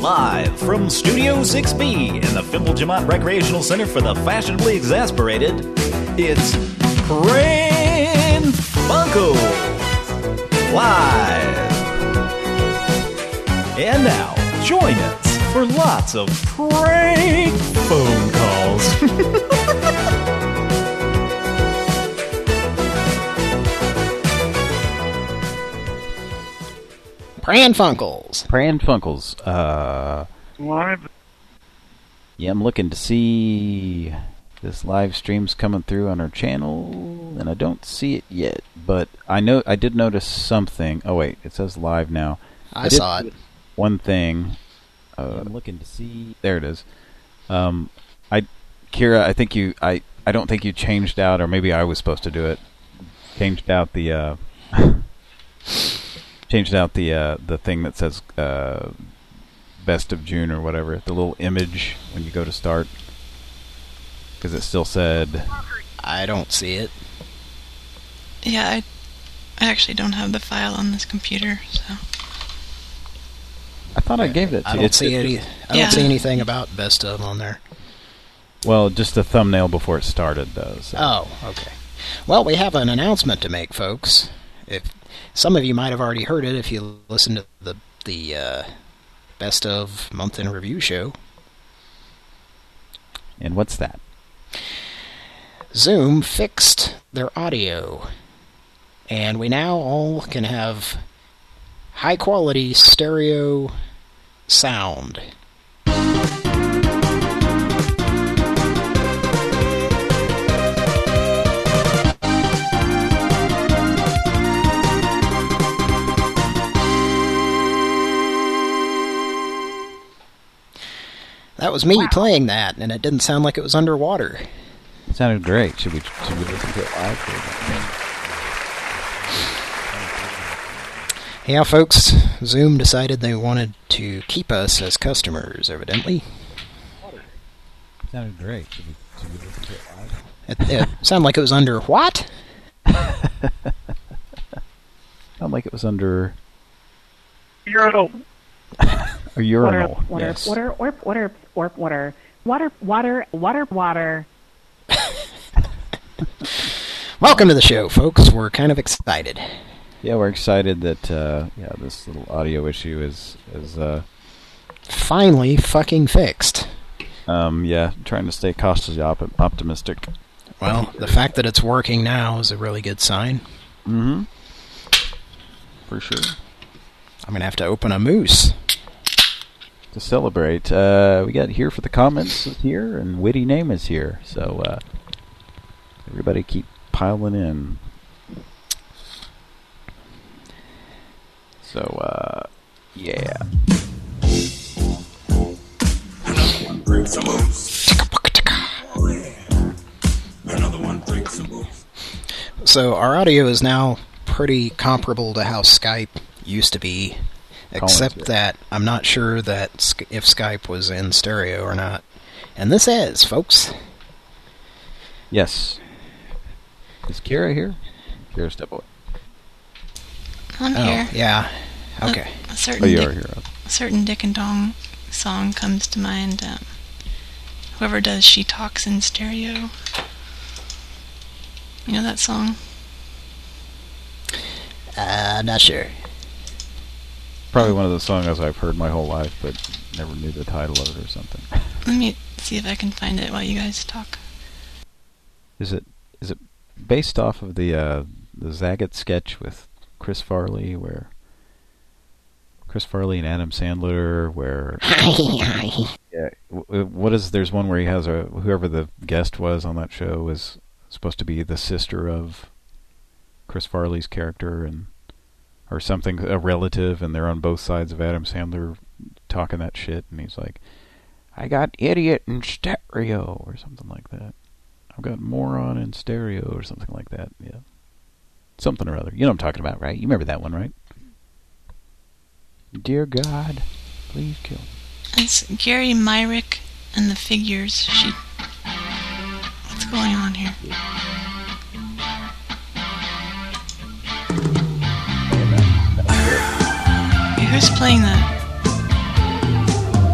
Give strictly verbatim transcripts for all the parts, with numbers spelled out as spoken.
Live from Studio six B in the Fimble Jamont Recreational Center for the Fashionably Exasperated, it's Pran Funkels Live. And now, join us for lots of prank phone calls. Pran Funkels. Pran Funkels. Uh, Live. Yeah, I'm looking to see this live stream's coming through on our channel, and I don't see it yet. But I know I did notice something. Oh wait, it says live now. I, I saw it. One thing. Uh, I'm looking to see. There it is. Um, I, Kira, I think you. I. I don't think you changed out, or maybe I was supposed to do it. Changed out the. Uh, Changed out the uh, the thing that says uh, best of June or whatever, the little image when you go to start, because it still said. I don't see it. Yeah, I, I actually don't have the file on this computer, so. I thought I gave it to I you. don't It's, see it, any. I yeah. don't see anything about best of on there. Well, just the thumbnail before it started, though. So. Oh, okay. Well, we have an announcement to make, folks. If some of you might have already heard it if you listened to the the uh, best of month in review show. And what's that? Zoom fixed their audio, and we now all can have high quality stereo sound. That was me wow. playing that, and it didn't sound like it was underwater. It sounded great. Should we should we listen to it live? Yeah, folks, Zoom decided they wanted to keep us as customers, evidently. It sounded great. Should we, should we listen to it live? It, it sounded like it was under what? Sounded like it was under... Urinal. A urinal. Water, water, yes. water, orp, water, orp, water, water, water, water, water. Welcome to the show, folks. We're kind of excited. Yeah, we're excited that uh, yeah, this little audio issue is is uh, finally fucking fixed. Um, yeah, trying to stay cautiously op optimistic. Well, the fact that it's working now is a really good sign. Mm-hmm. For sure. I'm gonna have to open a moose to celebrate. Uh, we got here for the comments is here, and Witty Name is here. So uh, everybody keep piling in. So uh, yeah. Another one brings some moose. Another one brings some moose. So our audio is now pretty comparable to how Skype used to be, except that I'm not sure that if Skype was in stereo or not. And this is, folks. Yes. Is Kira here? Kira, step away. I'm oh, here. Yeah. Okay. A, a certain oh, you Dick, are here. A certain Dick and Dong song comes to mind. Um, whoever does She Talks in Stereo. You know that song? Uh, not sure. Probably one of the songs I've heard my whole life, but never knew the title of it or something. Let me see if I can find it while you guys talk. Is it is it based off of the uh, the Zagat sketch with Chris Farley, where Chris Farley and Adam Sandler, where yeah, what is there's one where he has a whoever the guest was on that show was supposed to be the sister of Chris Farley's character, and or something, a relative, and they're on both sides of Adam Sandler talking that shit, and he's like, I got idiot in stereo, or something like that. I've got moron in stereo, or something like that, yeah. Something or other. You know what I'm talking about, right? You remember that one, right? Dear God, please kill me. It's Gary Myrick and the Figures. She... What's going on here? Who's playing that?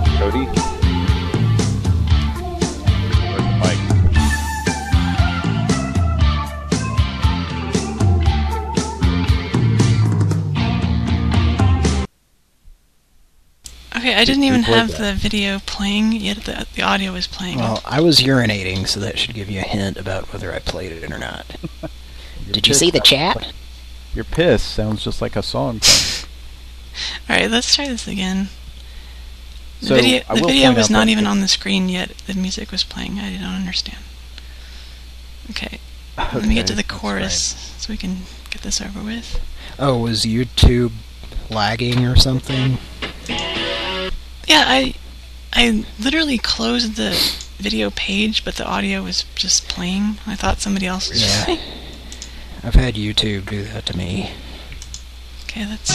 Okay, I didn't even Record have that. the video playing, yet the, the audio was playing. Well, I was urinating, so that should give you a hint about whether I played it or not. Did you see the chat? Your piss sounds just like a song. Alright, let's try this again. The So, video, I the will video point was out not that- even on the screen yet. The music was playing. I don't understand. Okay, let me get to Okay, the that's chorus so we can get this over with. Oh, was YouTube lagging or something? Yeah, I I literally closed the video page, but the audio was just playing. I thought somebody else was Yeah. playing. I've had YouTube do that to me. Okay, let's...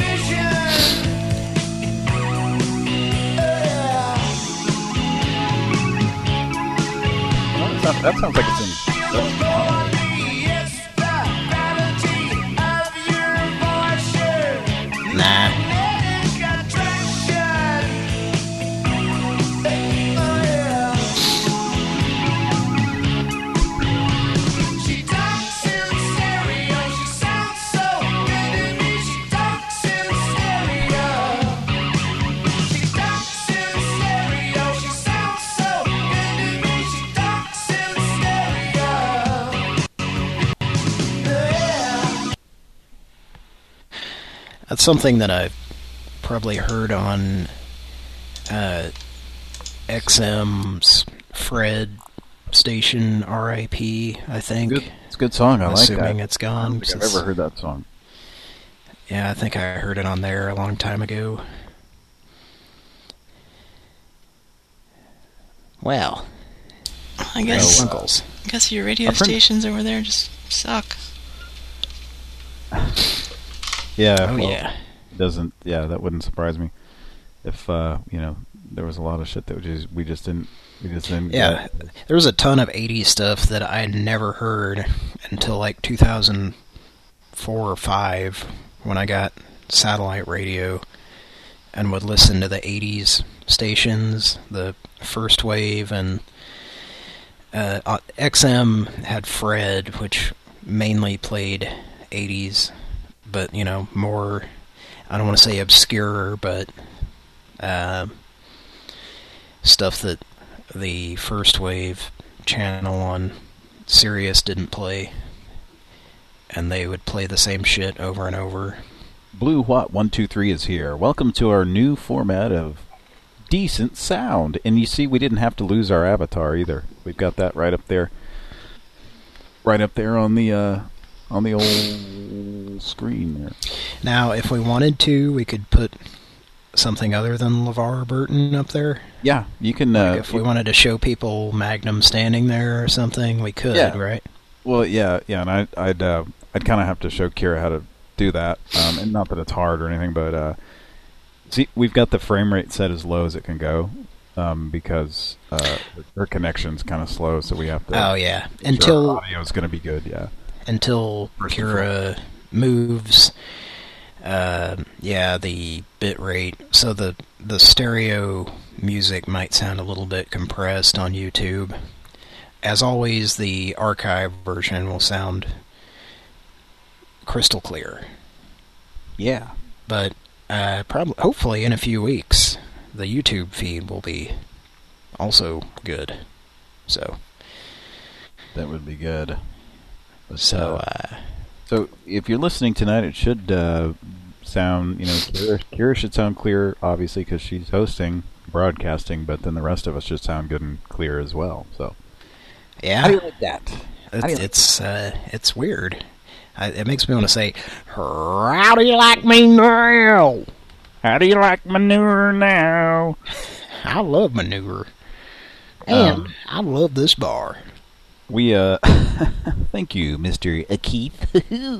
That sounds, that sounds like it's in. Nah. That's something that I've probably heard on uh, X M's Fred station, R I P, I think. Good. It's a good song. I like Assuming that. it's I gone. don't think I've since- ever heard that song. Yeah, I think I heard it on there a long time ago. Well, I guess, uncles. I guess your radio A friend- stations over there just suck. Yeah. Oh well, yeah. Doesn't. Yeah, that wouldn't surprise me. If uh, you know, there was a lot of shit that we just we just didn't we just didn't. Yeah, get. there was a ton of eighties stuff that I had never heard until like two thousand four or five when I got satellite radio and would listen to the eighties stations, the first wave, and uh, X M had Fred, which mainly played eighties, but, you know, more, I don't want to say obscure, but uh, stuff that the first wave channel on Sirius didn't play, and they would play the same shit over and over. Blue What one two three is here. Welcome to our new format of decent sound. And you see, we didn't have to lose our avatar either. We've got that right up there, right up there on the uh, on the old screen there. Now, if we wanted to, we could put something other than LeVar Burton up there. Yeah, you can. Uh, Like if we wanted to show people Magnum standing there or something, we could, Yeah. right? Well, yeah, yeah, and I, I'd, uh, I'd kind of have to show Kira how to do that, um, and not that it's hard or anything, but uh, see, we've got the frame rate set as low as it can go, um, because uh, her connection's kind of slow, so we have to. Oh yeah, make sure until our audio's going to be good, yeah. until First of Kira moves. Uh, yeah, the bit rate. So the the stereo music might sound a little bit compressed on YouTube. As always, the archive version will sound crystal clear. Yeah. But uh, probably, hopefully, in a few weeks, the YouTube feed will be also good. So, That would be good. But, so uh, uh, so if you're listening tonight, it should uh, sound, you know, Kira, Kira should sound clear, obviously, because she's hosting, broadcasting, but then the rest of us should sound good and clear as well. So, yeah, how do you like that? it's do you like it's, uh, it's weird. I, it makes me want to say, "How do you like me now? How do you like manure now? I love manure, and Um, I love this bar." We, uh, thank you, Mister Keith.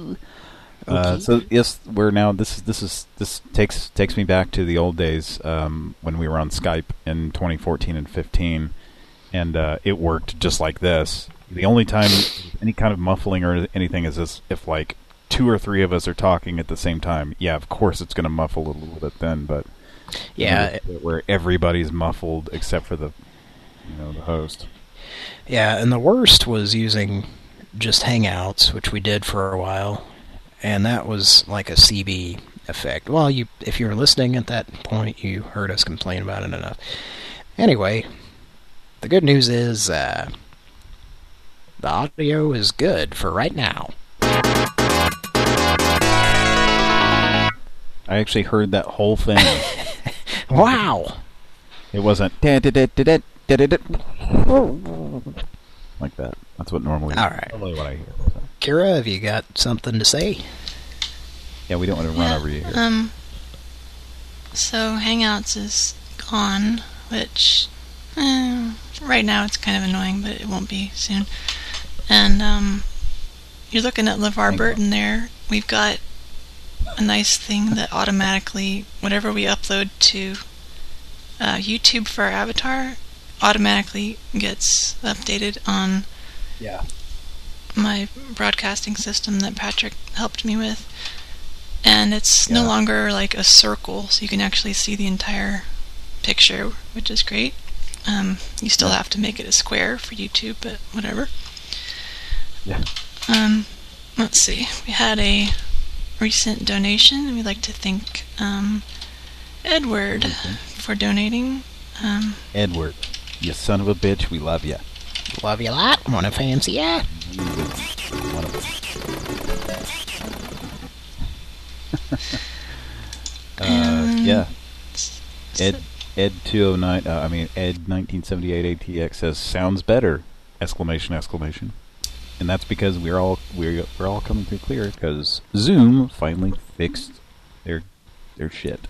uh, so yes, we're now. This is this is this takes takes me back to the old days um, when we were on Skype in twenty fourteen and fifteen, and uh, it worked just like this. The only time any kind of muffling or anything is this if like two or three of us are talking at the same time. Yeah, of course it's going to muffle a little bit then, but Yeah, you know, where everybody's muffled except for the you know the host. Yeah, and the worst was using just Hangouts, which we did for a while, and that was like a C B effect. Well, you if you were listening at that point, you heard us complain about it enough. Anyway, the good news is uh, the audio is good for right now. I actually heard that whole thing. Wow! It wasn't like that. That's what normally. All right. Normally what I hear. So. Kira, have you got something to say? Yeah, we don't want to run Yeah, over you here. Um. So Hangouts is gone, which eh, right now it's kind of annoying, but it won't be soon. And um, you're looking at LeVar Burton there. We've got a nice thing that automatically, whatever we upload to uh, YouTube for our avatar, automatically gets updated on Yeah. my broadcasting system that Patrick helped me with. And it's no Yeah. longer like a circle, so you can actually see the entire picture, which is great. Um, you still have to make it a square for YouTube, but whatever. Yeah. Um, let's see. We had a recent donation. We'd like to thank um, Edward for donating. Um, Edward, you son of a bitch, we love you. Love you a lot. Wanna fancy ya? One of us. uh, Um, yeah. s- Ed Ed two oh nine. Uh, I mean Ed nineteen seventy-eight A T X says sounds better! Exclamation! Exclamation! And that's because we're all we're we're all coming through clear because Zoom finally fixed their their shit.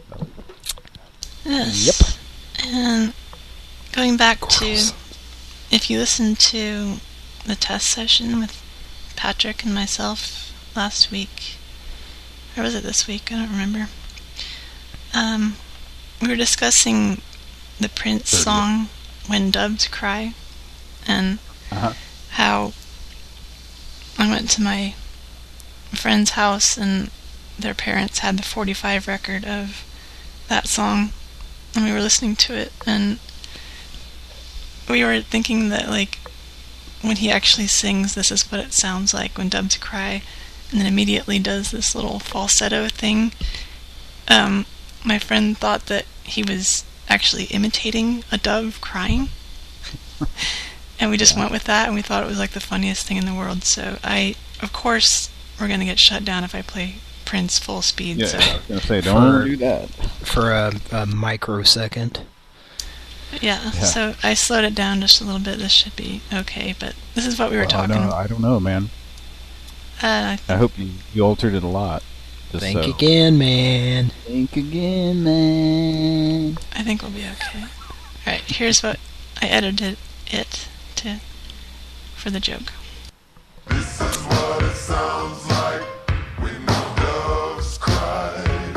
Yes. Yep. And going back to, if you listened to the test session with Patrick and myself last week, or was it this week? I don't remember. Um, we were discussing the Prince song "When Doves Cry," and Uh-huh. how I went to my friend's house and their parents had the forty-five record of that song, and we were listening to it, and we were thinking that, like, when he actually sings, this is what it sounds like when doves cry, and then immediately does this little falsetto thing. Um, my friend thought that he was actually imitating a dove crying. And we just Yeah. went with that, and we thought it was like the funniest thing in the world. So I, of course, we're going to get shut down if I play Prince full speed. Yeah, So I was gonna say don't For- do that. For a, a microsecond. yeah, Yeah. so I slowed it down just a little bit. This should be okay, but this is what we were Well, talking. no, I don't know, man. Uh, I hope you, you altered it a lot. Just Think so. again, man. Think again, man. I think we'll be okay. Alright, here's what I edited it to for the joke. This is what it sounds like when the doves cry.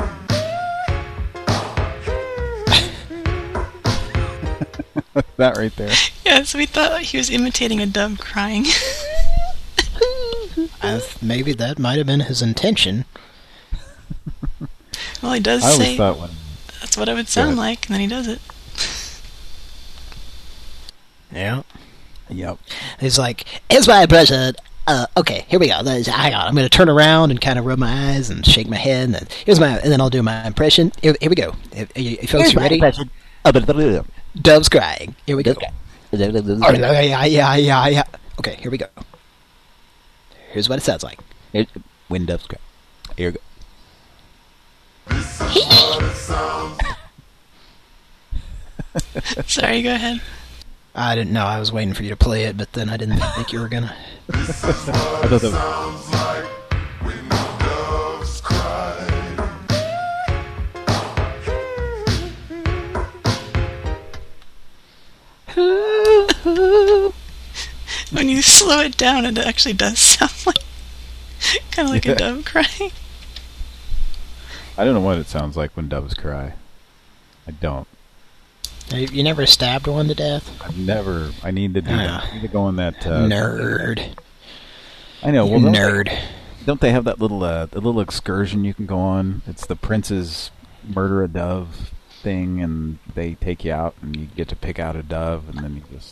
That right there. Yeah, so we thought he was imitating a dove crying. I, maybe that might have been his intention. Well, he does I always say thought when that's what it would sound ahead. like, and then he does it. Yeah. Yep. He's like, here's my impression. Uh, okay, here we go. There's- Hang on. I'm going to turn around and kind of rub my eyes and shake my head. And then, here's my, and then I'll do my impression. Here, here we go. Are you, you folks, you ready? Doves crying. Here we go. Oh, yeah, yeah, yeah, yeah, yeah. Okay, here we go. Here's what it sounds like. When doves cry. Here we go. This is what it sounds Sorry, go ahead. I didn't know. I was waiting for you to play it, but then I didn't think you were going to. This is what I thought it that sounds like when the doves cry. When you slow it down, it actually does sound like kind of like Yeah. a dove crying. I don't know what it sounds like when doves cry. I don't. You you never stabbed one to death? I've never. I need to do that. I need to go on that. Uh, Nerd. I know. You Well, don't they- nerd. Don't they have that little uh, the little excursion you can go on? It's the Prince's Murder a Dove thing, and they take you out, and you get to pick out a dove, and then you just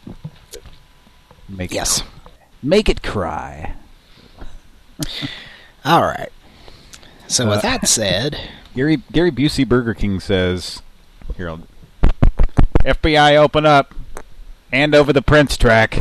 make Yes. it make it cry. All right. So with Uh, that said, Gary Gary Busey Burger King says, "Here, I'll, F B I, open up, hand over the Prince track."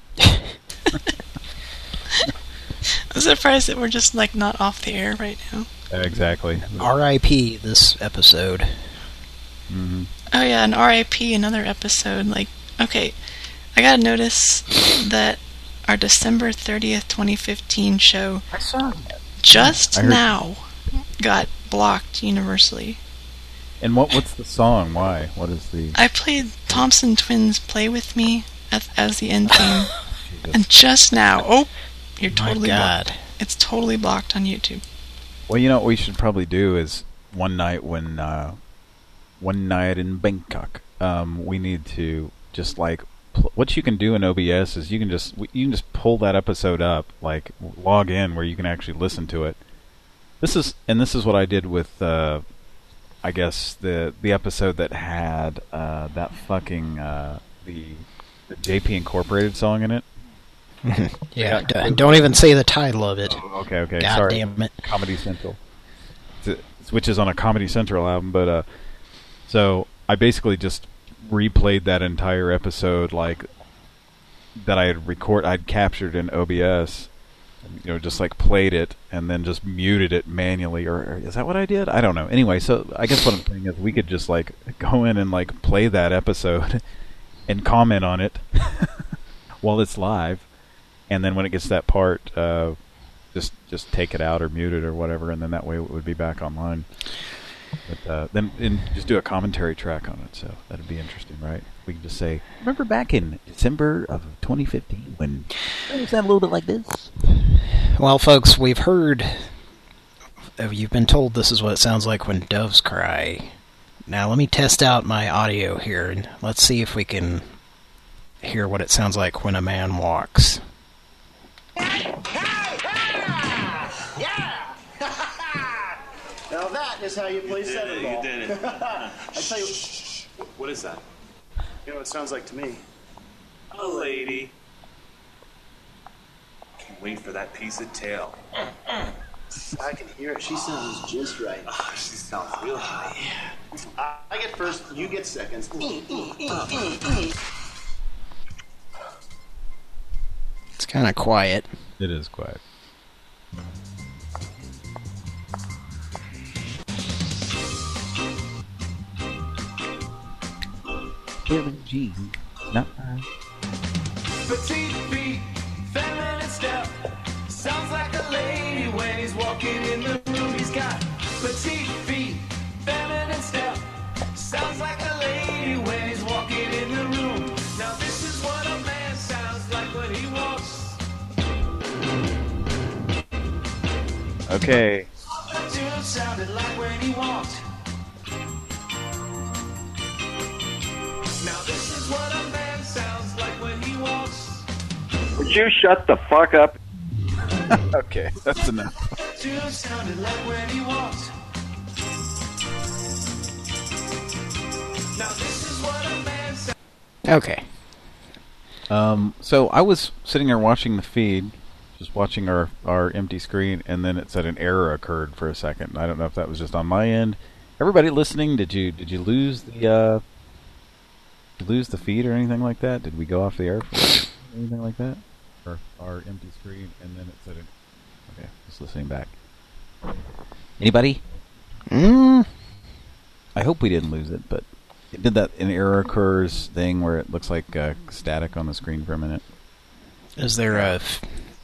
I'm surprised that we're just like not off the air right now. Exactly. R I P this episode. Mm-hmm. Oh yeah, and R I P another episode. Like, okay, I gotta notice that our December thirtieth, twenty fifteen show I saw that. just I heard- now got blocked universally. And what what's the song? Why? What is the? I played Thompson Twins "Play With Me" as, as the end theme, and just now, oh, you're totally My God. blocked. It's totally blocked on YouTube. Well, you know what we should probably do is one night when uh, one night in Bangkok, um, we need to just like pl- what you can do in O B S is you can just you can just pull that episode up, like log in where you can actually listen to it. This is and this is what I did with uh, I guess the the episode that had uh, that fucking uh, the, the J P Incorporated song in it. Yeah, d- don't even say the title of it. Oh, okay, okay, God sorry. damn it. Comedy Central, It's a- which is on a Comedy Central album. But uh, so I basically just replayed that entire episode, like that I had record, I'd captured in O B S. You know, just like played it and then just muted it manually, or, or is that what I did? I don't know. Anyway, so I guess what I'm saying is we could just like go in and like play that episode and comment on it while it's live. And then when it gets to that part, uh, just just take it out or mute it or whatever, and then that way it would be back online. But uh, then and just do a commentary track on it, so that'd be interesting, right? We can just say, remember back in December of twenty fifteen when it sounded a little bit like this? Well, folks, we've heard... uh, You've been told this is what it sounds like when doves cry. Now let me test out my audio here, and let's see if we can hear what it sounds like when a man walks. Now that is how you play seven ball. You did it. I tell you, What is that? you know what it sounds like to me. A lady. Can't wait for that piece of tail. I can hear it. She sounds just right. Ah, she sounds real high. I I get first, you get second. It's kind of quiet. It is quiet. Billie Jean, not mine. Petite feet, feminine step. Sounds like a lady when he's walking in the room. He's got petite feet, feminine step. Sounds like a lady when he's walking in the room. Now this is what a man sounds like when he walks. Okay. The tune sounded like when he walked. Now this is what a man sounds like when he walks. Would you shut the fuck up? Okay, that's enough. The tune sounded like when he walked. Now this is what a man sounds. Okay. Um, so I was sitting there watching the feed, just watching our, our empty screen, and then it said an error occurred for a second. I don't know if that was just on my end. Everybody listening, did you did you lose the uh, lose the feed or anything like that? Did we go off the air for anything like that? Or our empty screen, and then it said an okay. Just listening back. Anybody? Mm. I hope we didn't lose it, but it did that an error occurs thing where it looks like uh, static on the screen for a minute. Is there a... F-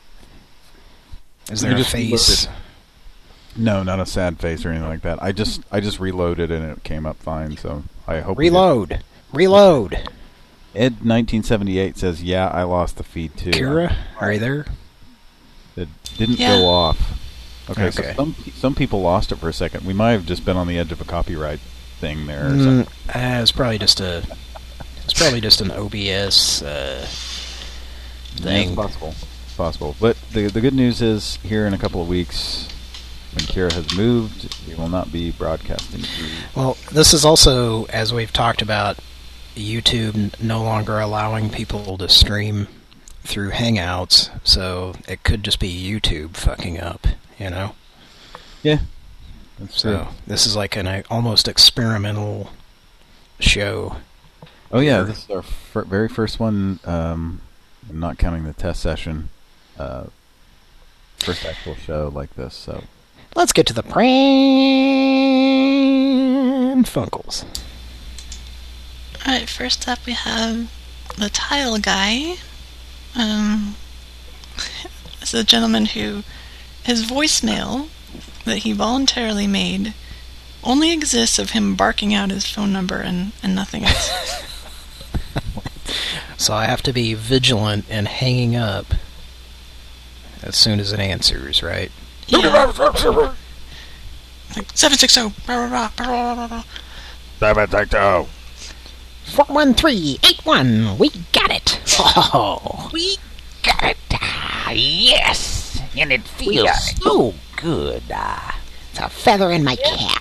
is You there a just face? reloaded. No, not a sad face or anything like that. I just I just reloaded and it came up fine. So I hope. we Reload. Reload. did. Ed nineteen seventy-eight says, "Yeah, I lost the feed too." Kira, are you there? It didn't Yeah. go off. Okay, so Okay. some some people lost it for a second. We might have just been on the edge of a copyright thing there. Or Mm, something. uh, it's probably just a. It's probably just an O B S uh, Yeah, thing. it's possible. It's possible. But the the good news is, here in a couple of weeks, when Kira has moved, we will not be broadcasting through. Well, this is also, as we've talked about, YouTube n- no longer allowing people to stream through Hangouts, so it could just be YouTube fucking up, you know? Yeah, That's So true. this is like an uh, almost experimental show. Oh yeah, this is our fir- very first one. Um, not counting the test session. Uh, first actual show like this. So Let's get to the Pran Funkels. Alright, first up we have the Tile Guy. Um, it's a gentleman who, his voicemail that he voluntarily made only exists of him barking out his phone number and, and nothing else. So I have to be vigilant and hanging up as soon as it answers, right? Yeah. Like seven six zero. seven six zero. four one three eight one. We got it. Oh, We got it. Ah, yes. And it feels so good. Ah, it's a feather in my cap.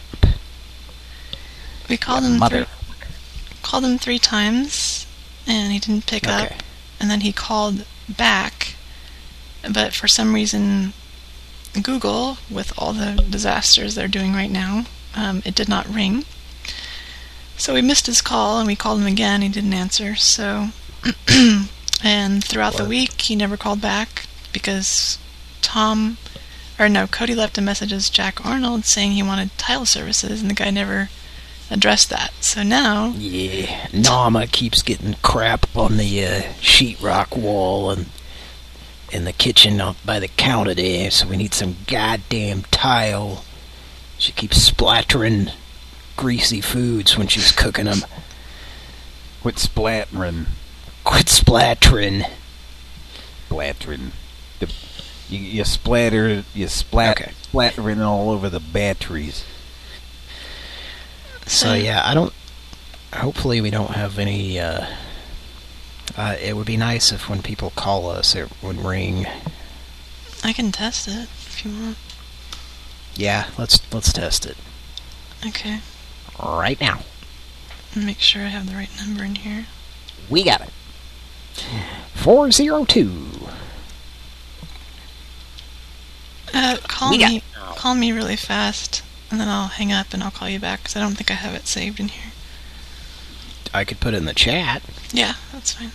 We called him Mother. three, called him three times, and he didn't pick up. Okay. And then he called back, but for some reason, Google, with all the disasters they're doing right now, um, it did not ring. So we missed his call, and we called him again. He didn't answer. So, and throughout the What? week, he never called back because Tom, or no, Cody left a message as Jack Arnold saying he wanted tile services, and the guy never addressed that. So now, yeah. Nama keeps getting crap on the uh, sheetrock wall and in the kitchen up by the counter there, so we need some goddamn tile. She keeps splattering greasy foods when she's cooking them. Quit splattering. Quit splattering. Splattering. The, you, you splatter. You splat. Okay. Splattering all over the batteries. So yeah, I don't. Hopefully, we don't have any. Uh, uh, it would be nice if when people call us, it would ring. I can test it if you want. Yeah, let's let's test it Okay. right now. Make sure I have the right number in here. We got it. Four zero two. Uh, call We got me, call me really fast, and then I'll hang up and I'll call you back because I don't think I have it saved in here. I could put it in the chat. Yeah, that's fine.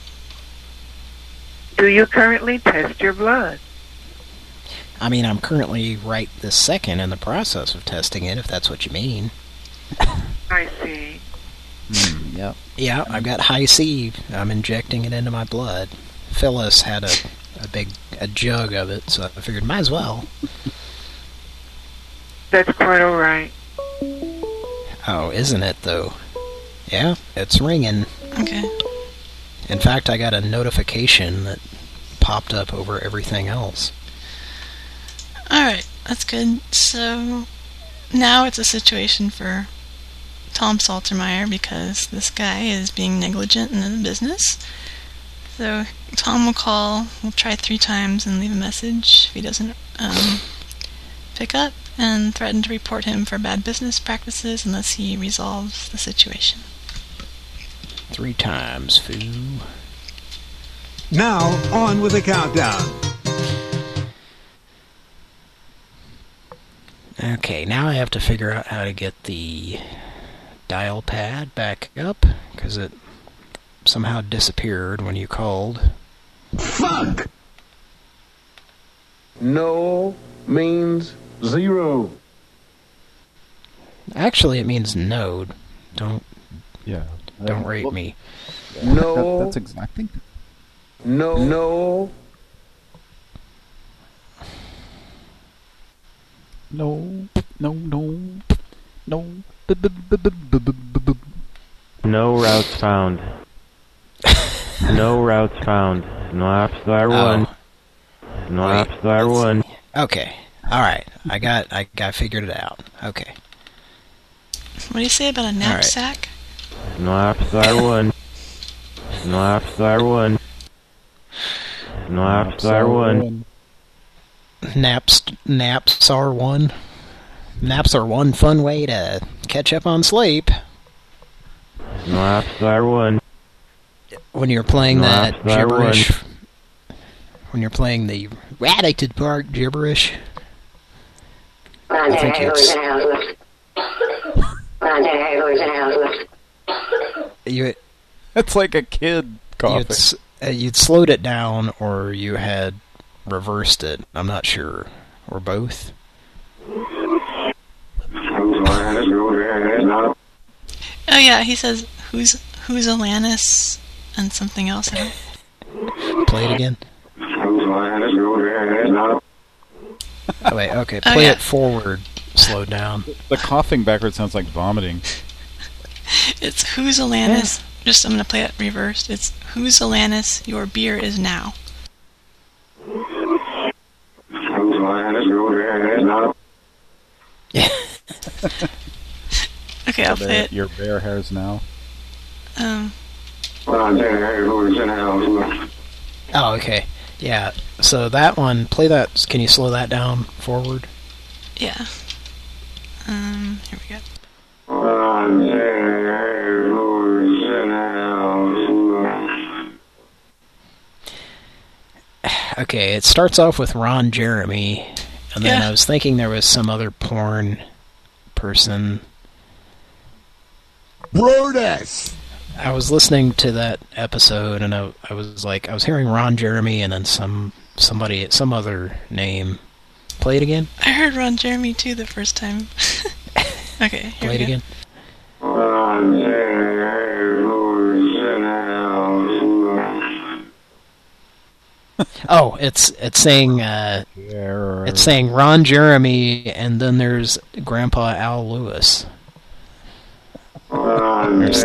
Do you currently test your blood? I mean, I'm currently right this second in the process of testing it, if that's what you mean. I see. Mm, yep. Yeah, I've got high C. I'm injecting it into my blood. Phyllis had a, a big a jug of it, so I figured might as well. That's quite all right. Oh, isn't it, though? Yeah, it's ringing. Okay. In fact, I got a notification that popped up over everything else. Alright, that's good. So, now it's a situation for Tom Saltermeyer because this guy is being negligent in the business. So, Tom will call, we'll try three times and leave a message if he doesn't um, pick up, and threaten to report him for bad business practices unless he resolves the situation. Three times, foo. Now, on with the countdown. Okay, now I have to figure out how to get the dial pad back up, because it somehow disappeared when you called. Fuck! No means zero. Actually, it means node. Don't Yeah. don't rate me. No. That, that's ex- I think. No. No. No. No. No. No. No routes found. No routes found. No app star one. No Wait, app star let's one. see. Okay. Alright. I got I got figured it out. Okay. What do you say about a knapsack? No app star one. No app star one. No app star one. Naps naps are one. Naps are one fun way to catch up on sleep. No app star one. When you're playing No, that that gibberish. When you're playing the Radicted Park gibberish. I think it's you. It's like a kid coughing. You'd, s- uh, you'd slowed it down, or you had reversed it. I'm not sure, or both. Oh yeah, he says who's who's Alanis and something else. Play it again. Oh, wait, okay, Oh, play yeah. it forward, slowed down. The coughing backwards sounds like vomiting. It's who's Alanis. Just I'm gonna play it reversed. It's who's Alanis. Your beer is now. Okay, I'll Your play bear- it. Your bear hairs now. Um. Oh, okay. Yeah, so that one, play that, can you slow that down forward? Yeah. Um. Here we go. Okay, it starts off with Ron Jeremy, and then Yeah. I was thinking there was some other porn person. Broadus! I was listening to that episode, and I, I was like, I was hearing Ron Jeremy, and then some somebody, some other name. Play it again. I heard Ron Jeremy too the first time. Okay, here Play we it go. again. Oh, it's it's saying uh, it's saying Ron Jeremy, and then there's Grandpa Al Lewis. There's-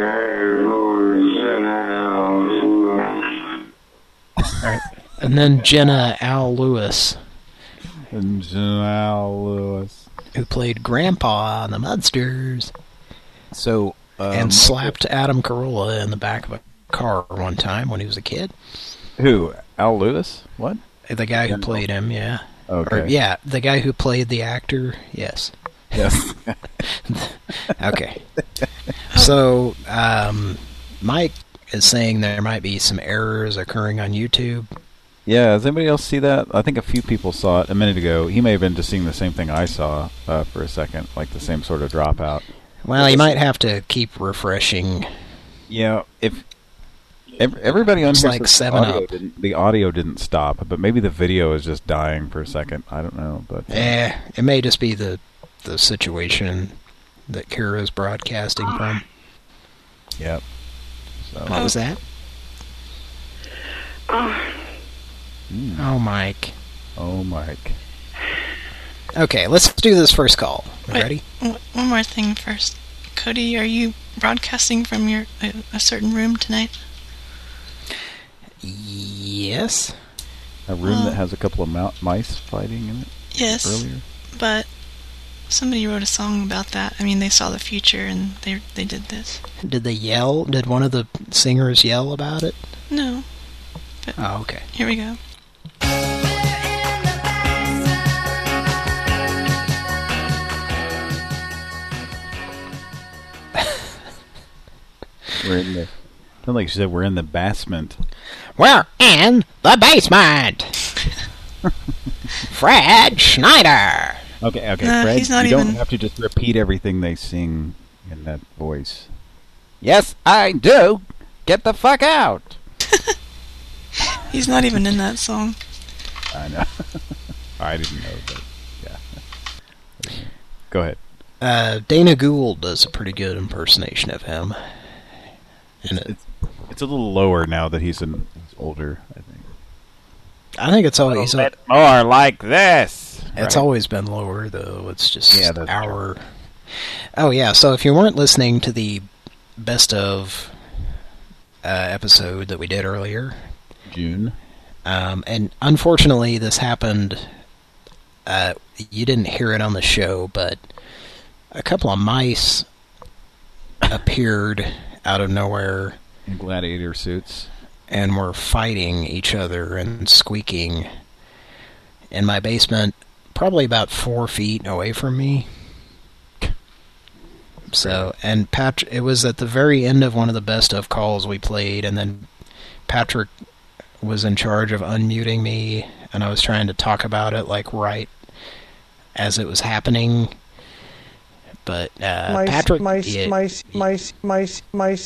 Alright. And then Jenna Al Lewis, And Jenna Al Lewis, who played Grandpa on the Mudsters, so um, and slapped Adam Carolla in the back of a car one time when he was a kid. Who? Al Lewis? What? The guy who General. played him, yeah. Okay. Or, yeah, the guy who played the actor, yes. Yes. Okay. So, um, Mike is saying there might be some errors occurring on YouTube. Yeah, does anybody else see that? I think a few people saw it a minute ago. He may have been just seeing the same thing I saw uh, for a second, like the same sort of dropout. Well, you might have to keep refreshing. Yeah, if ev- everybody on It's here like says seven the audio up. didn't, the audio didn't stop, but maybe the video is just dying for a second. I don't know, but uh, Eh, it may just be the the situation that Kira's broadcasting from. Yep. So What was that? Oh, Mm. Oh, Mike. Oh, Mike. Okay, let's do this first call. You Wait, ready? w- one more thing first. Cody, are you broadcasting from your a, a certain room tonight? Yes. A room Well- that has a couple of mou- mice fighting in it. Yes. Earlier. But somebody wrote a song about that. I mean, they saw the future and they they did this. Did they yell? Did one of the singers yell about it? No. But Oh, okay. here we go. We're in the. Sounds like she said we're in the basement. We're in the basement. Fred Schneider. Okay, okay, Nah, Fred. he's not you even- don't have to just repeat everything they sing in that voice. Yes, I do. Get the fuck out. He's not even in that song. I know. I didn't know, but yeah. Go ahead. Uh, Dana Gould does a pretty good impersonation of him. And it, It's it's a little lower now that he's, in, he's older, I think. I think it's always Bit more like this. it's right. always been lower though. It's just Yeah, that's our. Oh yeah, so if you weren't listening to the best of uh, episode that we did earlier, June. um, and unfortunately this happened. Uh, you didn't hear it on the show, but a couple of mice appeared out of nowhere In gladiator suits. and were fighting each other and squeaking in my basement, probably about four feet away from me. So, and Patrick, it was at the very end of one of the best of calls we played, and then Patrick was in charge of unmuting me, and I was trying to talk about it like right as it was happening. But uh, mice, Patrick, mice, yeah, mice, mice, mice, mice.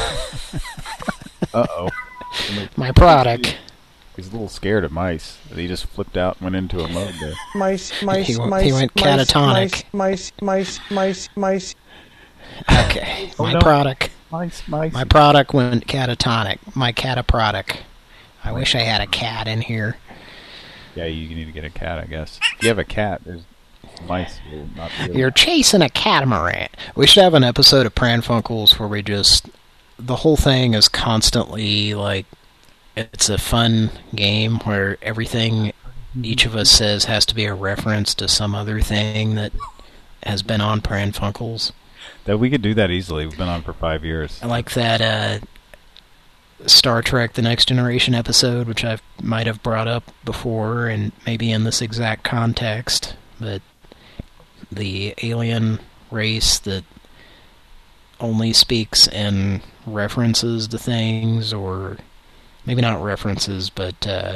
Uh oh. My product. He's a little scared of mice. He just flipped out and went into a mode there. Mice, mice, He went- mice, he went mice, catatonic. Mice, mice, mice, mice, mice. Okay, Oh, my no. product. Mice, mice. My product went catatonic. My cata product. I wish I had a cat in here. Yeah, you need to get a cat, I guess. If you have a cat, there's mice will not be able You're chasing a catamaran. We should have an episode of Pranfunkels where we just... The whole thing is constantly, like... It's a fun game where everything each of us says has to be a reference to some other thing that has been on Pranfunkels. That we could do that easily. We've been on for five years. I like that uh, Star Trek The Next Generation episode, which I might have brought up before, and maybe in this exact context, but the alien race that only speaks in references to things, or maybe not references, but uh,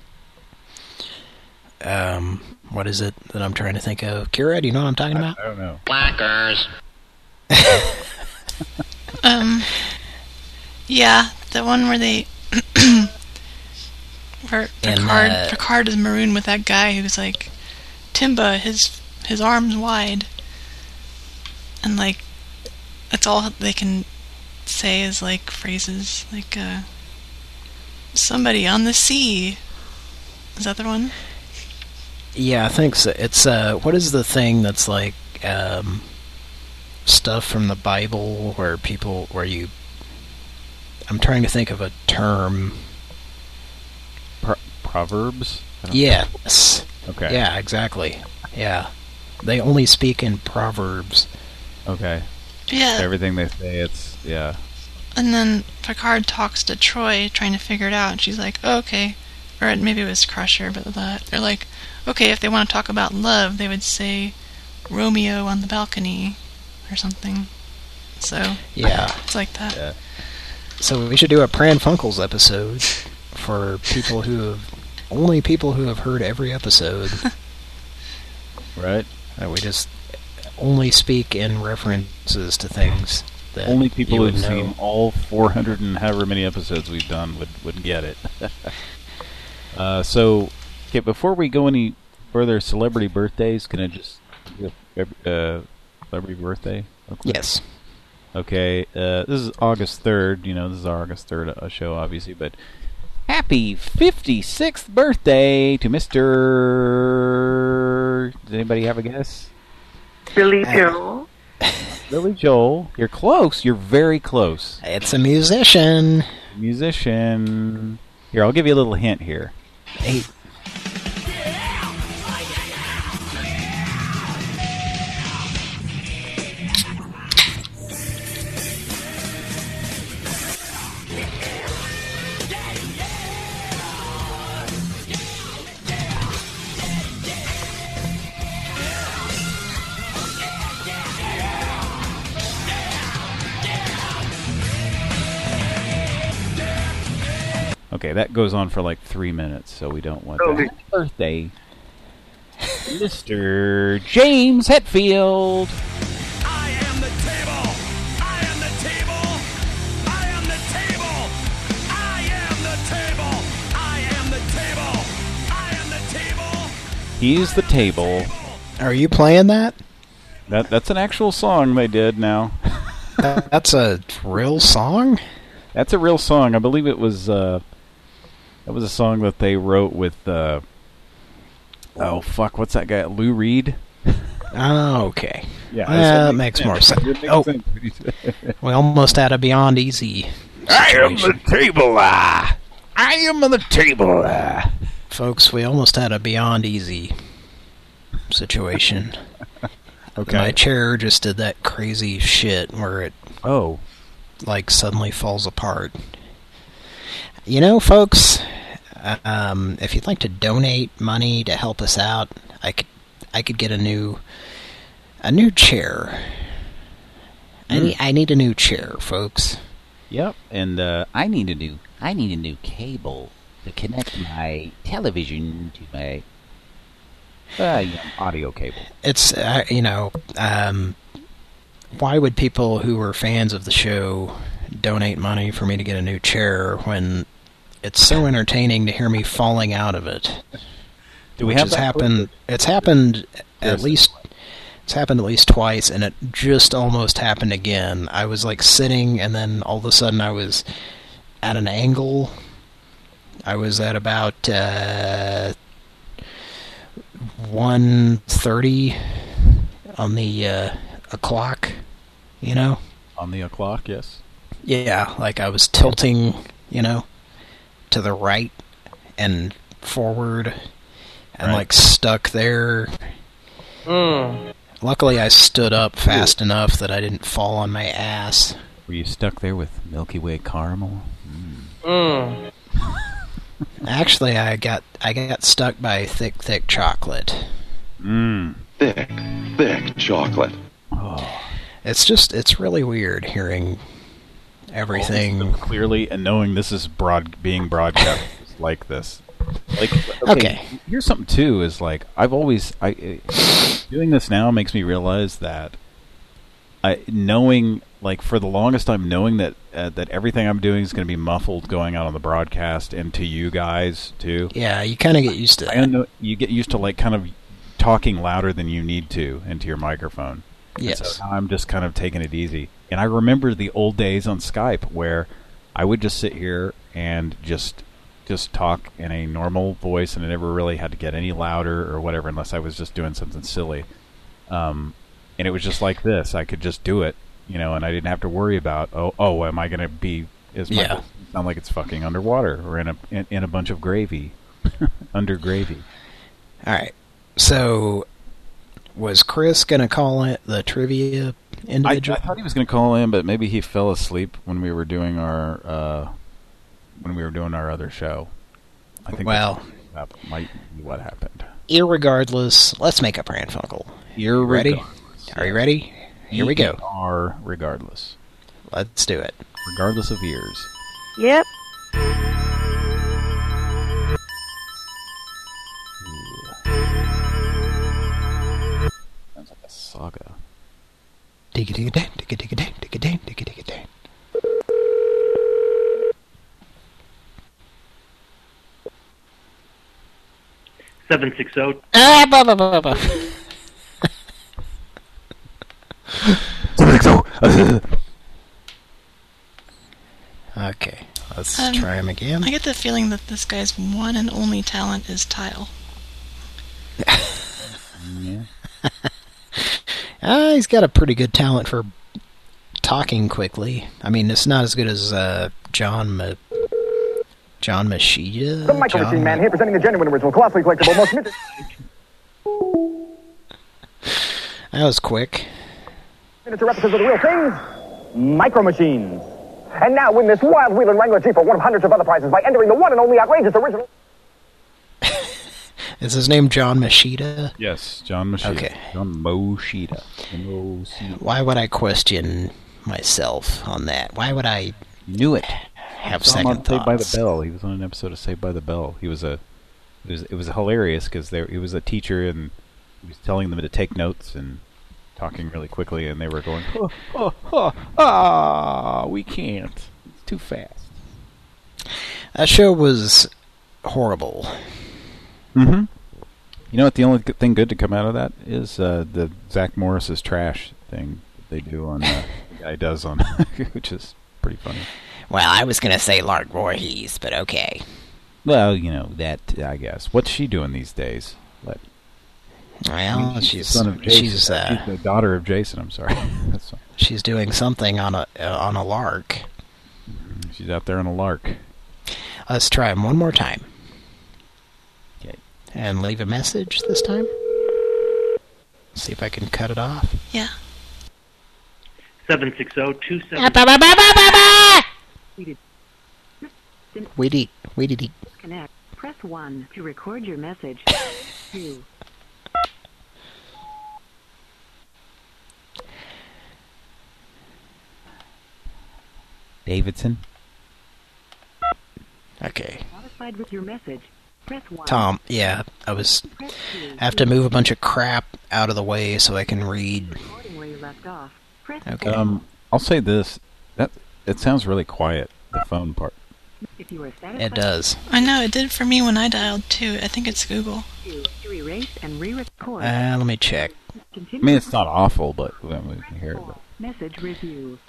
um, what is it that I'm trying to think of? Kira, do you know what I'm talking about? I don't know. Blackers. Um, yeah, the one where they, where And, Picard, uh, Picard is marooned with that guy who's like, Timba, his his arms wide, and like, that's all they can say is like phrases like, uh, somebody on the sea. Is that the one? Yeah, I think so. It's, uh, what is the thing that's like, um... stuff from the Bible where people, where you, I'm trying to think of a term. Pro Proverbs? I don't Yes. know. Okay. Yeah, exactly. Yeah. They only speak in Proverbs. Okay. Yeah. Everything they say, it's, yeah. And then Picard talks to Troy, trying to figure it out, and she's like, oh, okay. Or maybe it was Crusher, but that. They're like, okay, if they want to talk about love, they would say Romeo on the balcony, or something. So, Yeah. it's like that. Yeah. So we should do a Pranfunkels episode for people who have, only people who have heard every episode. Right. Uh, we just only speak in references to things that Only people you who've would know. seen all four hundred and however many episodes we've done would, would get it. uh, so, okay, before we go any further, celebrity birthdays, can I just do a uh, celebrity birthday? real quick? Yes. Okay, uh, this is August third. You know, this is our August third uh, show, obviously, but happy fifty-sixth birthday to Mister Does anybody have a guess? Billy Joel. Billy Joel. You're close. You're very close. It's a musician. Musician. Here, I'll give you a little hint here. Hey. Okay, that goes on for like three minutes, so we don't want Oh, that. Happy birthday, Mister James Hetfield. I am the table. I am the table. I am the table. I am the table. I am the table. I am the table. He's the table. Are you playing that? That that's an actual song they did now. That's a real song? That's a real song. I believe it was uh that was a song that they wrote with uh oh fuck, what's that guy? Lou Reed? Oh, okay. Yeah, that makes more sense. It makes Oh, sense. we almost had a Beyond Easy situation. table. Uh, I am the table. Uh. Folks, we almost had a Beyond Easy situation. Okay. My chair just did that crazy shit where it oh like suddenly falls apart. You know, folks, uh, um, if you'd like to donate money to help us out, I could I could get a new a new chair. I need I need a new chair, folks. Yep, and uh, I need a new I need a new cable to connect my television to my Uh, yeah, audio cable. It's, uh, you know, um, why would people who were fans of the show donate money for me to get a new chair when it's so entertaining to hear me falling out of it? Do we which have has that happened? It's happened at least. It's happened at least twice, and it just almost happened again. I was like sitting, and then all of a sudden I was at an angle. I was at about uh, one thirty on the uh, o'clock, you know? On the o'clock, yes. Yeah, like I was tilting, you know, to the right and forward, and Right. like stuck there. Mm. Luckily, I stood up fast enough that I didn't fall on my ass. Were you stuck there with Milky Way caramel? Mm. Actually, I got I got stuck by thick, thick chocolate. Mmm. Thick, thick chocolate. Oh. It's just, it's really weird hearing everything. Clearly, and knowing this is broad being broadcast like this. Like, okay, Okay. Here's something too. Is like I've always I uh, doing this now makes me realize that I knowing like for the longest time knowing that uh, that everything I'm doing is going to be muffled going out on the broadcast and to you guys too. Yeah, you kind of get used to that. I know you get used to like kind of talking louder than you need to into your microphone. Yes. And so now I'm just kind of taking it easy. And I remember the old days on Skype where I would just sit here and just just talk in a normal voice, and I never really had to get any louder or whatever unless I was just doing something silly. Um, and it was just like this. I could just do it, you know, and I didn't have to worry about, oh, oh, am I going to be, is my Yeah. voice sound like it's fucking underwater or in a in, in a bunch of gravy, under gravy. All right. So, was Chris going to call it the trivia I, individual? I thought he was going to call in, but maybe he fell asleep when we were doing our uh, when we were doing our other show. I think Well, that might be what happened. irregardless, let's make a Pran Funkel. You ready? Are you ready? Here we go. Are regardless. Let's do it. Regardless of ears. Yep. Sounds like a saga. Digga digga dang, digga digga dang, digga dang, digga digga dang. seven six zero. Ah, blah, blah, blah, blah. Okay, let's Um, try him again. I get the feeling that this guy's one and only talent is tile. Yeah. Uh, he's got a pretty good talent for talking quickly. I mean, it's not as good as uh, John Ma John Machida. The Micro John Machine Man here presenting the genuine original, colossally collectible, most mint- That was quick. miniature replicas of the real things, Micro Machines. And now win this wild Wheeling Wrangler Jeep for one of hundreds of other prizes by entering the one and only outrageous original. Is his name John Machida? Yes, John Machida. Okay. John Moshida. Moshida. Why would I question myself on that? Why would I knew it? Have Saw him on second Saved by the thoughts? Bell. He was on an episode of Saved by the Bell. He was a. It was it was hilarious because there he was a teacher and he was telling them to take notes and talking really quickly, and they were going, oh, oh, oh, ah, we can't. It's too fast. That show was horrible. Mm-hmm. You know what? The only good thing good to come out of that is uh, the Zach Morris's trash thing that they do on. Uh, the guy does on, which is pretty funny. Well, I was going to say Lark Voorhees, but okay. Well, you know that I guess. What's she doing these days? What? Well, she's, she's the son of Jason. she's uh, she's the daughter of Jason. I'm sorry. That's fine. she's doing something on a uh, on a lark. She's out there on a lark. Let's try him one more time. Okay. And leave a message this time. See if I can cut it off. Yeah. seven six zero two seven. Weedy, weedy. Disconnect. Press one to record your message. two. Davidson. Okay. Satisfied with your message. Press one. Tom, yeah, I was... I have to move a bunch of crap out of the way so I can read. Recording where you left off. Press Okay. Um, I'll say this. That it sounds really quiet, the phone part. If you are satisfied, It does. I know, it did for me when I dialed too. I think it's Google. to, to erase and re-record. Uh, let me check. I Continue mean, it's not awful, but we can hear it. But. message review.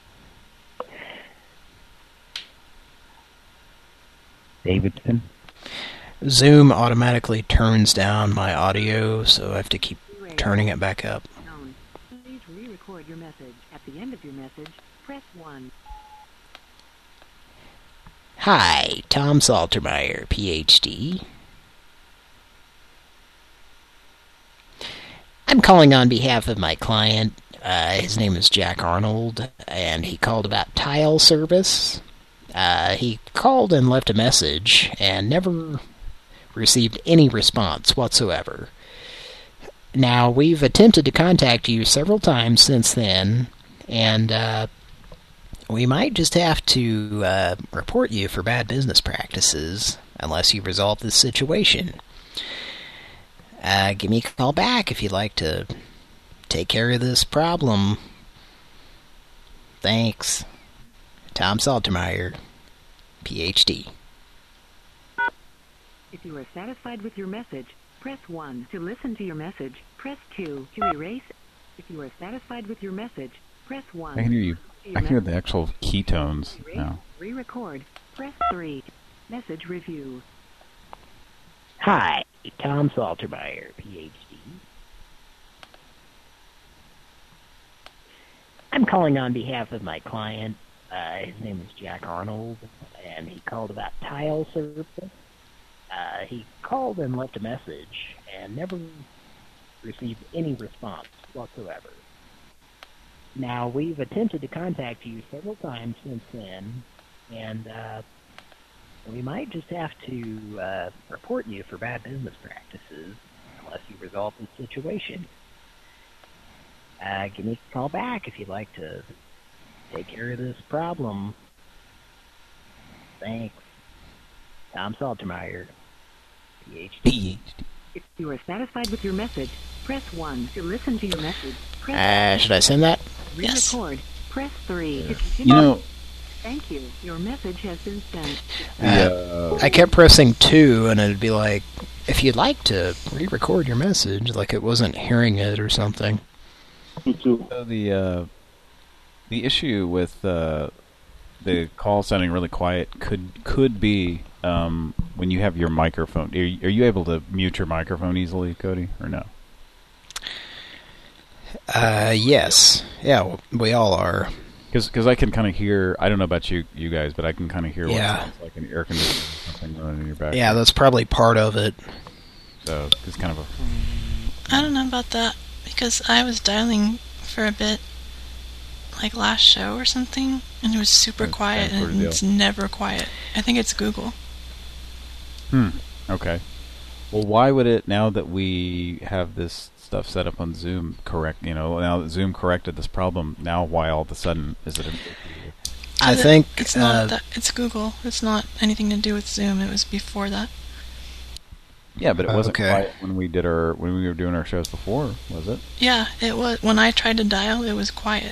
Davidson. Zoom automatically turns down my audio, so I have to keep turning it back up. Known. Please re-record your message. At the end of your message, press one. Hi, Tom Saltermeyer, P H D. I'm calling on behalf of my client. Uh, his name is Jack Arnold, and he called about tile service. Uh, he called and left a message and never received any response whatsoever. Now, we've attempted to contact you several times since then, and uh, we might just have to uh, report you for bad business practices unless you resolve this situation. Uh, give me a call back if you'd like to take care of this problem. Thanks. Tom Saltermeyer, P H D. If you are satisfied with your message, press one. To listen to your message, press two. To erase. If you are satisfied with your message, press one. I can hear you. I can hear the actual keytones now. Re-record. Press three. Message review. Hi, Tom Saltermeyer, P H D. I'm calling on behalf of my client. Uh, his name is Jack Arnold, and he called about tile service. Uh, he called and left a message and never received any response whatsoever. Now, we've attempted to contact you several times since then, and uh, we might just have to uh, report you for bad business practices unless you resolve this situation. Uh, give me a call back if you'd like to take care of this problem. Thanks. Tom Saltermeyer, P H D. If you are satisfied with your message, press one. To listen to your message, press Uh, should I send that? Yes. re-record. Press three. To You continue- know, Thank you. Your message has been sent. Uh, I kept pressing two, and it'd be like, if you'd like to re-record your message, like it wasn't hearing it or something. So the uh, the issue with uh, the call sounding really quiet could could be um, when you have your microphone. Are you, are you able to mute your microphone easily, Cody, or no? Uh, yes. Yeah, well, we all are. Because I can kind of hear, I don't know about you you guys, but I can kind of hear Yeah. what sounds like an air conditioner or something running in your back. Yeah, that's probably part of it. So it's kind of a... I don't know about that, because I was dialing for a bit, like last show or something, and it was super It's quiet, same sort of and deal. it's never quiet. I think it's Google. Hmm. Okay. Well, why would it, now that we have this stuff set up on Zoom, correct, you know, now that Zoom corrected this problem, now why all of a sudden is it... A, I It- think... it's not uh, that. It's Google. It's not anything to do with Zoom. It was before that. yeah, but it wasn't Okay. quiet when we did our, when we were doing our shows before, was it? Yeah, it was. When I tried to dial, it was quiet.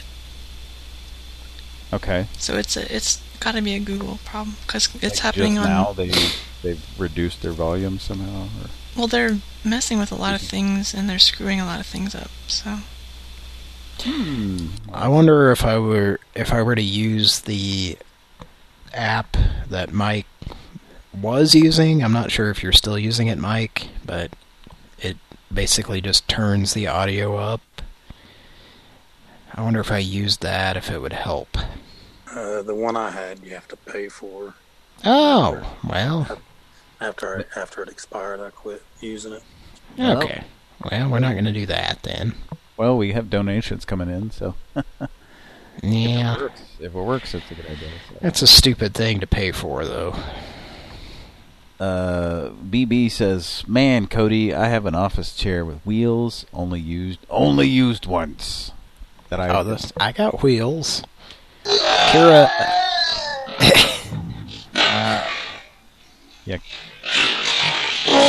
Okay. So it's a, it's got to be a Google problem because it's Like happening just on. now they, they've reduced their volume somehow? Or? Well, they're messing with a lot of things and they're screwing a lot of things up. So Hmm. I wonder if I were if I were to use the app that Mike was using. I'm not sure if you're still using it, Mike, but it basically just turns the audio up. I wonder if I used that, if it would help. Uh, the one I had, you have to pay for. Oh, well. After I, after it expired, I quit using it. Okay. Well, we're not going to do that then. Well, we have donations coming in, so... Yeah. If it works, if it works, it's a good idea. So. That's a stupid thing to pay for, though. Uh, B B says, "Man, Cody, I have an office chair with wheels, only used, only used once." That I oh, this, I got wheels. Kira. uh, yeah.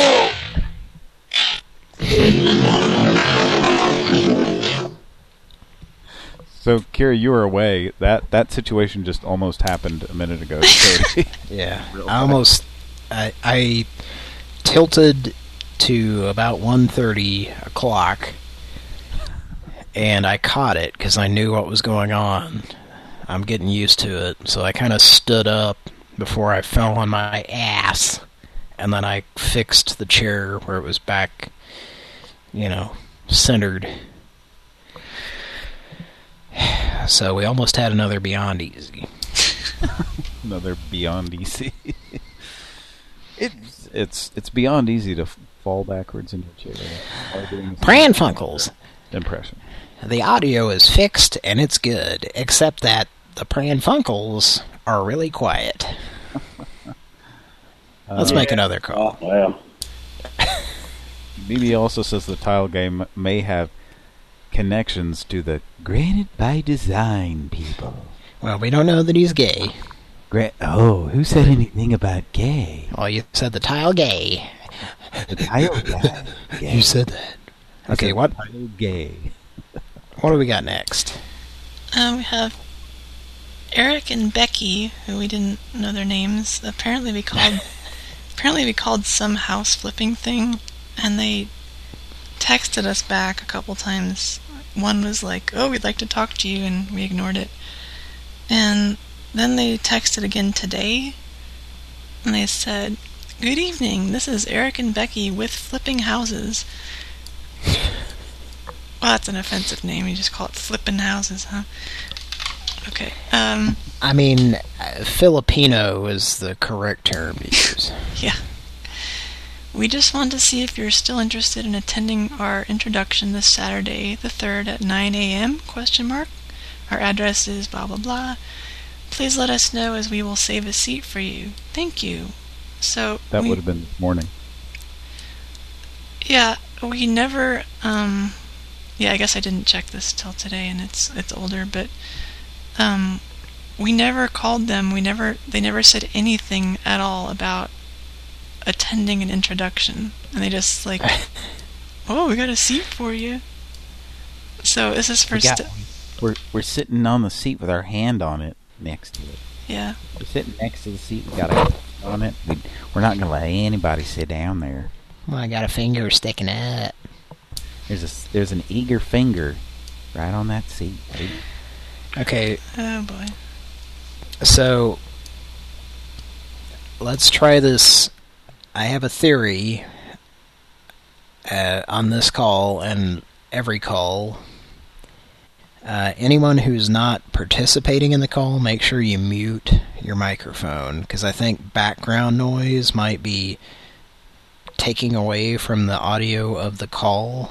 So, Kira, you were away. That that situation just almost happened a minute ago. So yeah, I almost I, I tilted to about one thirty o'clock, and I caught it because I knew what was going on. I'm getting used to it, so I kind of stood up before I fell on my ass, and then I fixed the chair where it was back, you know, centered. So we almost had another Beyond Easy. Another Beyond Easy. it's it's it's beyond easy to f fall backwards in your chair. Pran Funkels impression. The audio is fixed and it's good, except that the Pran Funkels are really quiet. Let's uh, make another call. Oh, well. B B also says the tile game may have connections to the Granted by Design people. Well, we don't know that he's gay. Gra oh, who said anything about gay? Oh, you said the tile gay. The tile guy. Gay. You said that. Okay, what? Tile gay. What do we got next? Um, we have Eric and Becky, who we didn't know their names. Apparently, we called. apparently, we called some house flipping thing, and they texted us back a couple times. One was like, "Oh, we'd like to talk to you," and we ignored it. And then they texted again today, and they said, "Good evening, this is Eric and Becky with Flipping Houses." Well, that's an offensive name. You just call it Flipping Houses, huh? Okay. Um. I mean, uh, Filipino is the correct term to use. Yeah. We just want to see if you're still interested in attending our introduction this Saturday, the third at nine A M Question mark. Our address is blah blah blah. Please let us know as we will save a seat for you. Thank you. So that we, would have been this morning. Yeah, we never. Um, yeah, I guess I didn't check this till today, and it's it's older, but um, we never called them. We never. They never said anything at all about attending an introduction, and they just like, "Oh, we got a seat for you." So this is for. Got, we're we're sitting on the seat with our hand on it next to it. Yeah. We're sitting next to the seat. We got a hand on it. We, we're not gonna let anybody sit down there. Well, I got a finger sticking up. There's a there's an eager finger right on that seat. Right? Okay. Oh boy. So let's try this. I have a theory uh, on this call and every call. Uh, anyone who's not participating in the call, make sure you mute your microphone, because I think background noise might be taking away from the audio of the call.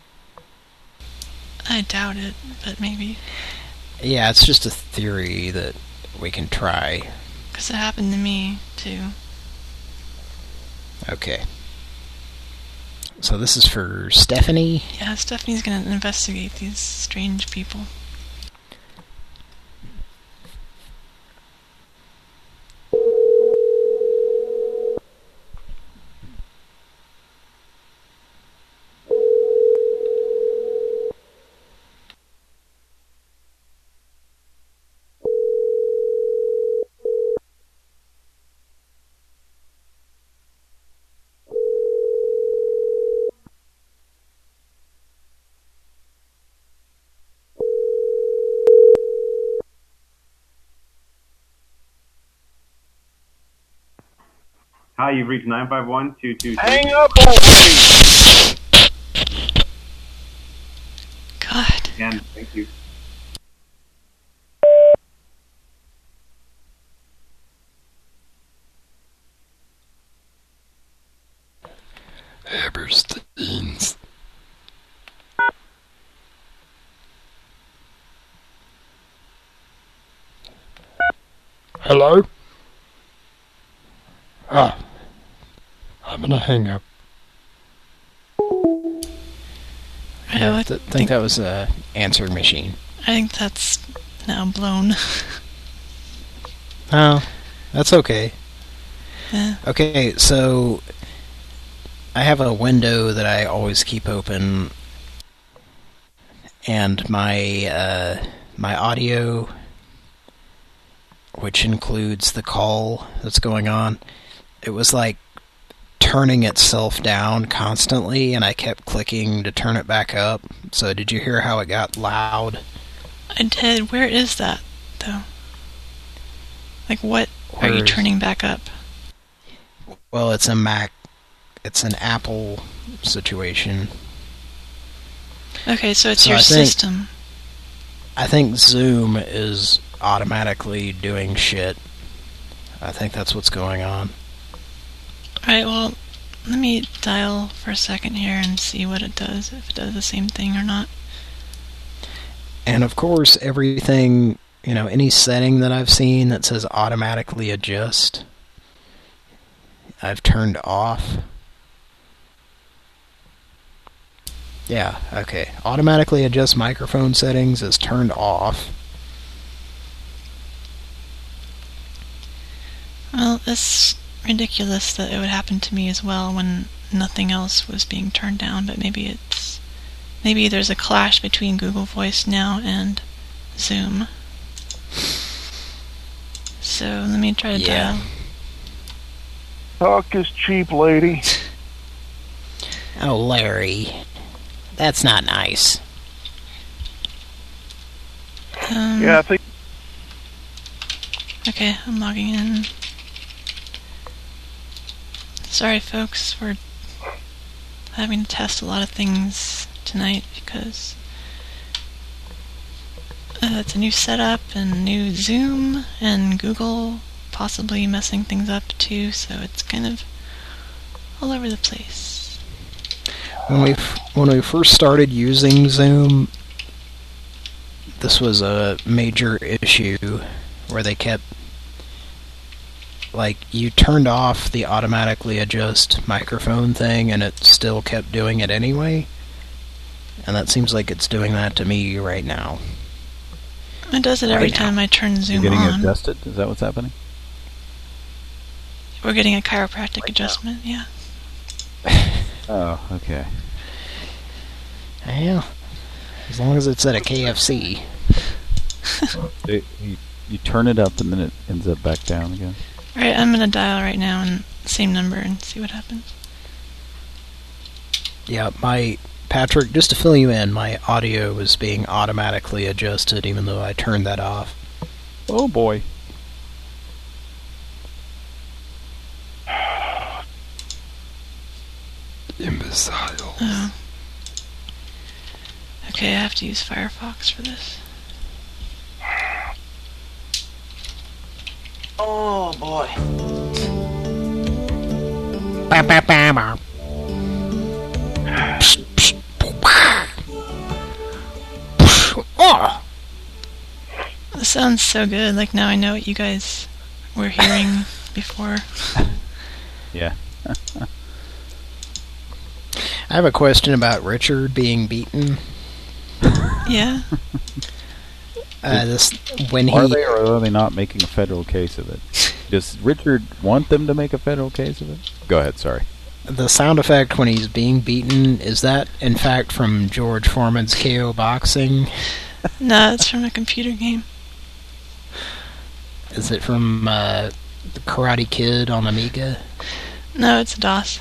I doubt it, but maybe. Yeah, it's just a theory that we can try. Because it happened to me, too. Okay. So this is for Stephanie? Yeah, Stephanie's going to investigate these strange people. Hi, you've reached nine five one, two two three. Hang up already! God. Again, thank you. Habersteins. Hello? Ah. I'm gonna hang up. I I th think that was a answering machine. I think that's now blown. Oh, that's okay. Yeah. Okay, so I have a window that I always keep open, and my uh, my audio, which includes the call that's going on, it was like turning itself down constantly, and I kept clicking to turn it back up. So did you hear how it got loud? I did. Where is that, though? Like, what are you Where's- turning back up? Well, it's a Mac. It's an Apple situation. Okay, so it's So your I think- system. I think Zoom is automatically doing shit. I think that's what's going on. Alright, well, let me dial for a second here and see what it does, if it does the same thing or not. And of course, everything, you know, any setting that I've seen that says automatically adjust, I've turned off. Yeah, okay. Automatically adjust microphone settings is turned off. Well, it's ridiculous that it would happen to me as well when nothing else was being turned down, but maybe it's... Maybe there's a clash between Google Voice now and Zoom. So, let me try to Yeah. dial. Talk is cheap, lady. Oh, Larry. That's not nice. Um, Yeah, I think. Okay, I'm logging in. Sorry, folks, we're having to test a lot of things tonight because uh, it's a new setup and new Zoom and Google possibly messing things up too, so it's kind of all over the place. When we when we first started using Zoom, this was a major issue where they kept, like, you turned off the automatically adjust microphone thing and it still kept doing it anyway. And that seems like it's doing that to me right now. It does it every Right now. time I turn Zoom You're getting on. adjusted? Is that what's happening? We're getting a chiropractic adjustment, yeah. Oh, okay. Yeah. As long as it's at a K F C. It, you, you turn it up and then it ends up back down again. Alright, I'm gonna dial right now and same number and see what happens. Yeah, my... Patrick, just to fill you in, my audio was being automatically adjusted even though I turned that off. Oh boy. Imbecile. Oh. Okay, I have to use Firefox for this. Oh boy. This sounds so good, like now I know what you guys were hearing before. Yeah. I have a question about Richard being beaten. Yeah? Uh, this when Are he they or are they not making a federal case of it? Does Richard want them to make a federal case of it? Go ahead, sorry. the sound effect when he's being beaten, is that in fact from George Foreman's K O Boxing? No, it's from a computer game. Is it from uh, the Karate Kid on Amiga? No, it's DOS.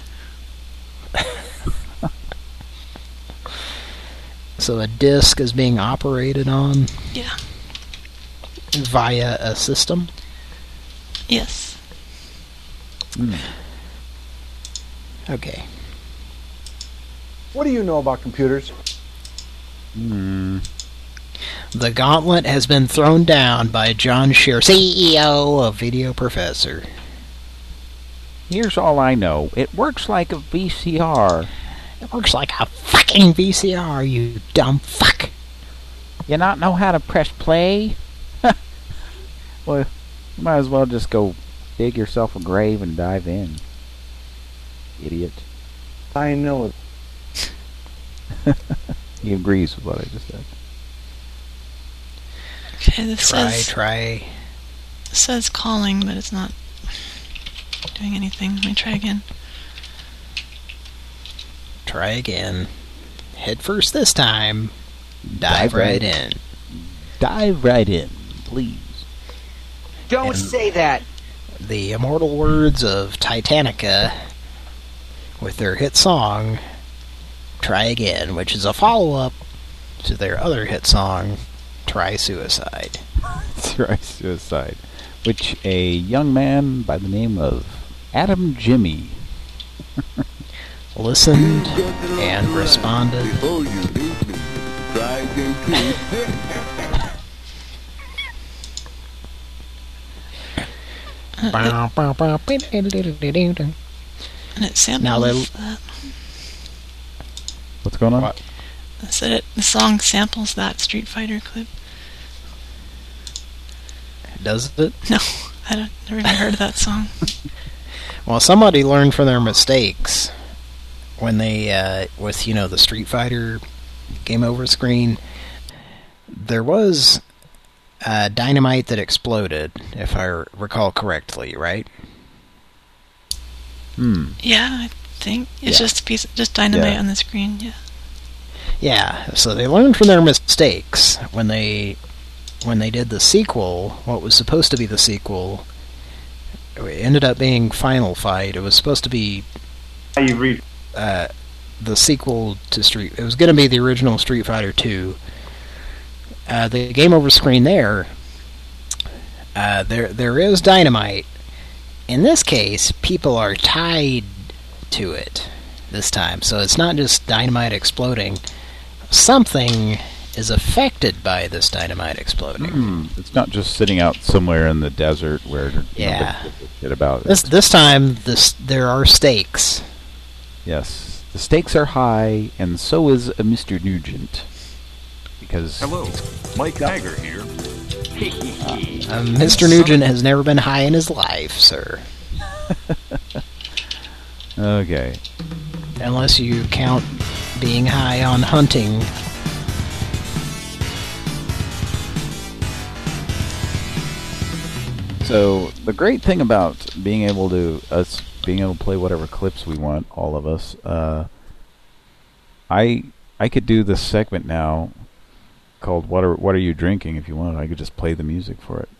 So a disc is being operated on? Yeah. Via a system? Yes. Mm. Okay. What do you know about computers? Hmm. The gauntlet has been thrown down by John Scheer, C E O of Video Professor. Here's all I know. It works like a V C R. It works like a fucking V C R, you dumb fuck. You not know how to press play? Well, you might as well just go dig yourself a grave and dive in. Idiot. I know it. He agrees with what I just said. Okay, this Try, says try. it says calling, but it's not doing anything. Let me try again. Try again. Head first this time. Dive, Dive right right in. dive right in, please. Don't And say that. The immortal words of Titanica with their hit song, Try Again, which is a follow-up to their other hit song, Try Suicide. Try Suicide, which a young man by the name of Adam Jimmy listened and responded. And it samples Now they- that. What's going on? What? I said it. The song samples that Street Fighter clip. Does it? No, I don't. Never even heard of that song. Well, somebody learned from their mistakes when they, uh, with, you know, the Street Fighter game over screen. There was uh, dynamite that exploded, if I recall correctly, right? Hmm. Yeah, I think it's Yeah. just a piece, of, just dynamite Yeah. on the screen. Yeah. Yeah, so they learned from their mistakes when they when they did the sequel. What was supposed to be the sequel, it ended up being Final Fight. It was supposed to be You read. uh, the sequel to Street. It was going to be the original Street Fighter two. Uh, the game over screen there, uh, there there is dynamite. In this case, people are tied to it this time, so it's not just dynamite exploding. Something is affected by this dynamite exploding. Hmm. It's not just sitting out somewhere in the desert where Yeah. nobody gives a shit about it. This this time, this there are stakes. Yes, the stakes are high, and so is a Mister Nugent. Because Hello, Mike Hager here. Uh, Mister Nugent has never been high in his life, sir. Okay. Unless you count being high on hunting. So the great thing about being able to us being able to play whatever clips we want, all of us, uh, I I could do this segment now called "What are What are you drinking?" If you want, I could just play the music for it.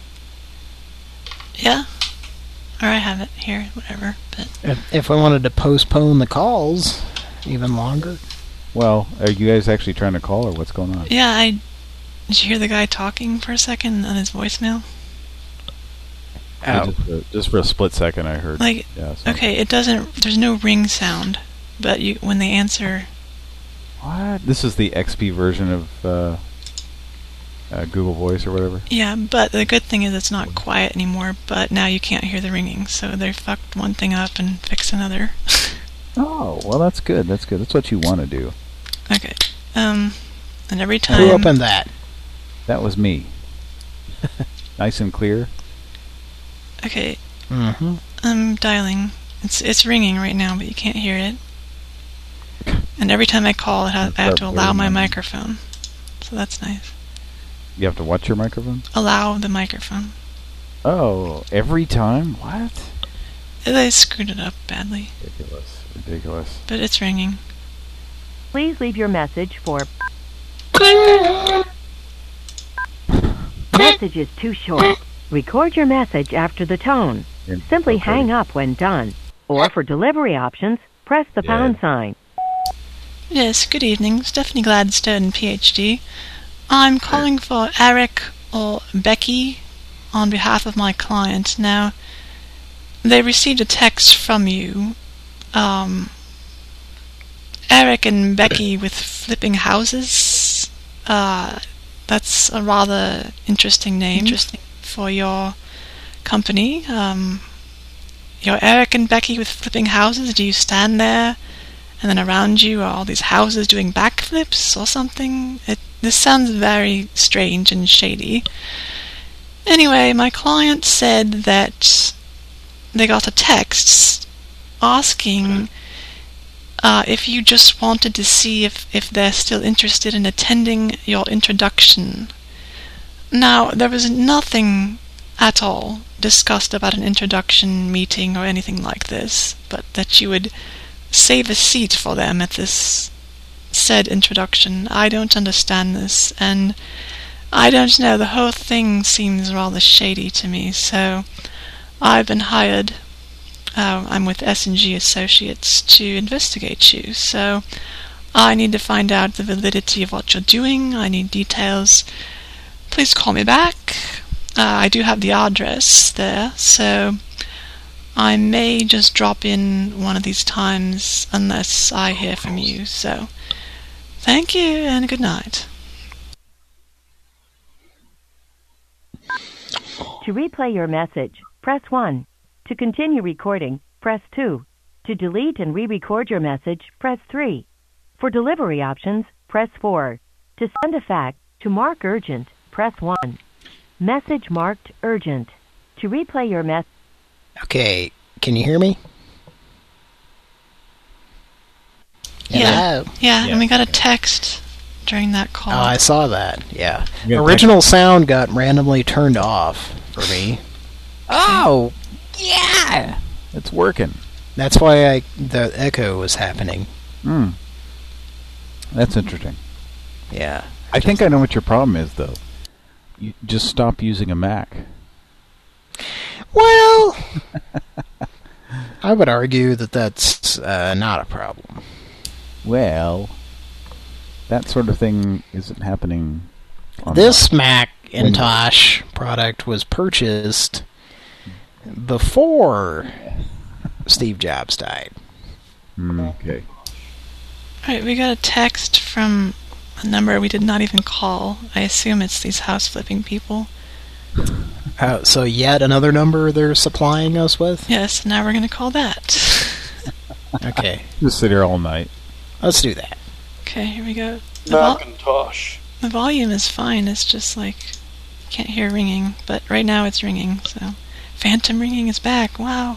Yeah. Or I have it here, whatever. But If, if we wanted to postpone the calls even longer. Well, are you guys actually trying to call, or what's going on? yeah, I did you hear the guy talking for a second on his voicemail? Yeah, just, for, just for a split second, I heard. Like, yeah, so- okay, it doesn't. There's no ring sound, but you when they answer. What? This is the X P version of uh, uh, Google Voice or whatever. Yeah, but the good thing is it's not quiet anymore. But now you can't hear the ringing, so they fucked one thing up and fixed another. Oh, well, that's good. That's good. That's what you want to do. Okay. Um, and every time. Who opened that? That was me. Nice and clear. Okay. Mm-hmm. I'm dialing. It's it's ringing right now, but you can't hear it. And every time I call, it has, I have to allow my microphone. So that's nice. You have to watch your microphone? Allow the microphone. Oh, every time? What? They screwed it up badly. Ridiculous. Ridiculous. But it's ringing. Please leave your message for... Message is too short. Record your message after the tone. Simply okay. hang up when done. Or for delivery options, press the Yeah. pound sign. Yes, good evening. Stephanie Gladstone, P H D. I'm calling for Eric or Becky on behalf of my client. Now, they received a text from you. Um, Eric and Becky with flipping houses. Uh, that's a rather interesting name. Interesting for your company. Um, you're Eric and Becky with flipping houses. Do you stand there, and then around you are all these houses doing backflips or something? It, this sounds very strange and shady. Anyway, my client said that they got a text asking uh, if you just wanted to see if, if they're still interested in attending your introduction. Now, there was nothing at all discussed about an introduction meeting or anything like this, but that you would save a seat for them at this said introduction. I don't understand this, and I don't know, the whole thing seems rather shady to me, so I've been hired, uh, I'm with S and G Associates, to investigate you, so I need to find out the validity of what you're doing. I need details. Please call me back. Uh, I do have the address there, so I may just drop in one of these times unless I hear from you, so thank you and good night. To replay your message, press one. To continue recording, press two. To delete and re-record your message, press three. For delivery options, press four. To send a fax, to mark urgent, press one. Message marked urgent. To replay your message... Okay, can you hear me? Yeah. Hello? Yeah, Yeah. and we got a text during that call. Oh, I saw that, yeah. You got a Original sound got randomly turned off for me. Oh, yeah! It's working. That's why I the echo was happening. Hmm. That's interesting. Yeah. I think I know what your problem is, though. You just stop using a Mac. Well, I would argue that that's uh, not a problem. Well, that sort of thing isn't happening on This the Macintosh product was purchased before Steve Jobs died. Okay. Alright, we got a text from a number we did not even call. I assume it's these house flipping people. Uh, so yet another number they're supplying us with? Yes, now we're going to call that. Okay. Just sit here all night. Let's do that. Okay, here we go. The, vol- Macintosh. the volume is fine, it's just like, can't hear ringing, but right now it's ringing, so. Phantom ringing is back, wow.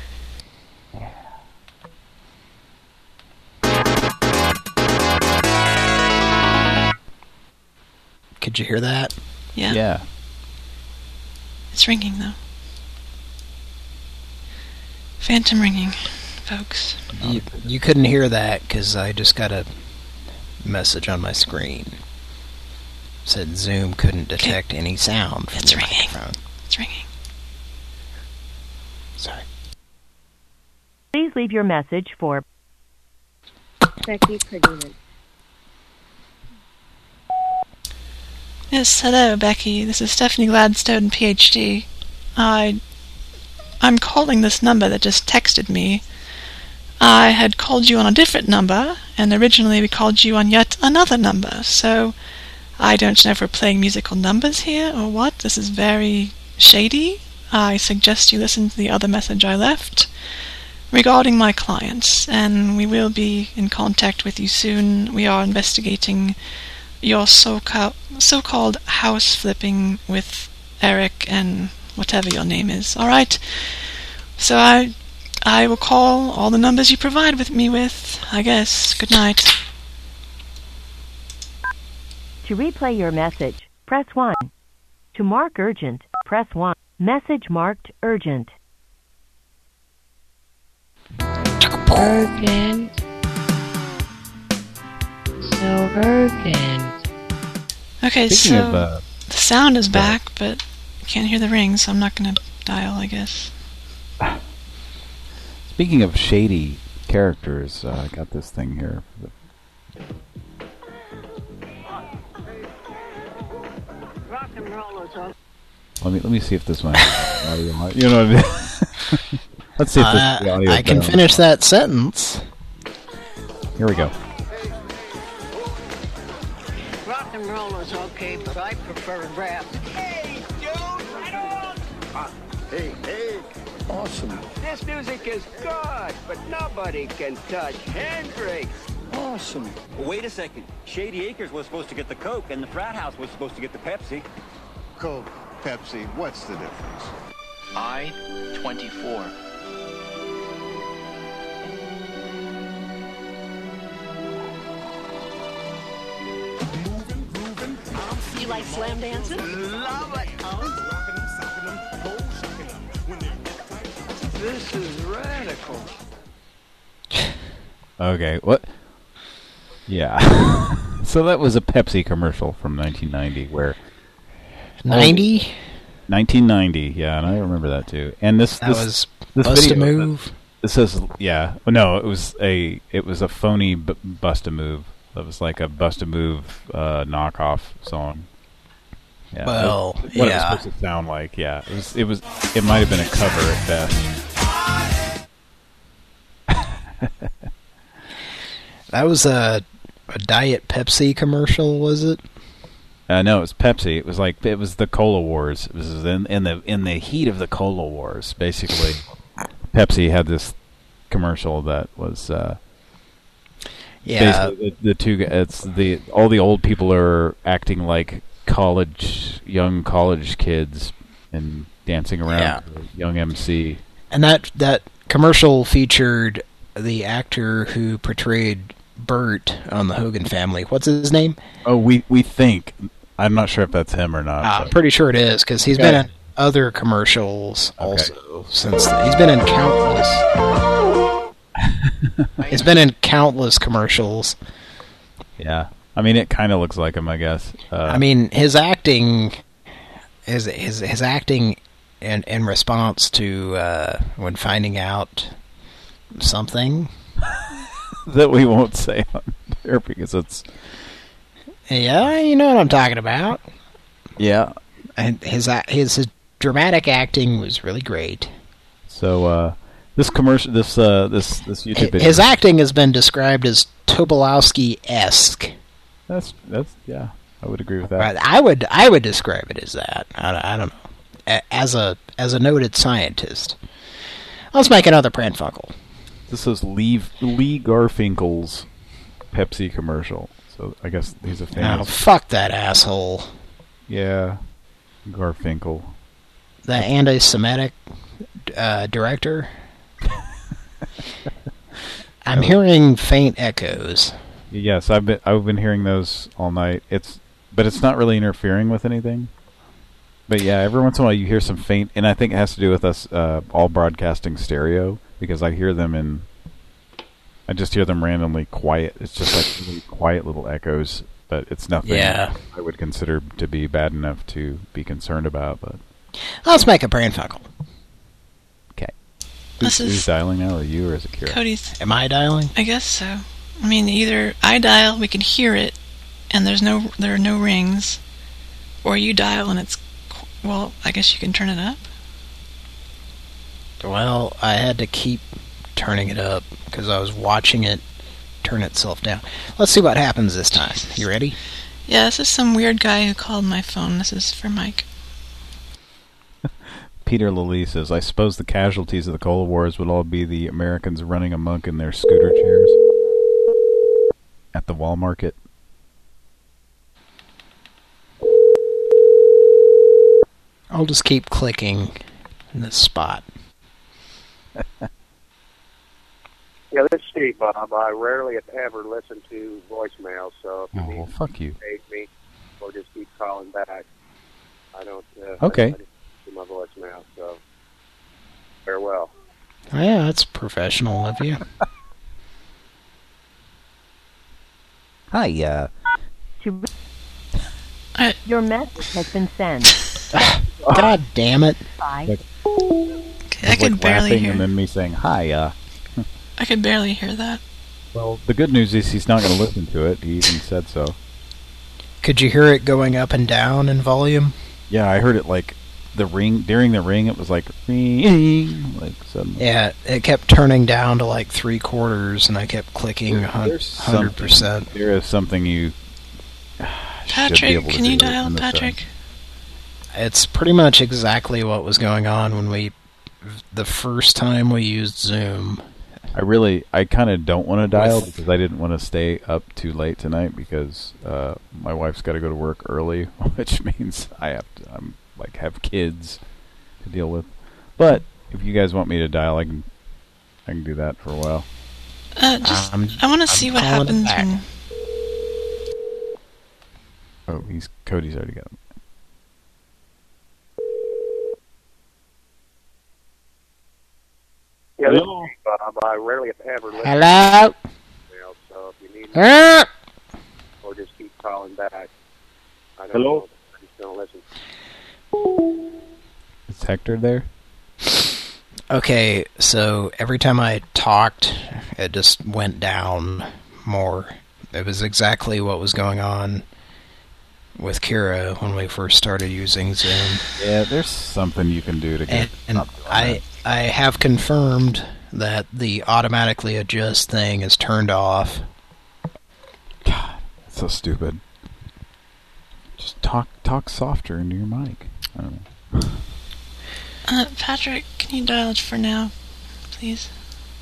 Could you hear that? Yeah. Yeah. It's ringing, though. Phantom ringing, folks. You, you couldn't hear that because I just got a message on my screen. Said Zoom couldn't detect any sound from It's the ringing. microphone. It's ringing. Sorry. Please leave your message for... Becky Cardinal. Yes, hello, Becky. This is Stephanie Gladstone, P H D. I, I'm calling this number that just texted me. I had called you on a different number, and originally we called you on yet another number, so I don't know if we're playing musical numbers here or what. This is very shady. I suggest you listen to the other message I left regarding my clients, and we will be in contact with you soon. We are investigating your so-called, so-called house flipping with Eric and whatever your name is. All right. So I, I will call all the numbers you provide with me with. I guess. Good night. To replay your message, press one. To mark urgent, press one. Message marked urgent. Urgent. So urgent. Okay, Speaking so of, uh, the sound is back, but I can't hear the ring, so I'm not going to dial, I guess. Speaking of shady characters, uh, I got this thing here. Rock and roll is all. Let me let me see if this one. Audio, you know, what I mean? Let's see if this Uh, the audio. I can finish that sentence. Here we go. Rock and roll is okay, but I prefer rap. Hey, dude, right on! Hey, hey, awesome. This music is good, but nobody can touch Hendrix. Awesome. Wait a second. Shady Acres was supposed to get the Coke, and the frat house was supposed to get the Pepsi. Coke, Pepsi, what's the difference? I twenty-four. You like slam dancing? Love it. This is radical. Okay, what? Yeah. So that was a Pepsi commercial from nineteen ninety where ninety? nineteen ninety, yeah, and I remember that too. And this, that this was this Bust video, a Move. This says, yeah, no, it was a it was a phony b Bust a Move. It was like a Bust a Move uh, knockoff song. Yeah, well, what yeah. it was supposed to sound like, yeah. It was. It was. It might have been a cover at best. That was a, a Diet Pepsi commercial, was it? Uh, no, it was Pepsi. It was like it was the Cola Wars. It was in, in the in the heat of the Cola Wars. Basically, Pepsi had this commercial that was. Uh, yeah. Basically, the, the two. It's the all the old people are acting like college, young college kids, and dancing around yeah. with a young M C. And that that commercial featured the actor who portrayed Bert on the Hogan Family. What's his name? Oh, we we think. I'm not sure if that's him or not. Uh, I'm pretty sure it is, because he's okay. been in other commercials okay. also. Since he's been in countless. He's been in countless commercials. Yeah, I mean, it kind of looks like him, I guess. Uh, I mean, his acting, his his his acting, in in response to uh, when finding out something that we won't say on there because it's. Yeah, you know what I'm talking about. Yeah, and his his his dramatic acting was really great. So uh, this commercial, this uh, this this YouTube video, his acting has been described as Tobolowsky-esque. That's that's yeah, I would agree with that. I would I would describe it as that. I, I don't know. As a as a noted scientist, let's make another pranfuckle. This is Lee Lee Garfinkel's Pepsi commercial. So I guess he's a famous. Oh, fuck that asshole. Yeah, Garfinkel. The anti-Semitic uh, director. I'm hearing faint echoes. Yes, I've been I've been hearing those all night. It's but it's not really interfering with anything. But yeah, every once in a while you hear some faint, and I think it has to do with us uh, all broadcasting stereo because I hear them in. I just hear them randomly quiet. It's just like really quiet little echoes, but it's nothing yeah. I would consider to be bad enough to be concerned about. But let's make a pranfuckle. Okay. Who's, who's dialing now, or you, or is it Kira? Cody's. Am I dialing? I guess so. I mean, either I dial, we can hear it, and there's no there are no rings, or you dial and it's well. I guess you can turn it up. Well, I had to keep turning it up because I was watching it turn itself down. Let's see what happens this time. You ready? Yeah, this is some weird guy who called my phone. This is for Mike. Peter Lilly says, I suppose the casualties of the Cola Wars would all be the Americans running amok in their scooter chairs at the Walmart. I'll just keep clicking in this spot. Yeah, this is Steve, Bob. I rarely ever listen to voicemails, so if you oh, need well, fuck you. to page me or just keep calling back, I don't uh, okay. I don't do my voicemail, so farewell. Yeah, that's professional of you. Hi, uh... Uh, Your message has been sent. God damn it. Bye. Like, I could like barely laughing hear. And then me saying, hi, uh... I could barely hear that. Well, the good news is he's not going to listen to it. He even said so. Could you hear it going up and down in volume? Yeah, I heard it like the ring. During the ring, it was like ring, like suddenly. Yeah, it kept turning down to like three quarters, and I kept clicking one hundred percent. There is something you Patrick, can you dial Patrick? It's pretty much exactly what was going on when we, the first time we used Zoom. I really, I kind of don't want to dial because I didn't want to stay up too late tonight because uh, my wife's got to go to work early, which means I have to, I'm like have kids to deal with. But if you guys want me to dial, I can, I can do that for a while. Uh, just, um, I want to see what happens when. Oh, he's Cody's already got him. Yeah, this is Bob. I rarely ever listen. Hello? Email, so if you need uh, or just keep calling back. I don't Hello? know. I just don't listen. Is Hector there? Okay, so every time I talked, it just went down more. It was exactly what was going on with Kira when we first started using Zoom. Yeah, there's something you can do to get... And, and I, I have confirmed that the automatically adjust thing is turned off. God, that's so stupid. Just talk talk softer into your mic. I don't know. Uh, Patrick, can you dial it for now, please?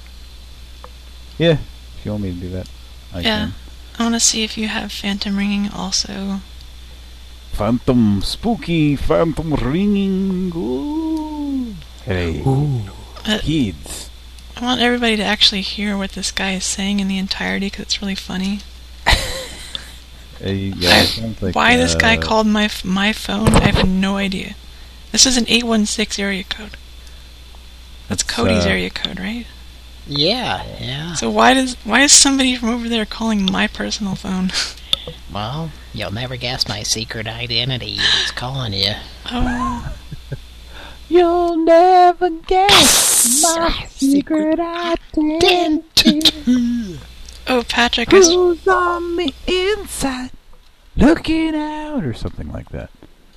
Yeah, if you want me to do that, I yeah. can. I want to see if you have phantom ringing also. Phantom, spooky phantom ringing. Ooh. Hey, Ooh. Uh, kids. I want everybody to actually hear what this guy is saying in the entirety because it's really funny. Hey, yeah, it sounds like, Why uh, this guy called my f my phone, I have no idea. This is an eight one six area code. That's Cody's uh, area code, right? Yeah, yeah. So why does why is somebody from over there calling my personal phone? Well, you'll never guess my secret identity. It's calling you. Oh. You'll never guess my secret identity. Oh, Patrick is... Who's on the inside looking out, or something like that.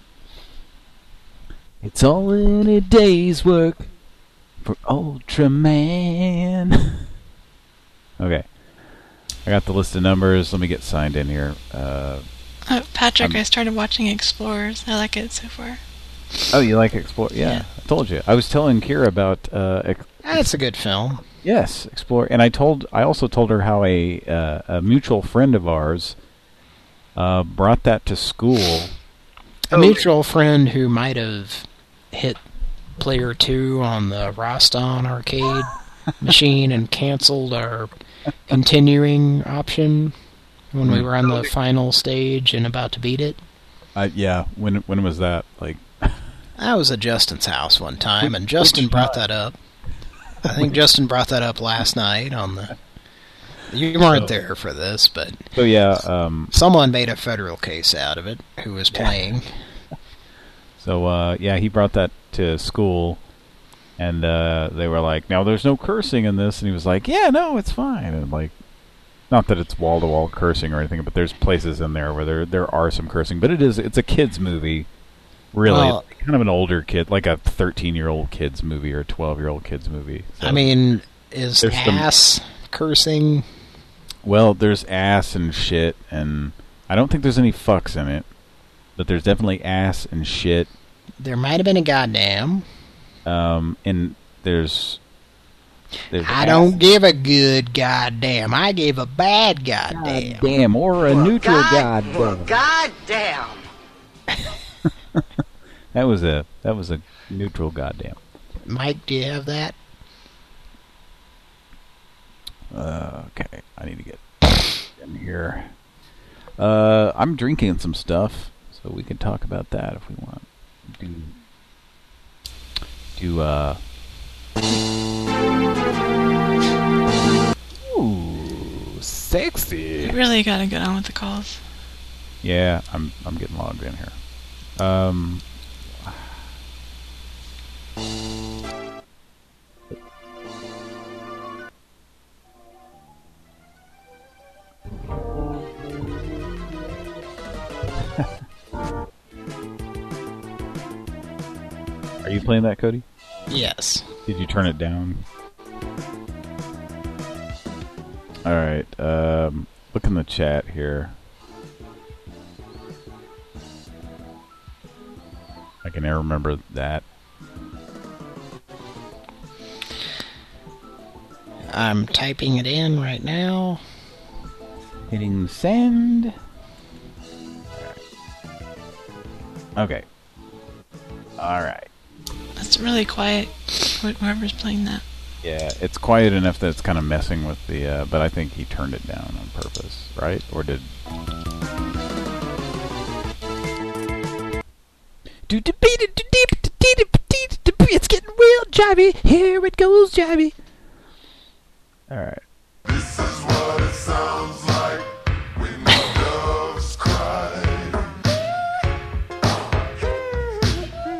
It's all in a day's work for Ultraman. Okay. I got the list of numbers. Let me get signed in here. Uh, oh, Patrick, I'm, I started watching Explorers. I like it so far. Oh, you like Explore? Yeah, yeah, I told you. I was telling Kira about... Uh, ex That's a good film. Yes, Explore. And I told, I also told her how a, uh, a mutual friend of ours uh, brought that to school. A mutual friend who might have hit player two on the Roston arcade machine and canceled our continuing option when we were on the final stage and about to beat it. Uh, yeah, when when was that? Like, I was at Justin's house one time, and Justin brought that up. I think Justin brought that up last night on the... You weren't there for this, but... So yeah, um... someone made a federal case out of it, who was playing. So, uh, yeah, he brought that to school, and uh, they were like, now there's no cursing in this, and he was like, yeah, no, it's fine. And like, not that it's wall-to-wall cursing or anything, but there's places in there where there there are some cursing. But it is, it's a kid's movie, really. Well, it's kind of an older kid, like a thirteen-year-old kid's movie or a twelve-year-old kid's movie. So I mean, is there's ass some, cursing? Well, there's ass and shit, and I don't think there's any fucks in it. But there's definitely ass and shit. There might have been a goddamn. Um, and there's... there's I ass. don't give a good goddamn. I give a bad goddamn. Damn, or a neutral God, goddamn. Goddamn. That was a that was a neutral goddamn. Mike, do you have that? Uh, okay, I need to get in here. Uh, I'm drinking some stuff. So we can talk about that if we want. Do, do uh... Ooh, sexy. You really gotta get on with the calls. Yeah, I'm I'm getting logged in here. Um... Are you playing that, Cody? Yes. Did you turn it down? Alright, um, look in the chat here. I can never remember that. I'm typing it in right now. Hitting send. Okay. Alright. It's really quiet, wh whoever's playing that. Yeah, it's quiet enough that it's kind of messing with the, uh, but I think he turned it down on purpose, right? Or did... It's getting real jivey. Here it goes, jivey. Alright. This is what it sounds like when the doves cry.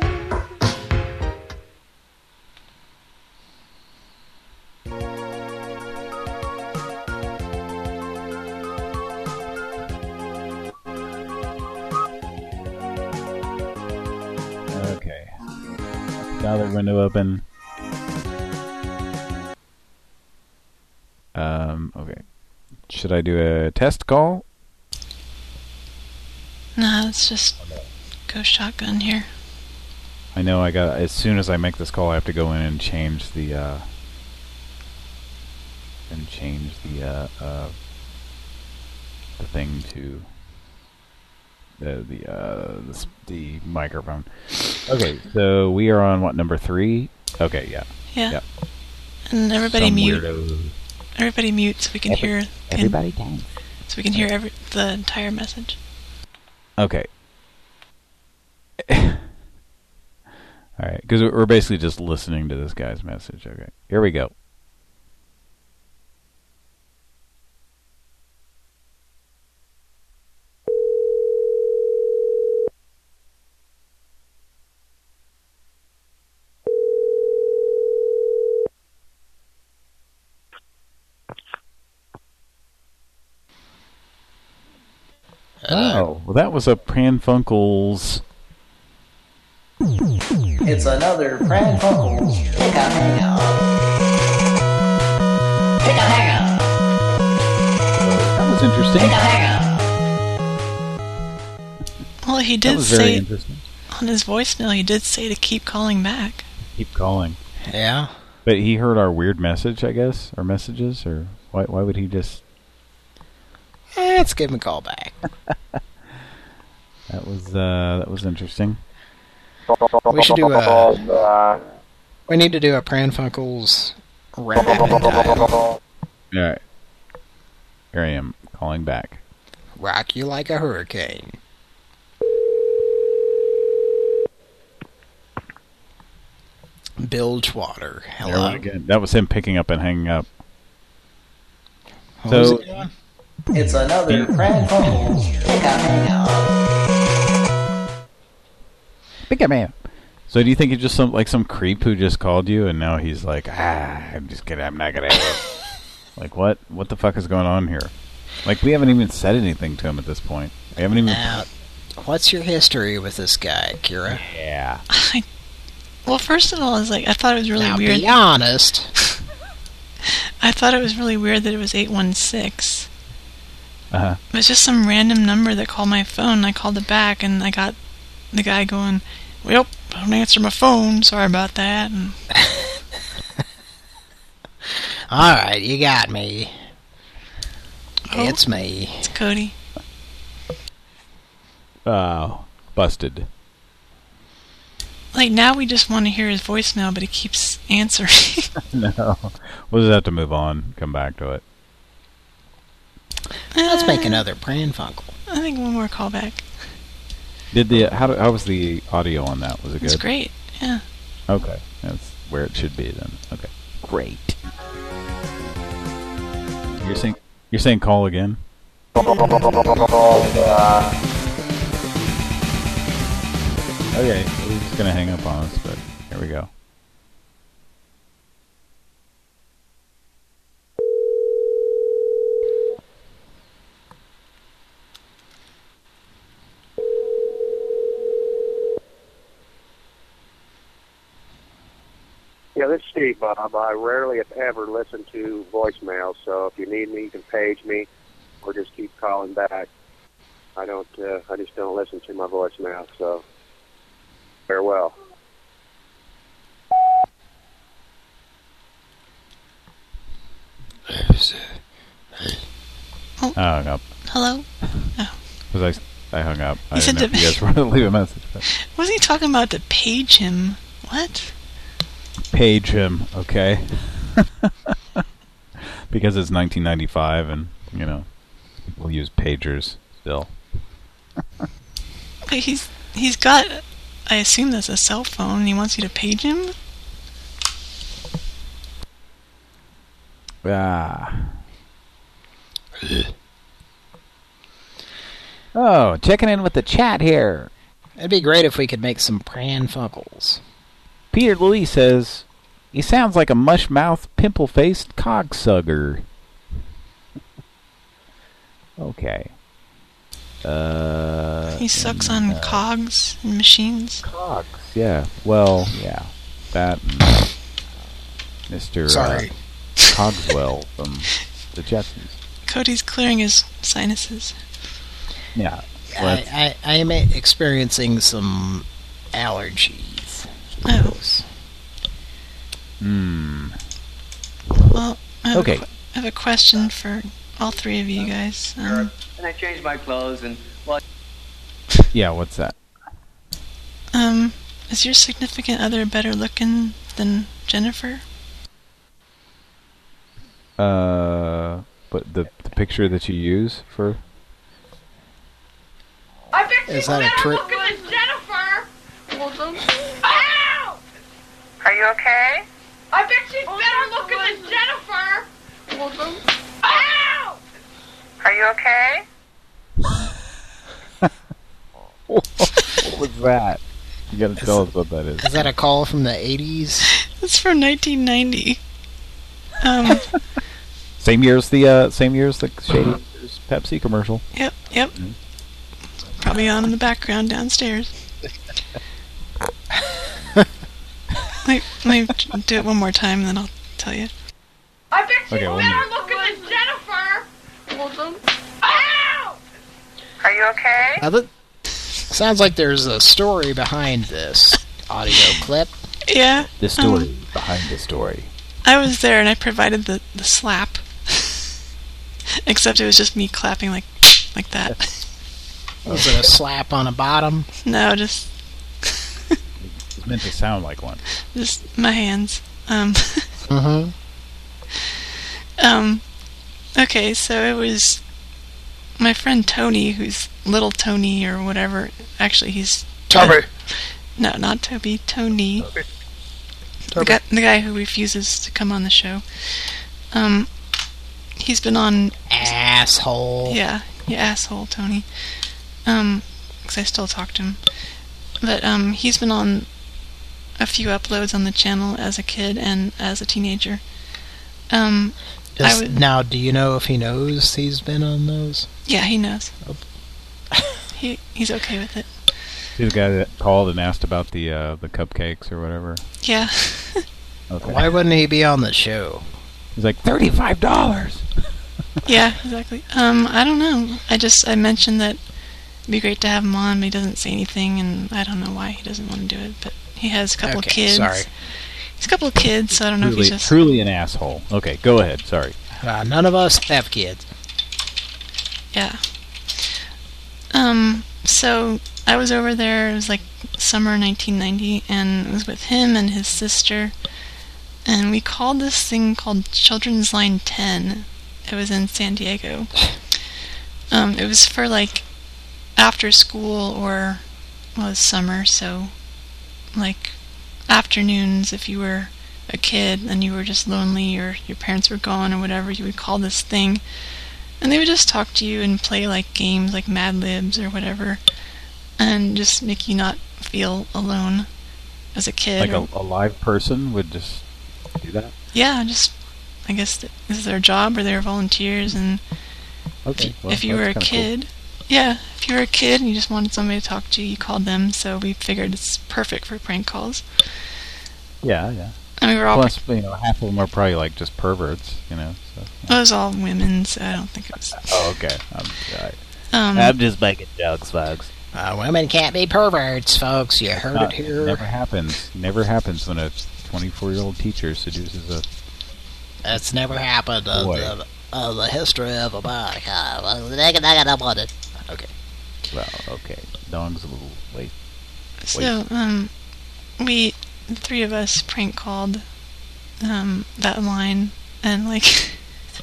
Another window open. Um, okay. Should I do a test call? Nah, let's just go shotgun here. I know I got, as soon as I make this call, I have to go in and change the, uh, and change the, uh, uh, the thing to the, the, uh, the, the microphone. Okay, so we are on, what, number three? Okay, yeah. Yeah. Yep. And everybody Some mute. weirdo. Everybody mute so we can Every, hear. Everybody can. So we can hear every the entire message. Okay. Alright, because we're basically just listening to this guy's message. Okay, here we go. Oh, well, that was a Pranfunkel's. It's another Pranfunkel's Pick a Hang-Up. Pick a Hang-Up. That was interesting. Pick a Hang-Up. Well, he That did was very say interesting. on his voicemail. He did say to keep calling back. Keep calling. Yeah. But he heard our weird message, I guess, our messages, or why? Why would he just? Eh, let's give him a call back. That was uh, that was interesting. We should do a. We need to do a Pranfunkel's rapid dial. All right. Here I am calling back. Rock you like a hurricane. Bilgewater. Hello. There we go. That was him picking up and hanging up. What so. was it doing? It's another Pranfunkel's Pick a Hang-Up. Pick a man. So do you think it's just some like some creep who just called you and now he's like, ah, I'm just kidding, I'm not gonna. Like what? What the fuck is going on here? Like we haven't even said anything to him at this point. I haven't even. Now, what's your history with this guy, Kira? Yeah. I, well, first of all, it's like I thought it was really now, weird. Be honest. I thought it was really weird that it was eight one six. Uh-huh. It was just some random number that called my phone. I called it back, and I got the guy going, well, I don't answer my phone. Sorry about that. And all right, you got me. Oh, it's me. It's Cody. Oh, busted. Like, now we just want to hear his voicemail, but he keeps answering. No. We'll just have to move on. Come back to it. Let's make another Pranfunkel. I think one more call back. Did the how do, how was the audio on that? Was it good? It's great. Yeah. Okay, that's where it should be then. Okay, great. You're saying you're saying call again? Okay, he's just gonna hang up on us, but here we go. Yeah, this is Steve Bob. I rarely if ever listen to voicemails, so if you need me, you can page me or just keep calling back. I don't. Uh, I just don't listen to my voicemail, so farewell. Oh. I hung up. Hello? Oh. Was I? I hung up. He I said didn't know to if you guys wanted to leave a message. But. Wasn't he talking about to page him? What? Page him, okay? Because it's nineteen ninety-five, and you know, people use pagers still. But he's he's got. I assume that's a cell phone. And he wants you to page him. Ah. Oh, checking in with the chat here. It'd be great if we could make some Pranfunkels. Peter Lee says, he sounds like a mush-mouthed, pimple-faced cogsugger. Okay. Uh, he sucks and, on uh, cogs and machines. Cogs, yeah. Well, yeah. that and Mister Sorry. Uh, Cogswell from the Jetsons. Cody's clearing his sinuses. Yeah. I, I, I am experiencing some allergies. Oh. Hmm. Well, I have, okay. a, I have a question for all three of you guys. Um, and I changed my clothes and well. Yeah, what's that? Um, is your significant other better looking than Jennifer? Uh, but the the picture that you use for. I bet she's Is that a better trick? looking than Jennifer. Ow! Are you okay? I bet she's better looking than Jennifer. Ow! Are you okay? What was that? You gotta Is tell it- us what that is. Is that a call from the eighties? It's from nineteen ninety. Um, Same year as the uh, same year as the Shady Pepsi commercial. yep, yep. Mm-hmm. Probably on in the background downstairs. Wait, let me do it one more time, and then I'll tell you. I bet she's Okay, one better minute. looking than Jennifer. Ow! Are you okay? Now that sounds like there's a story behind this audio clip. Yeah. The story um, behind the story. I was there, and I provided the, the slap. Except it was just me clapping like like that. Was it a slap on a bottom? No, just It's meant to sound like one. just my hands. Um, Mm-hmm. um, okay, so it was my friend Tony, who's Little Tony or whatever. Actually, he's Toby. No, not Toby. Tony. Toby. The guy, the guy who refuses to come on the show. Um, he's been on. Asshole. Yeah, you asshole, Tony. Um, because I still talk to him. But um, he's been on a few uploads on the channel as a kid and as a teenager. Um, I Is- would, now, do you know if he knows he's been on those? yeah, he knows. he he's okay with it. See the guy that called and asked about the uh, the cupcakes or whatever. Yeah. Okay. Why wouldn't he be on the show? He's like thirty-five dollars. Yeah, exactly. Um, I don't know. I just I mentioned that it'd be great to have him on, but he doesn't say anything, and I don't know why he doesn't want to do it. But he has a couple Okay, of kids. sorry. He's a couple of kids, so I don't know Truly, if he's just. truly an asshole. Okay, go ahead. Sorry. Uh, none of us have kids. Yeah. Um. So I was over there. It was like summer nineteen ninety, and it was with him and his sister. And we called this thing called Children's Line ten. It was in San Diego. Um, it was for like after school or well, it was summer, so like afternoons if you were a kid and you were just lonely or your parents were gone or whatever, you would call this thing. And they would just talk to you and play like games like Mad Libs or whatever and just make you not feel alone as a kid. Like or, a, a live person would just do that? yeah, just I guess th- this is their job or they were volunteers and Okay. if, Well, if you were a that's kinda kid, yeah, if you were a kid and you just wanted somebody to talk to, you called them. So we figured it's perfect for prank calls. Cool. Yeah, yeah. And we were all. Plus, you know, half of them are probably like just perverts, you know. So, It was all women, so I don't think it was. Oh, okay. I'm, right. Um, I'm just making jokes, folks. Uh, women can't be perverts, folks. You heard Not- it here. Never happens. Never happens when a twenty-four-year-old teacher seduces a. That's never happened in Boy. the, uh, the history of America. Okay. Well, okay. Dong's a little late. So, um, we, the three of us, prank called um, that line, and like,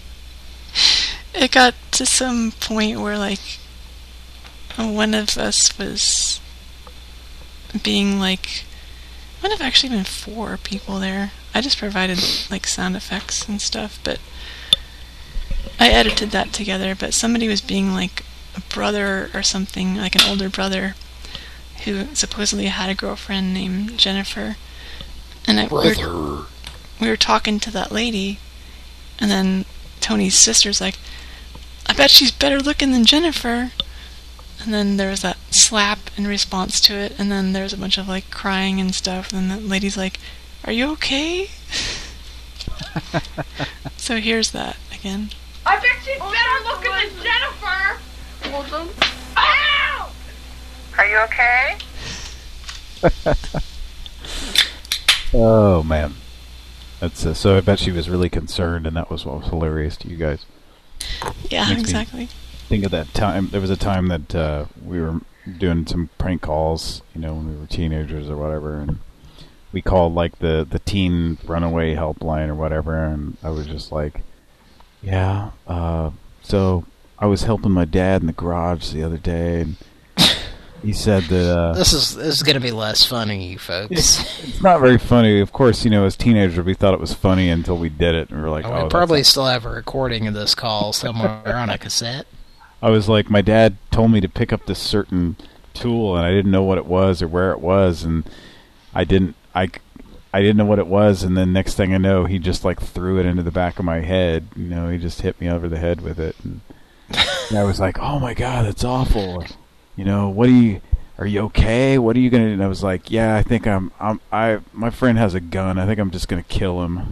it got to some point where like, one of us was being like, might have actually been four people there. I just provided like sound effects and stuff, but I edited that together. But somebody was being like a brother or something, like an older brother, who supposedly had a girlfriend named Jennifer. And I, we, were, we were talking to that lady, and then Tony's sister's like, I bet she's better looking than Jennifer. And then there was that slap in response to it, and then there was a bunch of like crying and stuff, and then the lady's like, Are you okay? So here's that again. I bet she's better looking than Jennifer. Ow! Are you okay? Oh man, that's uh, so. I bet she was really concerned, and that was what was hilarious to you guys. Yeah, Makes exactly. me think of that time. There was a time that uh, we were doing some prank calls, you know, when we were teenagers or whatever, and we called like the the teen runaway helpline or whatever, and I was just like, yeah, uh, so I was helping my dad in the garage the other day, and he said that uh, this is this is gonna be less funny, folks. It's, it's not very funny, of course. You know, as teenagers, we thought it was funny until we did it, and we were like, oh, "Oh, we probably still have a recording of this call somewhere on a cassette." I was like, my dad told me to pick up this certain tool, and I didn't know what it was or where it was, and I didn't, I, I didn't know what it was, and then next thing I know, he just like threw it into the back of my head. You know, he just hit me over the head with it, and, and I was like, "Oh my God, that's awful." You know, what are you, are you okay? What are you going to do? And I was like, yeah, I think I'm, I'm, I, my friend has a gun. I think I'm just going to kill him.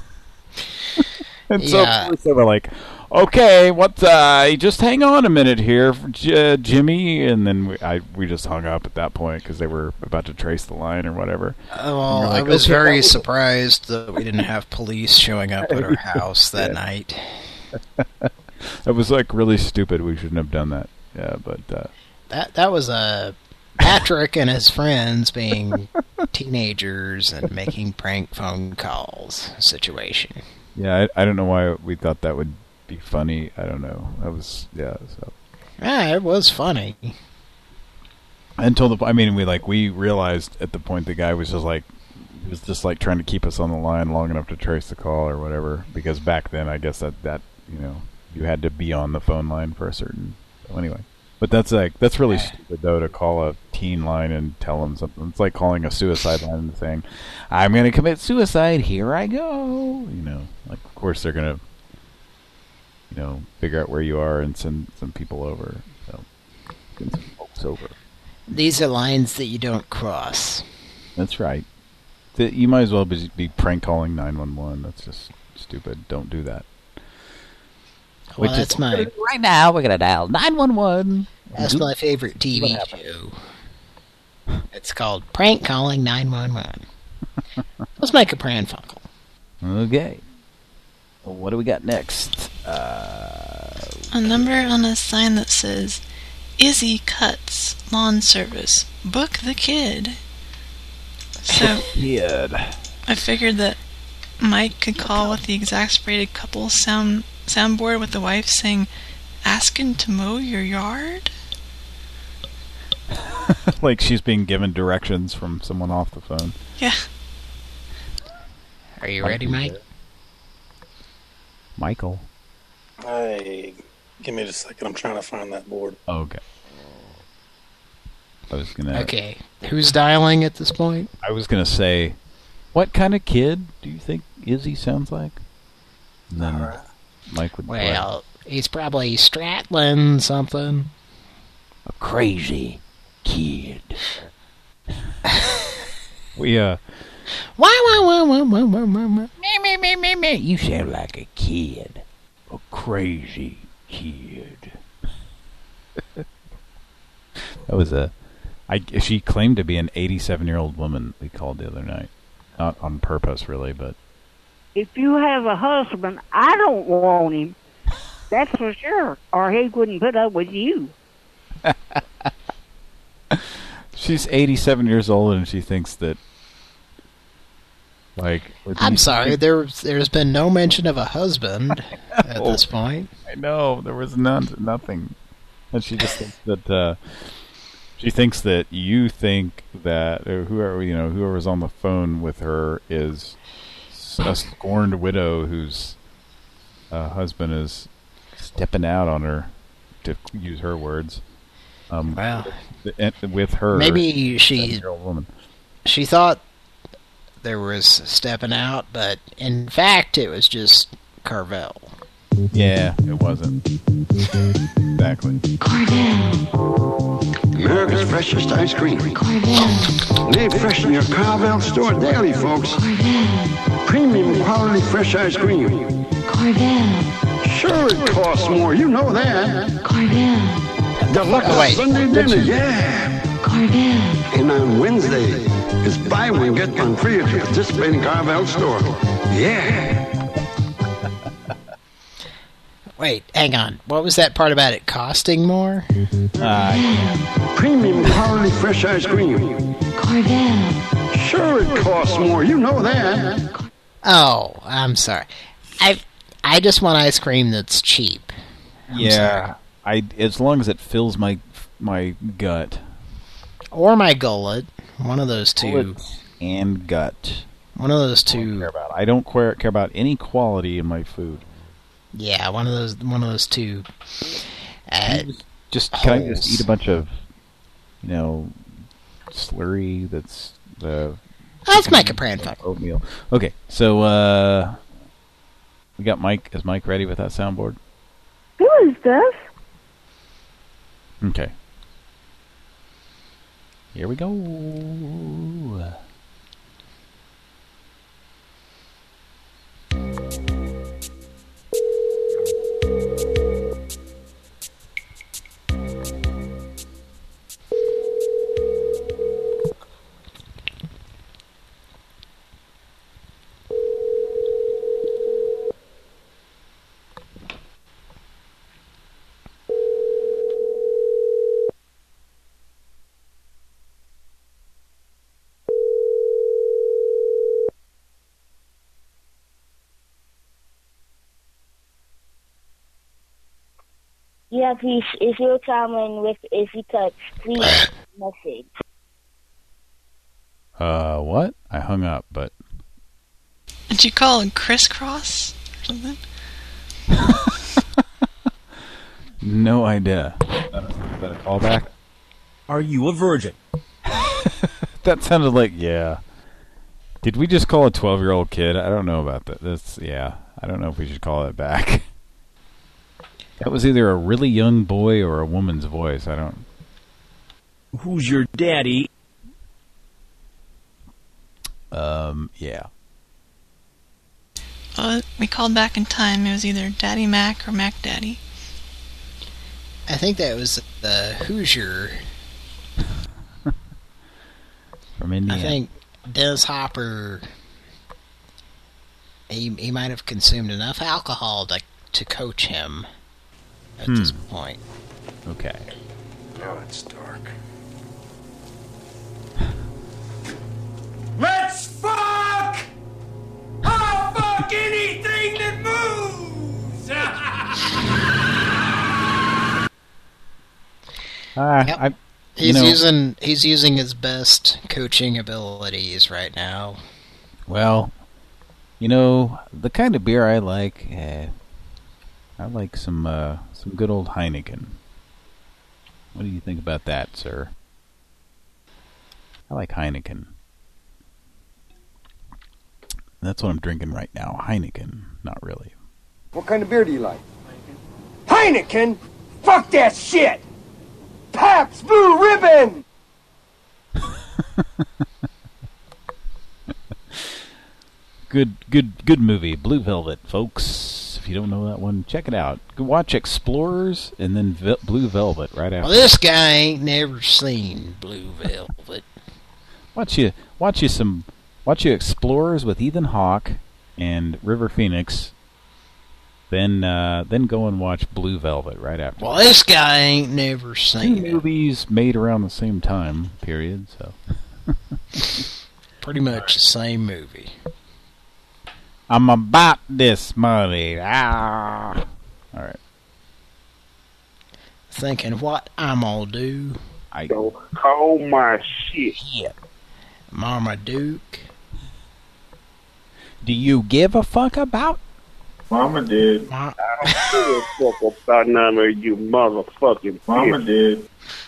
And so, Yeah. so we're like, okay, what, uh, just hang on a minute here, J- Jimmy. And then we, I, we just hung up at that point because they were about to trace the line or whatever. Oh, well, like, I was okay, very that was- surprised that we didn't have police showing up at our house that Yeah. night. That was like really stupid. We shouldn't have done that. Yeah, but, uh, That that was uh, Patrick and his friends being teenagers and making prank phone calls situation. yeah, I, I don't know why we thought that would be funny. I don't know. That was, yeah, so. Yeah, it was funny. Until the, I mean, we like we realized at the point the guy was just like, he was just like trying to keep us on the line long enough to trace the call or whatever. Because back then, I guess that that you know you had to be on the phone line for a certain. So anyway, but that's like that's really stupid though to call a teen line and tell them something. It's like calling a suicide line and saying, "I'm going to commit suicide. Here I go." You know, like of course they're going to, you know, figure out where you are and send some people over. So send some folks over. These are lines that you don't cross. That's right. Th- You might as well be, be prank calling nine one one. That's just stupid. Don't do that. Well, Which that's is, my right now we're gonna dial nine one one. that's my favorite T V show. It's called Prank Calling nine one one. Let's make a prank funkle. Okay. Well, what do we got next? Uh, A number on a sign that says, Izzy Cuts Lawn Service. Book the kid. So, kid. I figured that Mike could call with the exasperated couple sound soundboard with the wife saying, asking to mow your yard? Like she's being given directions from someone off the phone. Yeah. Are you ready, Mike? Michael. Hey, give me just a second. I'm trying to find that board. Okay. I was gonna. Okay. Who's dialing at this point? I was gonna say, what kind of kid do you think Izzy sounds like? And then All right. Mike would. Well, he's probably straddling something. A crazy kid. we uh. Why, why, why, why, why, why, why, why? Me, me, me, me, me. You sound like a kid. A crazy kid. That was a... I, she claimed to be an eighty-seven-year-old woman we called the other night. Not on purpose, really, but... If you have a husband, I don't want him. That's for sure. Or he wouldn't put up with you. She's eighty-seven years old and she thinks that... Like... I'm sorry, there, there's been no mention of a husband at this point. I know, there was none, nothing. And she just thinks that... Uh, She thinks that you think that uh, whoever you know whoever's on the phone with her is a scorned widow whose uh, husband is stepping out on her, to use her words. Um, wow. With, with her, maybe she woman. she thought there was stepping out, but in fact it was just Carvel. Yeah, it wasn't. Exactly. Cordell. America's freshest ice cream. Carvel. They freshen your Carvel store daily, folks. Carvel. Premium quality fresh ice cream. Carvel. Sure, it costs more. You know that. Carvel. Deluxe oh, Sunday dinner, yeah. Carvel. And on Wednesday, it's buy one, get one free at your participating Carvel store. Yeah. Wait, hang on. What was that part about it costing more? Uh, Premium quality fresh ice cream. Carvel. Sure, it costs more. You know that. Oh, I'm sorry. I I just want ice cream that's cheap. I'm yeah, I as long as it fills my my gut or my gullet, one of those two. Gullet and gut. One of those two. I don't care about. I don't care, care about any quality in my food. Yeah, one of those, one of those two. Uh, just can I just eat a bunch of, you know, slurry that's the. Let's make a pran fuck oatmeal. Okay, so uh, we got Mike. Is Mike ready with that soundboard? Who is this? Okay. Here we go. Yeah, please, if you're coming with if you touch, please message. Uh, what? I hung up, but... Did you call him crisscross or something? No idea. Is that a callback? Are you a virgin? That sounded like, yeah. Did we just call a twelve-year-old kid? I don't know about that. That's, yeah. I don't know if we should call it back. That was either a really young boy or a woman's voice. I don't... Who's your daddy? Um, yeah. Well, we called back in time. It was either Daddy Mac or Mac Daddy. I think that was the Hoosier. From Indiana. I think Dennis Hopper, he, he might have consumed enough alcohol to, to coach him. At hmm. this point. Okay. Now it's dark. Let's fuck! I'll fuck anything that moves! uh, yep. I, he's know, using he's using his best coaching abilities right now. Well, you know, the kind of beer I like, eh, I like some uh, some good old Heineken. What do you think about that, sir? I like Heineken. That's what I'm drinking right now. Heineken. Not really. What kind of beer do you like? Heineken? Fuck that shit! Pabst Blue Ribbon! Good, good, good movie, Blue Velvet, folks. If you don't know that one, check it out. Go watch Explorers and then Ve Blue Velvet right after. Well, this guy ain't never seen Blue Velvet. Watch you, watch you some, watch you Explorers with Ethan Hawke and River Phoenix. Then, uh, then go and watch Blue Velvet right after. Well, this guy ain't never seen Two it. movies made around the same time period, so pretty much the same movie. I'm about this money. Ah. All right. Thinking what I'm gonna do. I don't call my shit. Shit. Marmaduke. Do you give a fuck about? Mama did. I don't give a fuck about none of you motherfucking Mama bitch. did.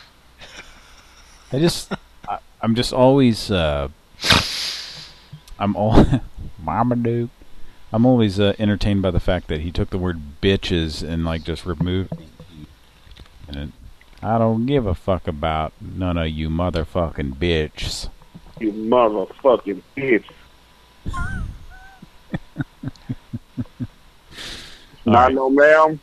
I just, I, I'm just always, uh, I'm all, Marmaduke. I'm always uh, entertained by the fact that he took the word bitches and like just removed and it, I don't give a fuck about none of you motherfucking bitches. You motherfucking bitch. Not right. no ma'am.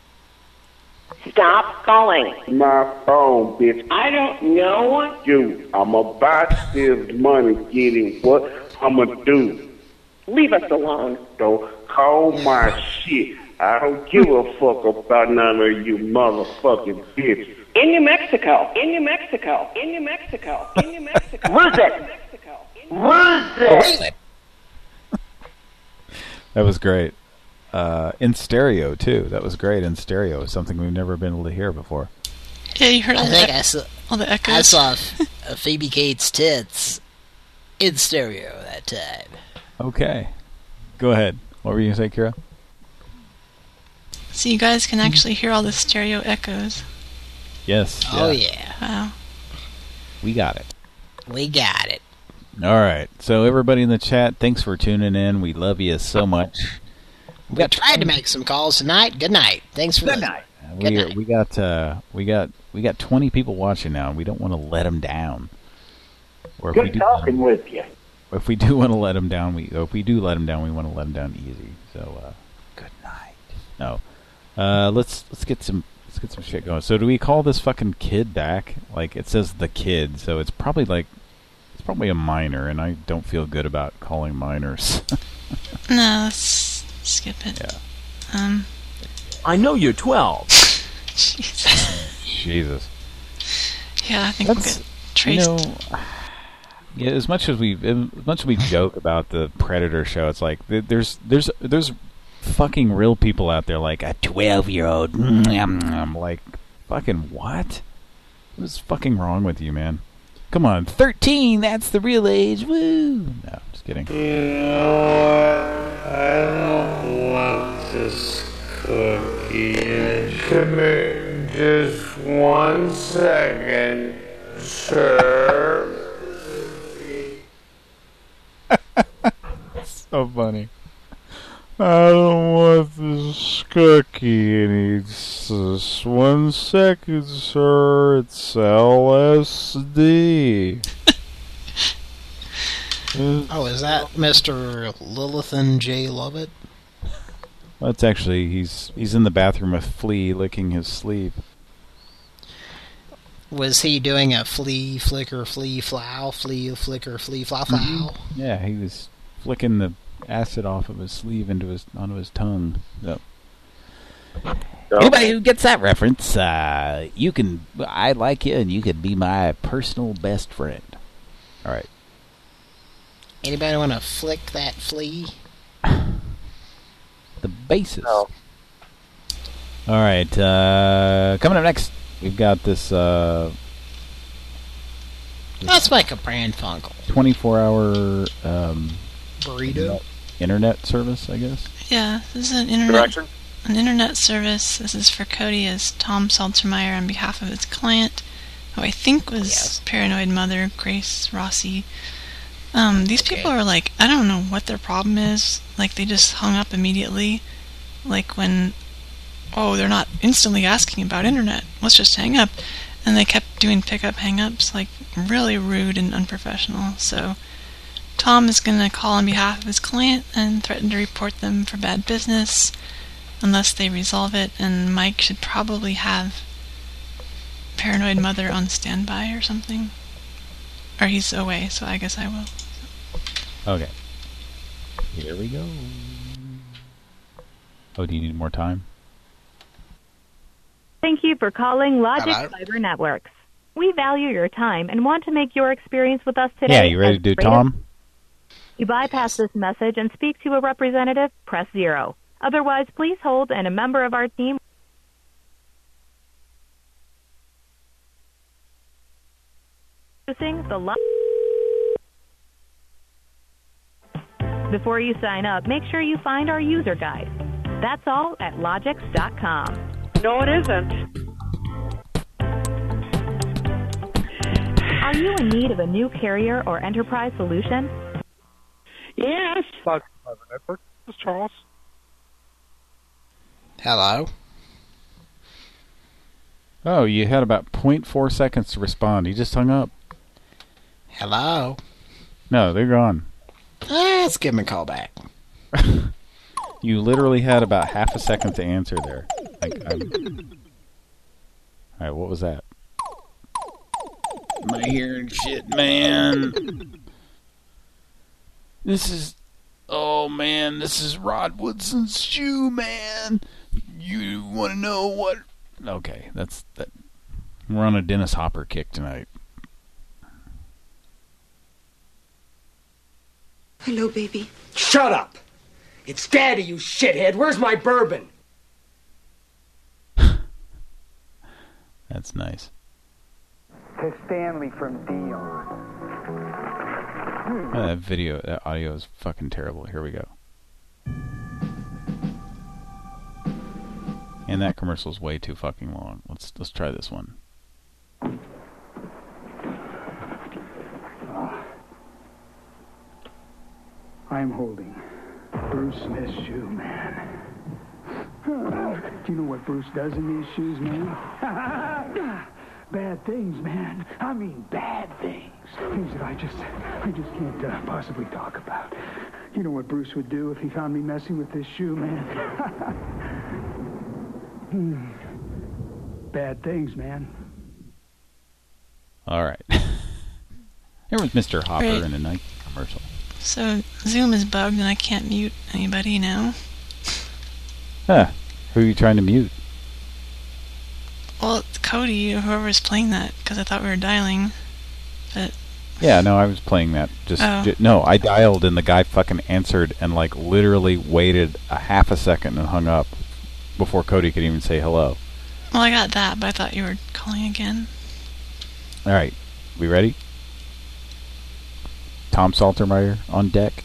Stop calling. My phone, bitch. I don't know. You. I'm about this money getting what I'ma do. Leave us alone. Don't call my shit. I don't give a fuck about none of you motherfucking bitches. In New Mexico. In New Mexico. In New Mexico. In New Mexico. Lose it. Lose it. That was great. Uh, in stereo, too. That was great in stereo. Something we've never been able to hear before. Yeah, you heard all I the, think e- I saw, all the echoes. I saw uh, Phoebe Cates' tits in stereo that time. Okay. Go ahead. What were you going to say, Kira? So you guys can actually hear all the stereo echoes. Yes. Oh, yeah. yeah. Wow. We got it. We got it. All right. So everybody in the chat, thanks for tuning in. We love you so much. We, we tried to make some calls tonight. Good night. Thanks for Good the night. Good we night. we got uh, we got we got twenty people watching now, and we don't want to let them down. Or if Good we do talking with you. If we do want to let them down, we if we do let them down, we want to let them down easy. So uh, good night. No, uh, let's let's get some let's get some shit going. So do we call this fucking kid back? Like it says the kid, so it's probably like it's probably a minor, and I don't feel good about calling minors. No, let's skip it. Yeah. Um. I know you're twelve. Jesus. Jesus. Yeah, I think That's, we'll get traced. You know, yeah, as much as we as much as we joke about the Predator show, it's like there's there's there's fucking real people out there like a twelve year old. I'm like, fucking what? What is fucking wrong with you, man? Come on, thirteen. That's the real age. Woo! No, just kidding. You know what? I don't want this cookie. Come in just one second, sir. So funny. I don't want this cookie. It needs just one second, sir. It's L S D. Oh, is that Mister Lilithan J. Lovett? That's actually, he's he's in the bathroom with Flea licking his sleeve. Was he doing a flea, flicker, flea, flow, flea, flicker, flea, flow, flow? Mm-hmm. Yeah, he was flicking the acid off of his sleeve into his onto his tongue. So. Anybody who gets that reference, uh, you can. I like you, and you could be my personal best friend. All right. Anybody want to flick that flea? The basis. No. All right. Uh, coming up next, we've got this. Uh, this Let's make a Pran Funkel. twenty-four hour um, burrito internet service, I guess. Yeah, this is an internet Direction? an internet service. This is for Cody as Tom Seltzermeyer on behalf of his client, who I think was yes. Paranoid Mother Grace Rossi. Um, these okay. people are like, I don't know what their problem is. Like, they just hung up immediately. Like, when, oh, they're not instantly asking about internet. Let's just hang up. And they kept doing pickup hang-ups, like, really rude and unprofessional. So, Tom is going to call on behalf of his client and threaten to report them for bad business unless they resolve it. And Mike should probably have Paranoid Mother on standby or something. Or he's away, so I guess I will. Okay. Here we go. Oh, do you need more time? Thank you for calling Logic Hello? Fiber Networks. We value your time and want to make your experience with us today. Yeah, you ready to do Tom? You bypass this message and speak to a representative, press zero. Otherwise, please hold and a member of our team the lo- Before you sign up, make sure you find our user guide. That's all at Logix dot com. No, it isn't. Are you in need of a new carrier or enterprise solution? Yes. Logic Fiber Network. This is Charles. Hello. Oh, you had about zero point four seconds to respond. He just hung up. Hello? No, they're gone. Ah, let's give him a call back. You literally had about half a second to answer there. Like, Alright, what was that? Am I hearing shit, man? This is... Oh, man, this is Rod Woodson's shoe, man. You want to know what... Okay, that's... that. We're on a Dennis Hopper kick tonight. Hello, baby. Shut up! It's Daddy, you shithead. Where's my bourbon? That's nice. To Stanley from Dion. Oh, that video, that audio is fucking terrible. Here we go. And that commercial's way too fucking long. Let's let's try this one. I'm holding Bruce Smith's shoe, man. Do you know what Bruce does in these shoes, man? Bad things, man. I mean bad things. Things that I just, I just can't uh, possibly talk about. You know what Bruce would do if he found me messing with this shoe, man? hmm. Bad things, man. All right. Here was Mister Hopper Right. in a Nike commercial. So Zoom is bugged and I can't mute anybody now. Huh. Who are you trying to mute? Well, it's Cody or whoever's playing that, because I thought we were dialing. But Yeah, no, I was playing that. Just Oh. j- no, I dialed and the guy fucking answered and like literally waited a half a second and hung up before Cody could even say hello. well, I got that, but I thought you were calling again. All right, we ready? Tom Saltermeyer on deck.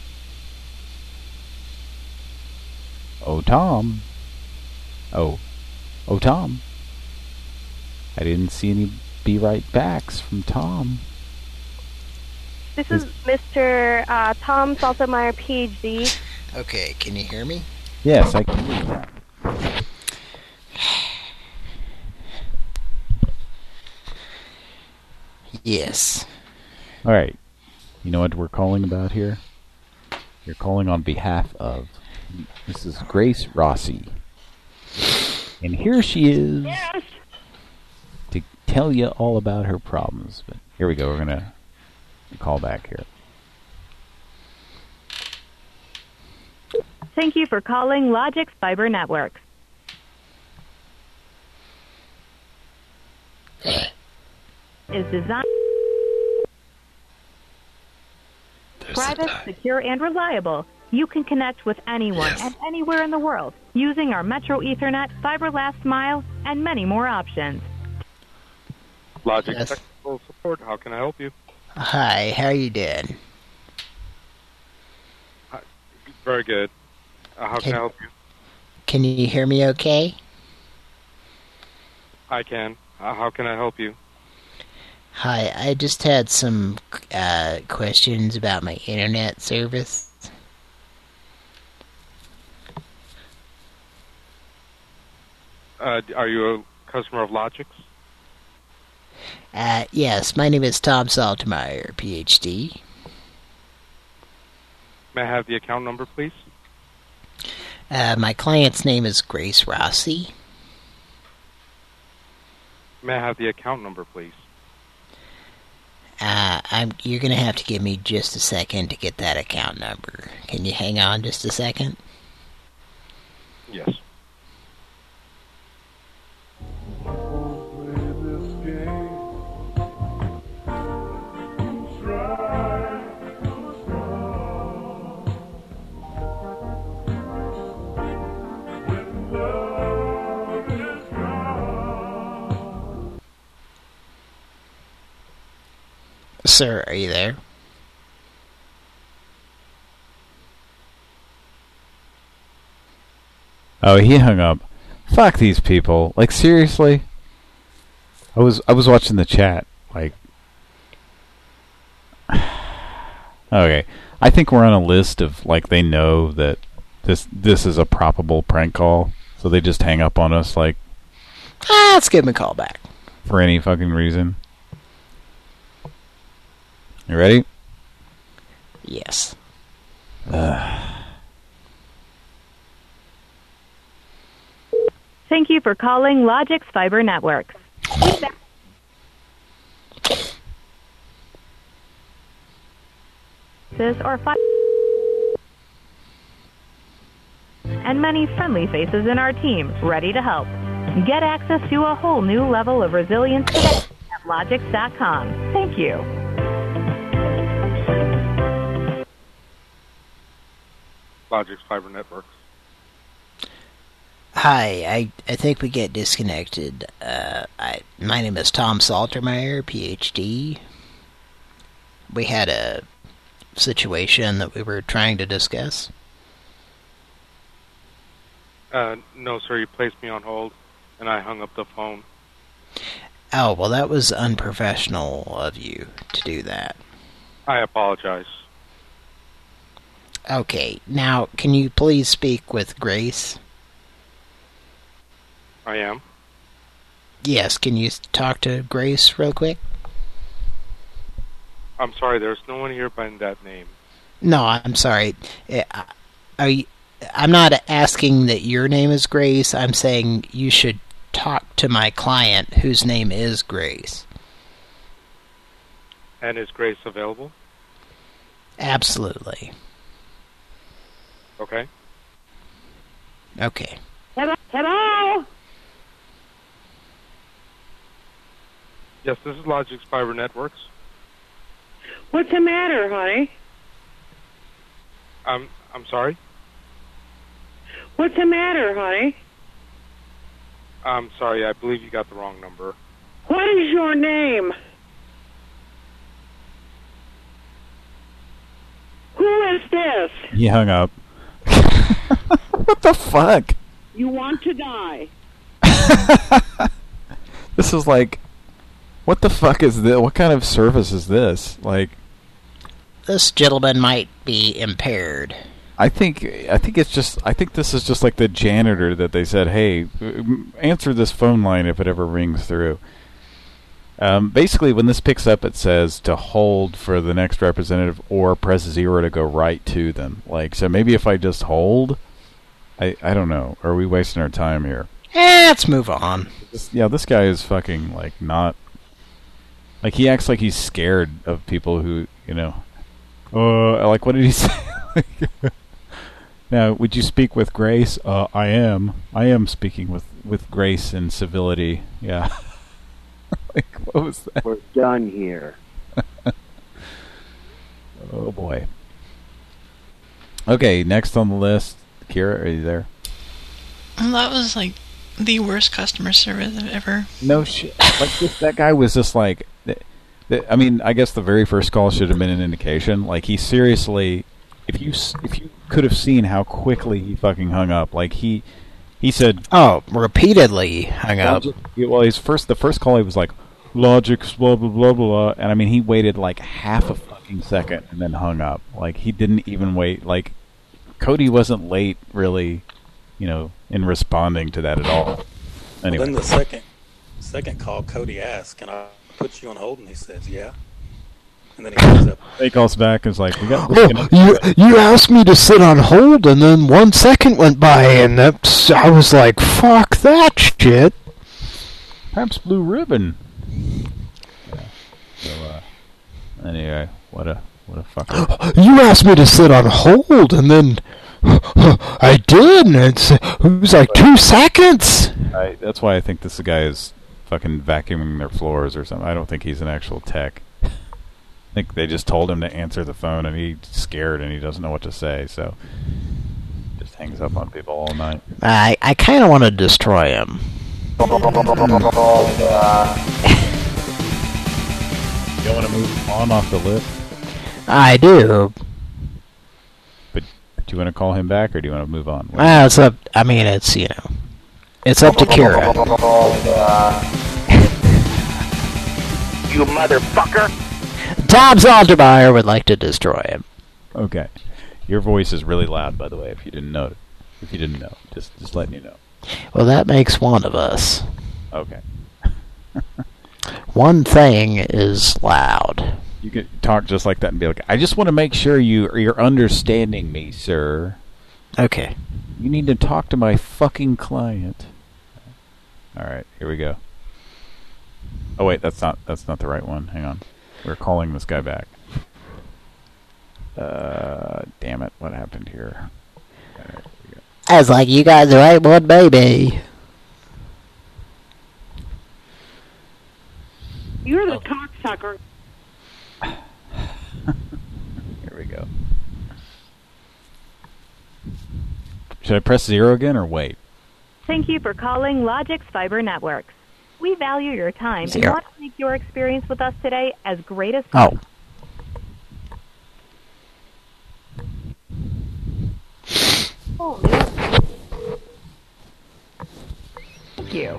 Oh, Tom. Oh, oh, Tom. I didn't see any be right backs from Tom. This is Mister Uh, Tom Saltermeyer, P H D. Okay, can you hear me? Yes, I can hear that. Yes. All right. You know what we're calling about here? You're calling on behalf of Missus Grace Rossi. And here she is Yes. to tell you all about her problems. But here we go. We're going to call back here. Thank you for calling Logix Fiber Networks. Is designed private, secure, and reliable. You can connect with anyone and anywhere in the world using our Metro Ethernet, Fiber Last Mile, and many more options. Logic Yes. Technical Support, how can I help you? Hi, how you doing? Very good. Uh, how can Can- I help you? Can you hear me okay? I can. Uh, how can I help you? Hi, I just had some uh, questions about my internet service. Uh, are you a customer of Logix? Uh, yes, my name is Tom Saltermeyer, P H D. May I have the account number, please? Uh, my client's name is Grace Rossi. May I have the account number, please? Uh, I'm. You're gonna have to give me just a second to get that account number. Can you hang on just a second? Yes. Sir, are you there? Oh, he hung up. Fuck these people. Like, seriously? I was I was watching the chat. Like, okay. I think we're on a list of, like, they know that this this is a probable prank call, so they just hang up on us like, Ah, let's give him a call back. For any fucking reason. You ready? Yes. Uh. Thank you for calling Logix Fiber Networks. Or fi- and many friendly faces in our team ready to help. Get access to a whole new level of resilience today at Logix dot com. Thank you. Logix Fiber Networks. Hi, I, I think we get disconnected. Uh, I my name is Tom Saltermeyer, P H D. We had a situation that we were trying to discuss. Uh, no, sir, you placed me on hold, and I hung up the phone. Oh, well, that was unprofessional of you to do that. I apologize. Okay, now, can you please speak with Grace? I am. Yes, can you talk to Grace real quick? I'm sorry, there's no one here by that name. No, I'm sorry. Are you, I'm not asking that your name is Grace. I'm saying you should talk to my client whose name is Grace. And is Grace available? Absolutely. Okay. Okay. Hello? Hello? Yes, this is Logix Fiber Networks. What's the matter, honey? I'm I'm sorry. What's the matter, honey? I'm sorry, I believe you got the wrong number. What is your name? Who is this? He hung up. What the fuck? You want to die. This is like, what the fuck is this? What kind of service is this? Like, this gentleman might be impaired. I think I think it's just I think this is just like the janitor that they said, hey, answer this phone line if it ever rings through. Um, basically, when this picks up, it says to hold for the next representative or press zero to go right to them. Like, so maybe if I just hold, I I don't know. Are we wasting our time here? Eh, let's move on. This, yeah, this guy is fucking like not. Like, he acts like he's scared of people who, you know. Uh, like, what did he say? Now, would you speak with Grace? Uh, I am. I am speaking with, with grace and civility. Yeah. Like, what was that? We're done here. Oh, boy. Okay, next on the list. Kira, are you there? Well, that was, like, the worst customer service I've ever... No shit. Like, this, that guy was just like... Th th I mean, I guess the very first call should have been an indication. Like, he seriously... If you if you could have seen how quickly he fucking hung up, like he he said, oh, repeatedly hung up. Well, his first the first call he was like, Logix, blah blah blah blah, and I mean he waited like half a fucking second and then hung up. Like he didn't even wait. Like Cody wasn't late, really, you know, in responding to that at all. Anyway, well, then the second second call, Cody asked, "Can I put you on hold?" And he says, "Yeah." And then he calls up. He calls back and is like, we got oh, you, you asked me to sit on hold, and then one second went by, and that's, I was like, fuck that shit. Perhaps Blue Ribbon. Yeah. So, uh, anyway, what a, what a fucker. You asked me to sit on hold, and then I did, and it's, it was like two seconds. I, that's why I think this guy is fucking vacuuming their floors or something. I don't think he's an actual tech. I think they just told him to answer the phone, and he's scared, and he doesn't know what to say, so just hangs up on people all night. I I kind of want to destroy him. You want to move on off the list? I do. But do you want to call him back, or do you want to move on? Ah, it's up. I mean, it's you know, it's up to Kira. You motherfucker! Tom Saltermeyer would like to destroy him. Okay. Your voice is really loud, by the way, if you didn't know. If you didn't know, just just letting you know. Well, that makes one of us. Okay. One thing is loud. You can talk just like that and be like, I just want to make sure you, you're understanding me, sir. Okay. You need to talk to my fucking client. Alright, here we go. Oh wait, that's not that's not the right one. Hang on. We're calling this guy back. Uh, damn it, what happened here? All right, we go. I was like, you guys are right one, baby. You're the cocksucker. Here we go. Should I press zero again or wait? Thank you for calling Logix Fiber Networks. We value your time Zero. and want to make your experience with us today as great as possible. Oh. Oh, thank you.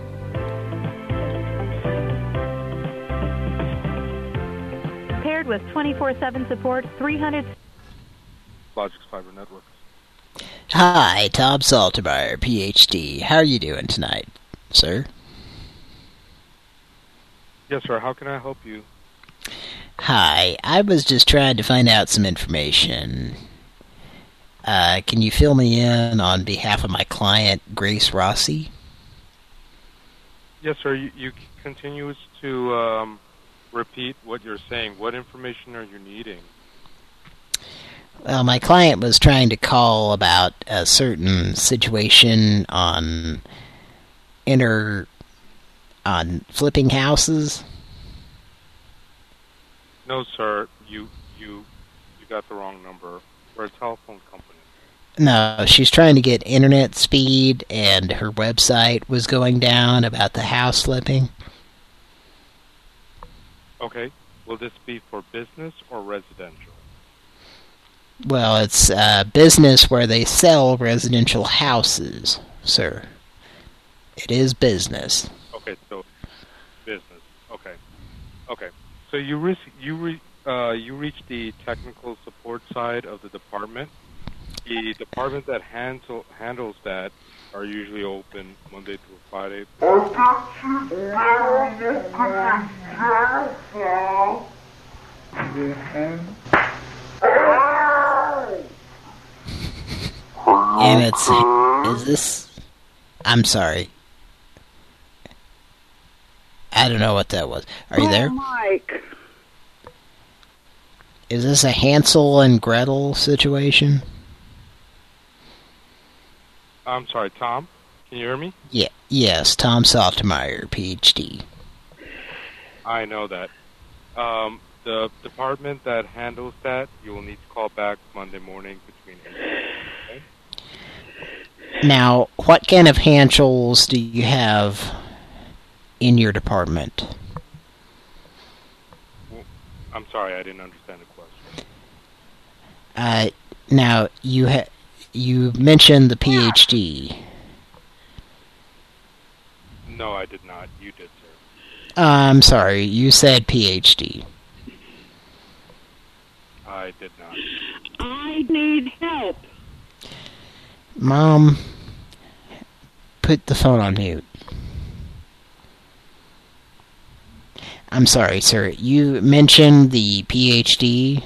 Paired with twenty-four seven support, three hundred... Logix Fiber Networks. Hi, Tom Saltermeyer, P H D. How are you doing tonight, sir? Yes, sir. How can I help you? Hi, I was just trying to find out some information. Uh, can you fill me in on behalf of my client, Grace Rossi? Yes, sir. You, you continue to um, repeat what you're saying. What information are you needing? Well, my client was trying to call about a certain situation on inter on flipping houses. No, sir. You you you got the wrong number. We're a telephone company. No, she's trying to get internet speed, and her website was going down about the house flipping. Okay. Will this be for business or residential? Well, it's a business where they sell residential houses, sir. It is business. Okay, so business. Okay, okay. So you re you re uh, you reach the technical support side of the department. The department that handle handles that are usually open Monday through Friday. And it's... Is this... I'm sorry. I don't know what that was. Are you there? Oh, Mike. Is this a Hansel and Gretel situation? I'm sorry, Tom. Can you hear me? Yeah. Yes, Tom Saltermeyer, P H D. I know that. Um, the department that handles that, you will need to call back Monday morning between eight. Okay? Now, what kind of Hansels do you have in your department? Well, I'm sorry, I didn't understand the question. Uh, now you ha you mentioned the P H D. No, I did not. You did, sir. Uh, I'm sorry, you said P H D. I did not. I need help. Mom, put the phone on mute. I'm sorry, sir. You mentioned the P H D.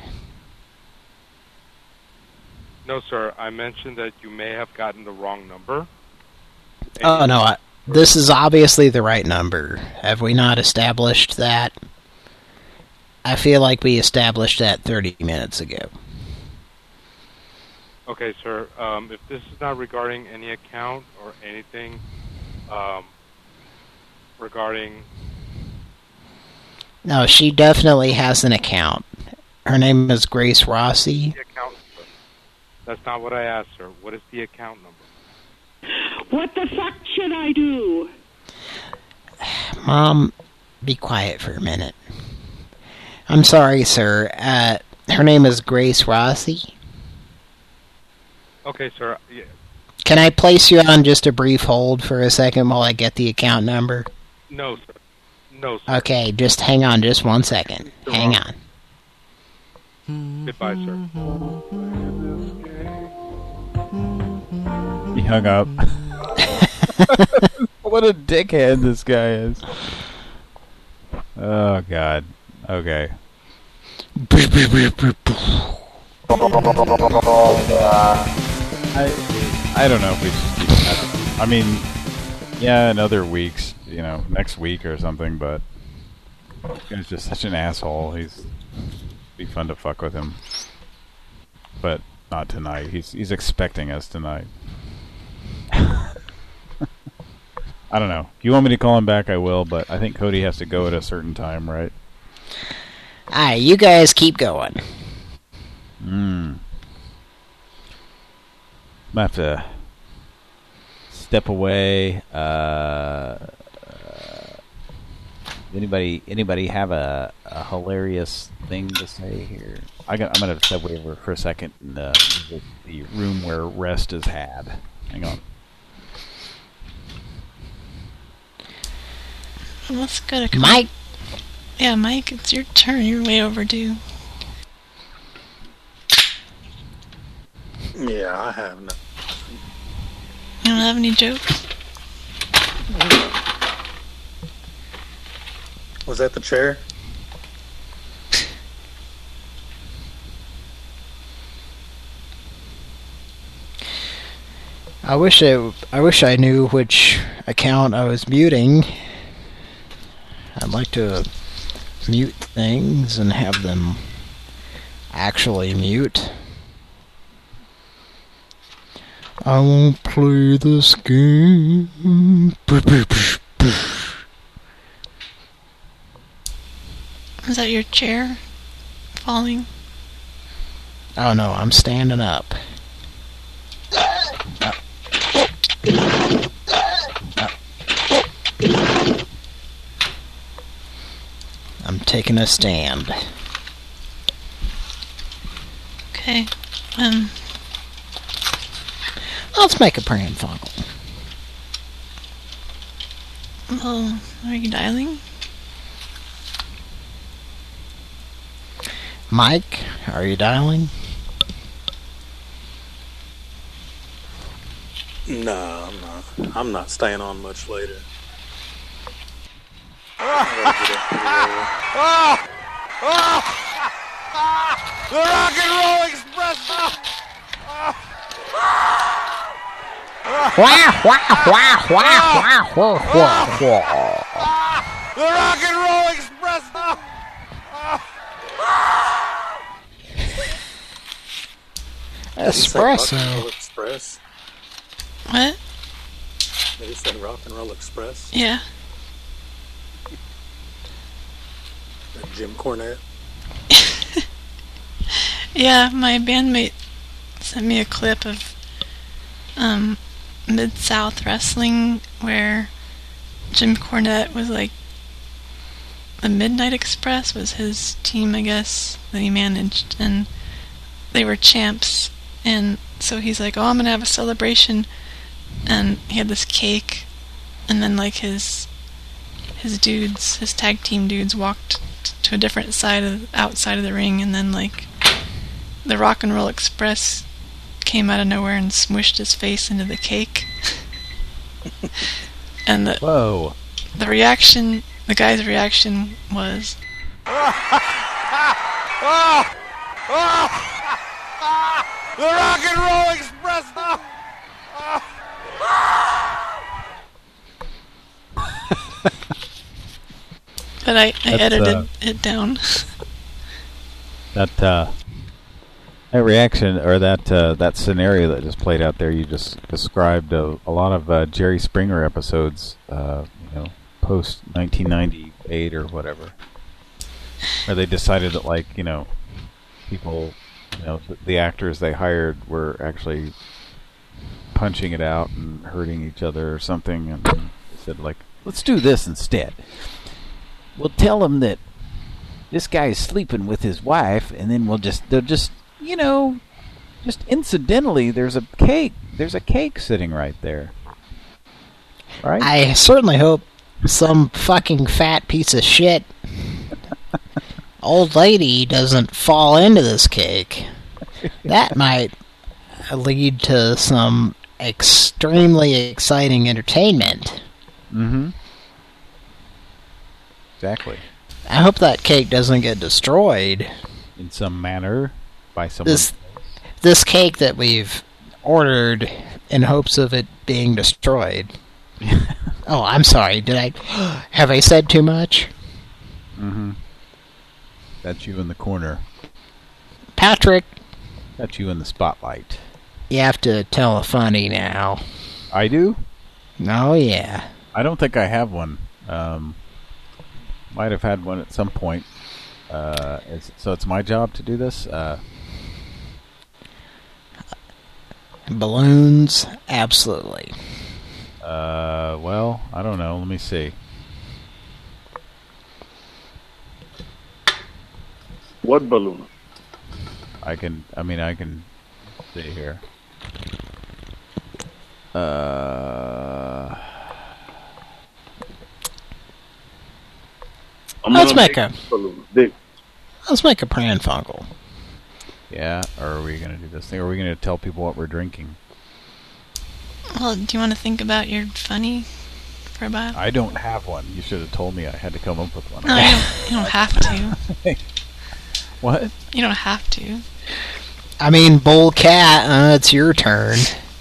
No, sir. I mentioned that you may have gotten the wrong number. Oh, no. I, this is obviously the right number. Have we not established that? I feel like we established that thirty minutes ago. Okay, sir. Um, if this is not regarding any account or anything um, regarding... No, she definitely has an account. Her name is Grace Rossi. The account number. That's not what I asked, sir. What is the account number? What the fuck should I do? Mom, be quiet for a minute. I'm sorry, sir. Uh, her name is Grace Rossi. Okay, sir. Yeah. Can I place you on just a brief hold for a second while I get the account number? No, sir. No, sir. Okay, just hang on just one second. Hang on. Goodbye, sir. He hung up. What a dickhead this guy is. Oh, God. Okay. I I don't know if we should keep that. I mean, yeah, in other weeks, you know, next week or something, but he's just such an asshole. He's be fun to fuck with him. But not tonight. He's he's expecting us tonight. I don't know. If you want me to call him back, I will, but I think Cody has to go at a certain time, right? Alright, you guys keep going. Hmm. Might have to step away. Uh, anybody anybody have a, a hilarious thing to say here? I got, I'm going to step away over for a second in the, the room where rest is had. Hang on. Let's go to Mike. Yeah, Mike, it's your turn. You're way overdue. Yeah, I have no. You don't have any jokes? Was that the chair? I wish I, I wish I knew which account I was muting. I'd like to mute things and have them actually mute. I won't play this game. Is that your chair falling? Oh no, I'm standing up. Uh. Uh. I'm taking a stand. Okay. Um. Let's make a prank fungal. Well, are you dialing? Mike, are you dialing? No, I'm not. I'm not staying on much later. Oh! Oh! The Rock and Roll Express! Wah, wah, wah, wah, wah, wah, wah, wah. The Rock and Roll Express! Espresso. Express. What? They said Rock and Roll Express. Yeah. Jim Cornette. Yeah, my bandmate sent me a clip of um, Mid-South Wrestling where Jim Cornette was like the Midnight Express was his team, I guess, that he managed, and they were champs, and so he's like, oh, I'm gonna have a celebration, and he had this cake, and then like his his dudes, his tag team dudes walked t- to a different side of outside of the ring, and then like the Rock and Roll Express came out of nowhere and smushed his face into the cake. And the Whoa. the reaction, the guy's reaction was, Oh! Oh! The Rock and Roll Express! Oh! but I, I That's, edited uh, it down. That uh, that reaction or that uh, that scenario that just played out there, you just described a, a lot of uh, Jerry Springer episodes, uh, you know, post nineteen ninety-eight or whatever, where they decided that, like, you know, people, you know, the actors they hired were actually punching it out and hurting each other or something, and they said, like, let's do this instead. We'll tell them that this guy's sleeping with his wife, and then we'll just, they'll just, you know, just incidentally, there's a cake, there's a cake sitting right there. Right? I certainly hope some fucking fat piece of shit old lady doesn't fall into this cake. That might lead to some extremely exciting entertainment. Mm-hmm. Exactly. I hope that cake doesn't get destroyed. In some manner by someone. This, this cake that we've ordered in hopes of it being destroyed. Oh, I'm sorry. Did I... Have I said too much? Mm-hmm. That's you in the corner. Patrick. That's you in the spotlight. You have to tell a funny now. I do? Oh, yeah. I don't think I have one. Um, might have had one at some point. Uh, it's, so it's my job to do this? Uh, Balloons? Absolutely. Uh, well, I don't know. Let me see. What balloon? I can, I mean, I can see here. Uh... Let's make a... Balloon. Big. Let's make a Pran Funkel. Yeah, or are we going to do this thing? Or are we going to tell people what we're drinking? Well, do you want to think about your funny for a while? I don't have one. You should have told me I had to come up with one. No, you don't, you don't have to. What? You don't have to. I mean, Bull Cat, uh, it's your turn.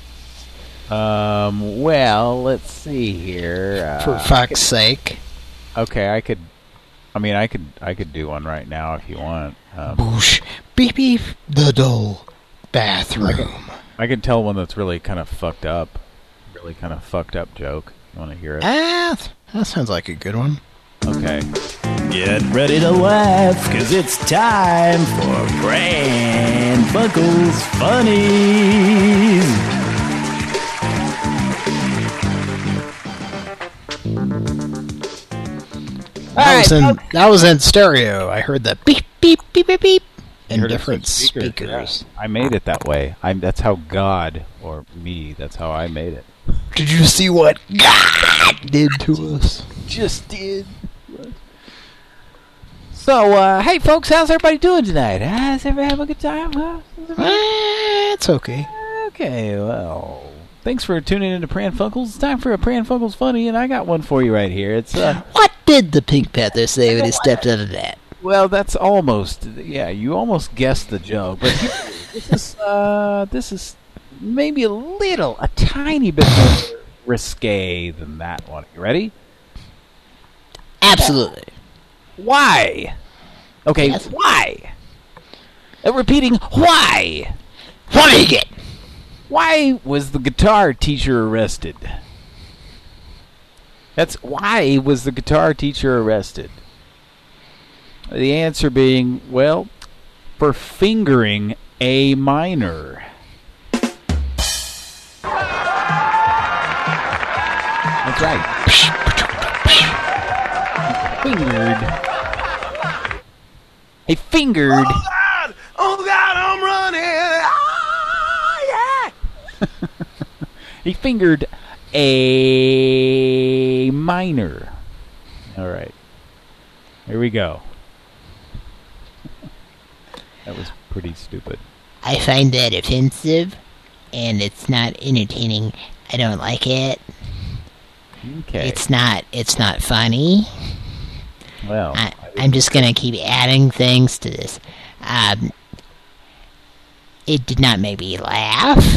Um, well, let's see here. Uh, For fuck's sake. Okay, I could... I mean, I could I could do one right now if you want. Um, Boosh. Beep beep. The dull bathroom. I can, I can tell one that's really kind of fucked up. Really kind of fucked up joke. You want to hear it? Ah, that sounds like a good one. Okay. Get ready to laugh, cause it's time for Pran Funkels Funnies. That, was in, that was in stereo. I heard the beep, beep, beep, beep, beep in heard it different from speakers, speakers. yeah. I made it that way. I'm, that's how God, or me, that's how I made it. Did you see what God did to us? Just did. So, uh, hey folks, how's everybody doing tonight? Huh? Is everybody having a good time? Huh? Eh, it's okay. Okay, well... Thanks for tuning in to Pran Funkels. It's time for a Pran Funkels Funny, and I got one for you right here. It's uh, What did the Pink Panther say when he stepped out of that? Well, that's almost, yeah, you almost guessed the joke, but this is, uh, this is maybe a little, a tiny bit more risque than that one. You ready? Absolutely. Why? Okay, yes. Why? Uh, repeating, why? What do you get? Why was the guitar teacher arrested? That's why was the guitar teacher arrested? The answer being, well, for fingering A minor. That's right. Fingered. He fingered. Oh God! Oh God! I'm running! He fingered A minor. All right. Here we go. That was pretty stupid. I find that offensive, and it's not entertaining. I don't like it. Okay. It's not. It's not funny. Well, I, I'm just gonna keep adding things to this. Um, it did not make me laugh.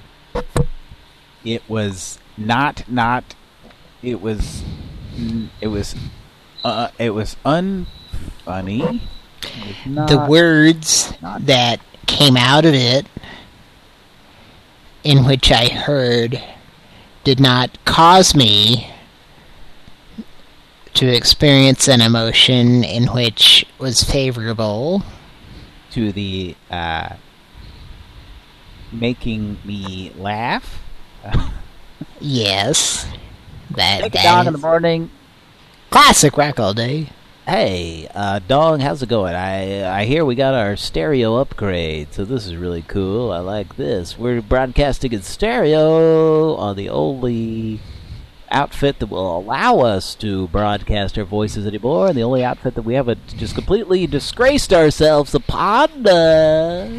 It was not not. It was. It was. Uh. It was unfunny. It was not, the words that came out of it, in which I heard, did not cause me to experience an emotion in which was favorable to the uh, making me laugh. Yes, that. Take that a dog is in the morning. Classic rock all day. Hey, uh, dog, how's it going? I I hear we got our stereo upgrade, so this is really cool. I like this. We're broadcasting in stereo on the only outfit that will allow us to broadcast our voices anymore, and the only outfit that we haven't just completely disgraced ourselves upon. Uh,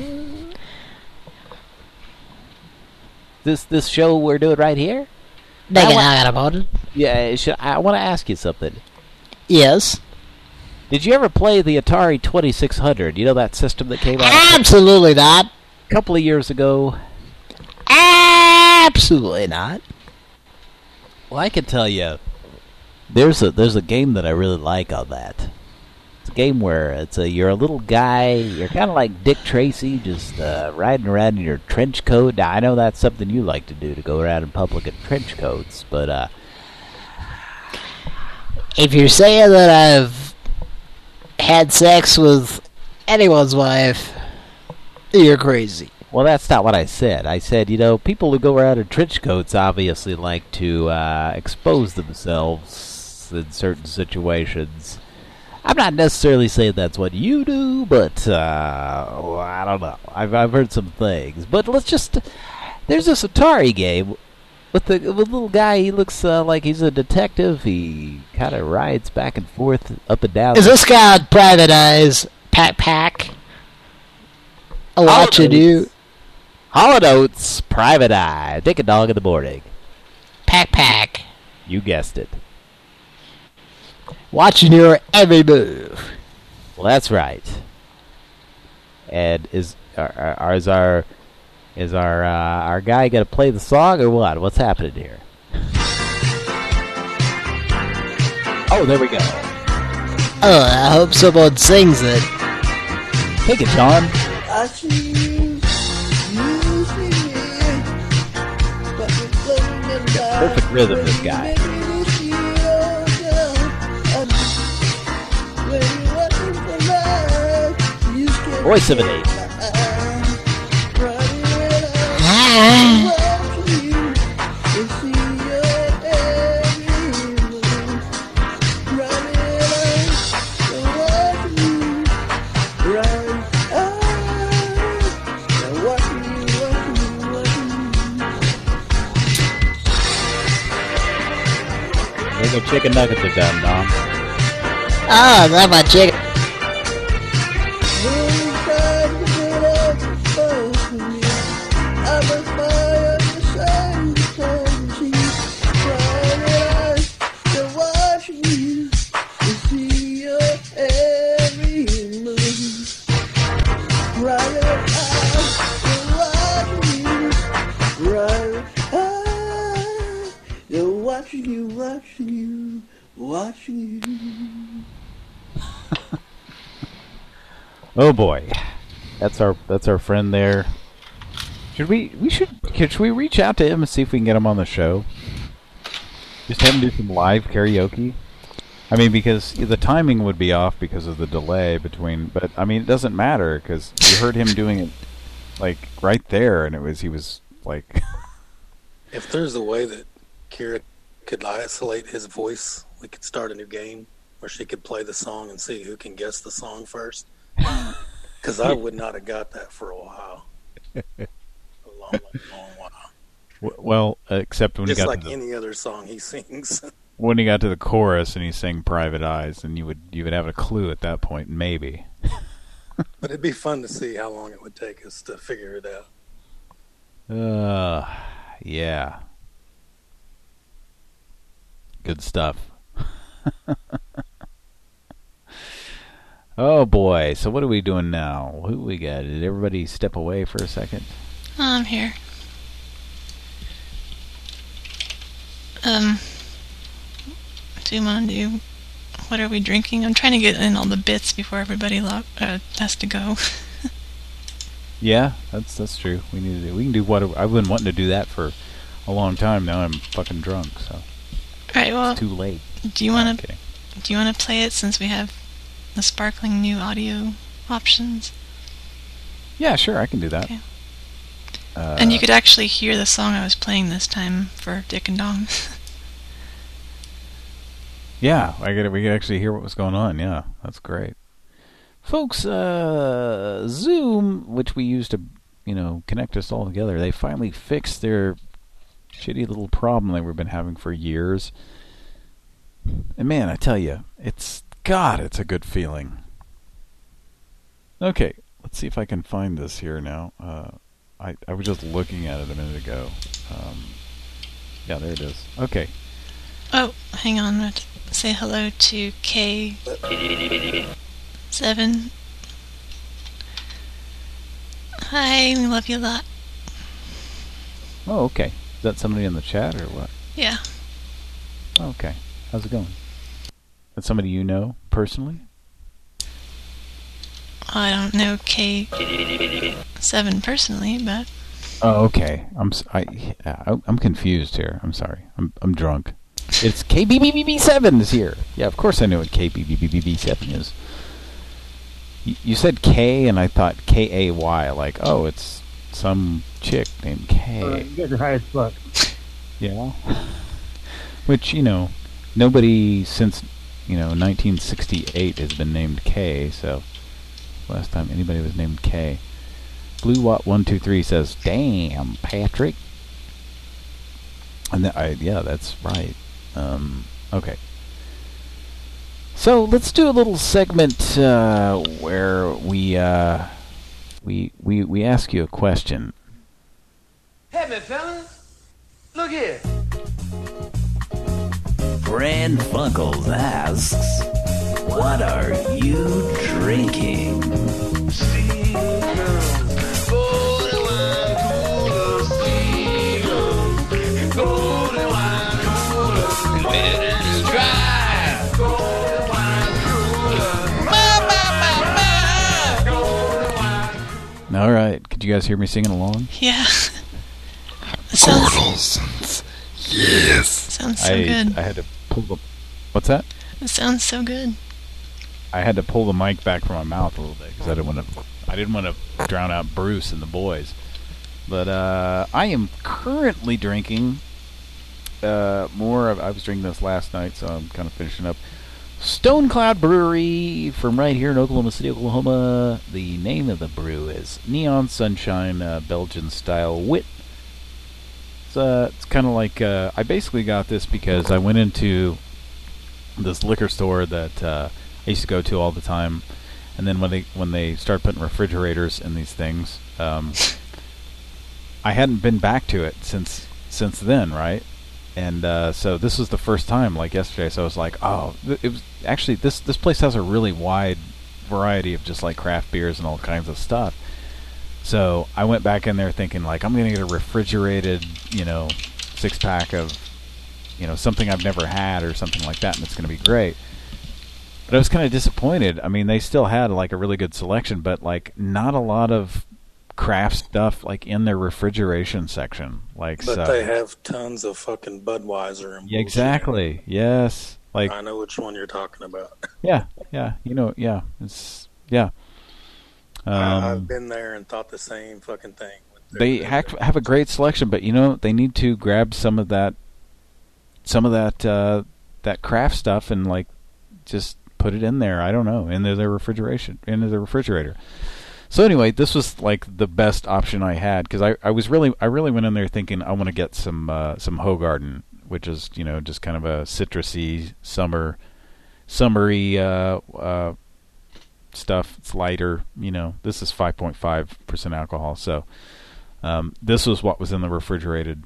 this this show we're doing right here. They can about it. Yeah, should, I want to ask you something. Yes. Did you ever play the Atari twenty-six hundred? You know that system that came out? Absolutely not. A couple of years ago. Absolutely not. Well, I can tell you, there's a there's a game that I really like on that. It's a game where it's a you're a little guy, you're kind of like Dick Tracy, just uh, riding around in your trench coat. Now, I know that's something you like to do, to go around in public in trench coats, but uh, if you're saying that I've had sex with anyone's wife, you're crazy. Well, that's not what I said. I said, you know, people who go around in trench coats obviously like to uh, expose themselves in certain situations. I'm not necessarily saying that's what you do, but uh, well, I don't know. I've I've heard some things. But let's just... There's this Atari game with the, with the little guy. He looks uh, like he's a detective. He kind of rides back and forth, up and down. Is this guy on Private Eyes? Pack Pack? I'll watch you do. Hall and Oates, Private Eye, Dick and Dog in the Morning. Pack Pack. You guessed it. Watching your every move. Well, that's right. And is are, are, is our is our uh, our guy gonna play the song or what? What's happening here? Oh, there we go. Oh, I hope someone sings it. Take it, John. I see you, you see me, but you're floating in the Perfect rhythm, this guy. Voice of an eight. There go chicken nuggets are done, Dom. Ah, oh, that's my chicken. Oh boy, that's our that's our friend there. Should we we should should we reach out to him and see if we can get him on the show? Just have him do some live karaoke. I mean, because the timing would be off because of the delay between. But I mean, it doesn't matter because you heard him doing it like right there, and it was he was like. If there's a way that Kira could isolate his voice, we could start a new game where she could play the song and see who can guess the song first. Because I would not have got that for a while. A long, long, long while. Well, except when Just he got like to the, any other song he sings. when he got to the chorus and he sang "Private Eyes," and you would you would have a clue at that point, maybe. But it'd be fun to see how long it would take us to figure it out. Uh, yeah. Good stuff. Oh boy, so what are we doing now? Who we got? Did everybody step away for a second? I'm here. Um, do you want to do, what are we drinking? I'm trying to get in all the bits before everybody lo uh, has to go. Yeah, that's that's true. We need to do, we can do what I've been wanting to do that for a long time. Now I'm fucking drunk, so. Alright, well, it's too late. Do you want to do you want to play it since we have the sparkling new audio options? Yeah, sure, I can do that. Okay. Uh, And you could actually hear the song I was playing this time for Dick and Dong. Yeah, I get it. We could actually hear what was going on. Yeah, that's great. Folks, uh, Zoom, which we use to, you know, connect us all together, they finally fixed their shitty little problem that we've been having for years. And man, I tell you, it's, God, it's a good feeling. Okay, let's see if I can find this here now. Uh, I, I was just looking at it a minute ago. Um, yeah, there it is. Okay. Oh, hang on. Let's say hello to K seven. Hi, we love you a lot. Oh, okay. Is that somebody in the chat or what? Yeah. Oh, okay. How's it going? That's somebody you know personally? I don't know K seven personally, but... Oh, okay. I'm s- I, I'm confused here. I'm sorry. I'm I'm drunk. It's K B B B B seven is here. Yeah, of course I know what K B B B B seven is. Y- you said K, and I thought K A Y, like, oh, it's some chick named K. Uh, you guys are high as fuck. Yeah. Which, you know, nobody since, you know, nineteen sixty-eight has been named K, so last time anybody was named K. Blue Watt one two three says, "Damn, Patrick." And that, I, yeah, that's right. Um, okay. So let's do a little segment uh, where we uh, we we we ask you a question. Hey, man, fellas. Look here. Brand Funkles asks, what are you drinking? All right. Could you guys hear me singing along? Yeah. It sounds... Yes. Sounds so I, good. I had to pull the... What's that? It sounds so good. I had to pull the mic back from my mouth a little bit because I didn't want to. I didn't want to drown out Bruce and the boys. But uh, I am currently drinking uh, more of. I was drinking this last night, so I'm kind of finishing up. Stone Cloud Brewery from right here in Oklahoma City, Oklahoma. The name of the brew is Neon Sunshine uh, Belgian Style Wit. It's, uh, it's kind of like uh, I basically got this because I went into this liquor store that uh, I used to go to all the time, and then when they when they start putting refrigerators in these things, um, I hadn't been back to it since since then, right? And uh, so this was the first time, like yesterday. So I was like, oh, th- it was actually this this place has a really wide variety of just like craft beers and all kinds of stuff. So I went back in there thinking like I'm gonna get a refrigerated, you know, six pack of, you know, something I've never had or something like that, and it's gonna be great. But I was kind of disappointed. I mean, they still had like a really good selection, but like not a lot of craft stuff like in their refrigeration section. Like, but so. they have tons of fucking Budweiser and Yeah, exactly. Yes. Like I know which one you're talking about. Yeah, yeah. You know, yeah. It's yeah. Um, I, I've been there and thought the same fucking thing. They have, have a great selection, but you know they need to grab some of that, some of that uh, that craft stuff and like just put it in there. I don't know, into their refrigeration, into the refrigerator. So anyway, this was like the best option I had because I, I was really I really went in there thinking I want to get some uh, some Hoegaarden, which is you know just kind of a citrusy summer, summery uh, uh, stuff. It's lighter, you know. This is five point five percent alcohol, so um, this was what was in the refrigerated.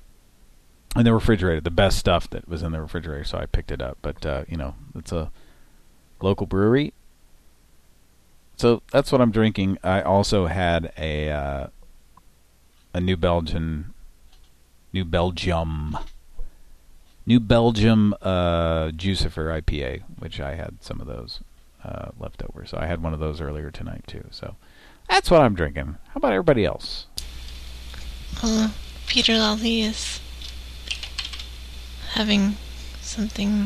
In the refrigerator, the best stuff that was in the refrigerator, so I picked it up. But uh, you know, it's a local brewery. So that's what I'm drinking. I also had a uh, a New Belgian, New Belgium, New Belgium uh, Juicifer I P A, which I had some of those uh, left over. So I had one of those earlier tonight too. So that's what I'm drinking. How about everybody else? Well, Peter Lally is having something.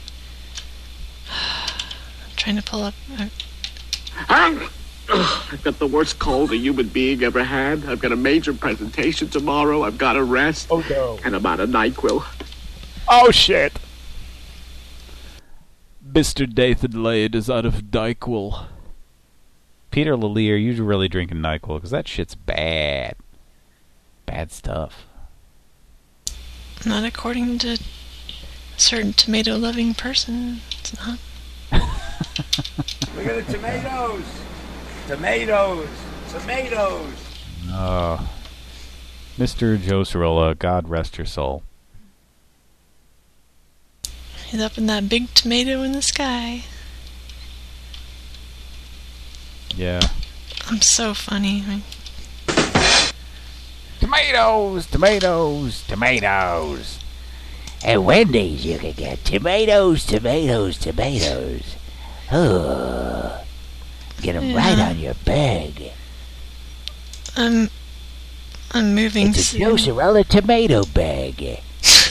I'm trying to pull up. Uh, I'm, ugh, I've got the worst cold a human being ever had. I've got a major presentation tomorrow. I've got to rest. Oh, no. And I'm out of NyQuil. Oh, shit. Mister Dathan Lade is out of NyQuil. Peter Lally, are you really drinking NyQuil? Because that shit's bad. Bad stuff. Not according to a certain tomato-loving person. It's not. Look at the tomatoes. Tomatoes. Tomatoes. Oh. Mister Joe Cirola, God rest your soul. He's up in that big tomato in the sky. Yeah. I'm so funny. Tomatoes, tomatoes, tomatoes. At Wendy's, you can get tomatoes, tomatoes, tomatoes. Oh, get them Yeah. right on your bag. I'm, I'm moving It's a soon. Joe Sorella tomato bag.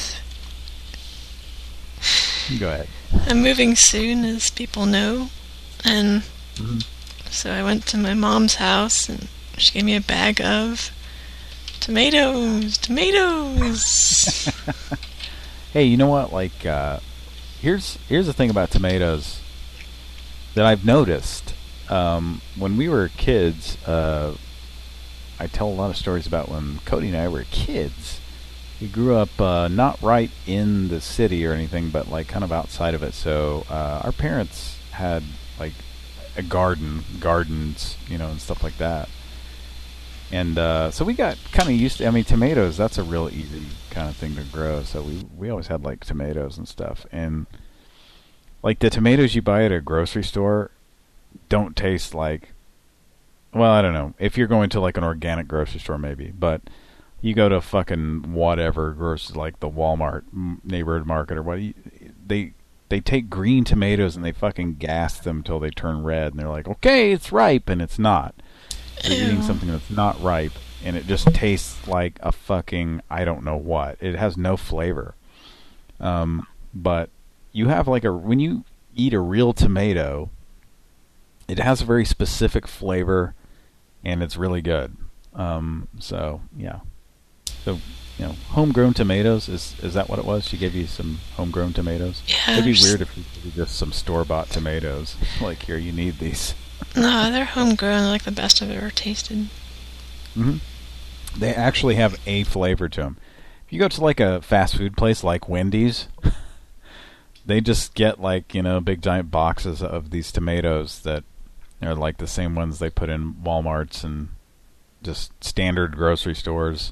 Go ahead. I'm moving soon, as people know, and Mhm. so I went to my mom's house, and she gave me a bag of tomatoes, tomatoes. Hey, you know what? Like, uh, here's here's the thing about tomatoes that I've noticed. Um, when we were kids, uh, I tell a lot of stories about when Cody and I were kids. We grew up uh, not right in the city or anything, but like kind of outside of it. So uh, our parents had like a garden, gardens, you know, and stuff like that. And uh, so we got kind of used to, I mean, tomatoes, that's a real easy kind of thing to grow. So we, we always had like tomatoes and stuff. And like the tomatoes you buy at a grocery store don't taste like, well, I don't know. If you're going to like an organic grocery store, maybe. But you go to fucking whatever grocery, like the Walmart m- neighborhood market or what, you, they they take green tomatoes and they fucking gas them till they turn red. And they're like, okay, it's ripe. And it's not. You're eating something that's not ripe, and it just tastes like a fucking I don't know what. It has no flavor. Um, but you have like a when you eat a real tomato, it has a very specific flavor, and it's really good. Um, so yeah, so you know, homegrown tomatoes is is that what it was? She gave you some homegrown tomatoes. Yeah, It'd be there's- weird if you gave you just some store bought tomatoes. Like here, you need these. No, they're homegrown. They're like the best I've ever tasted. hmm They actually have a flavor to them. If you go to like a fast food place like Wendy's, they just get like, you know, big giant boxes of these tomatoes that are like the same ones they put in Walmarts and just standard grocery stores.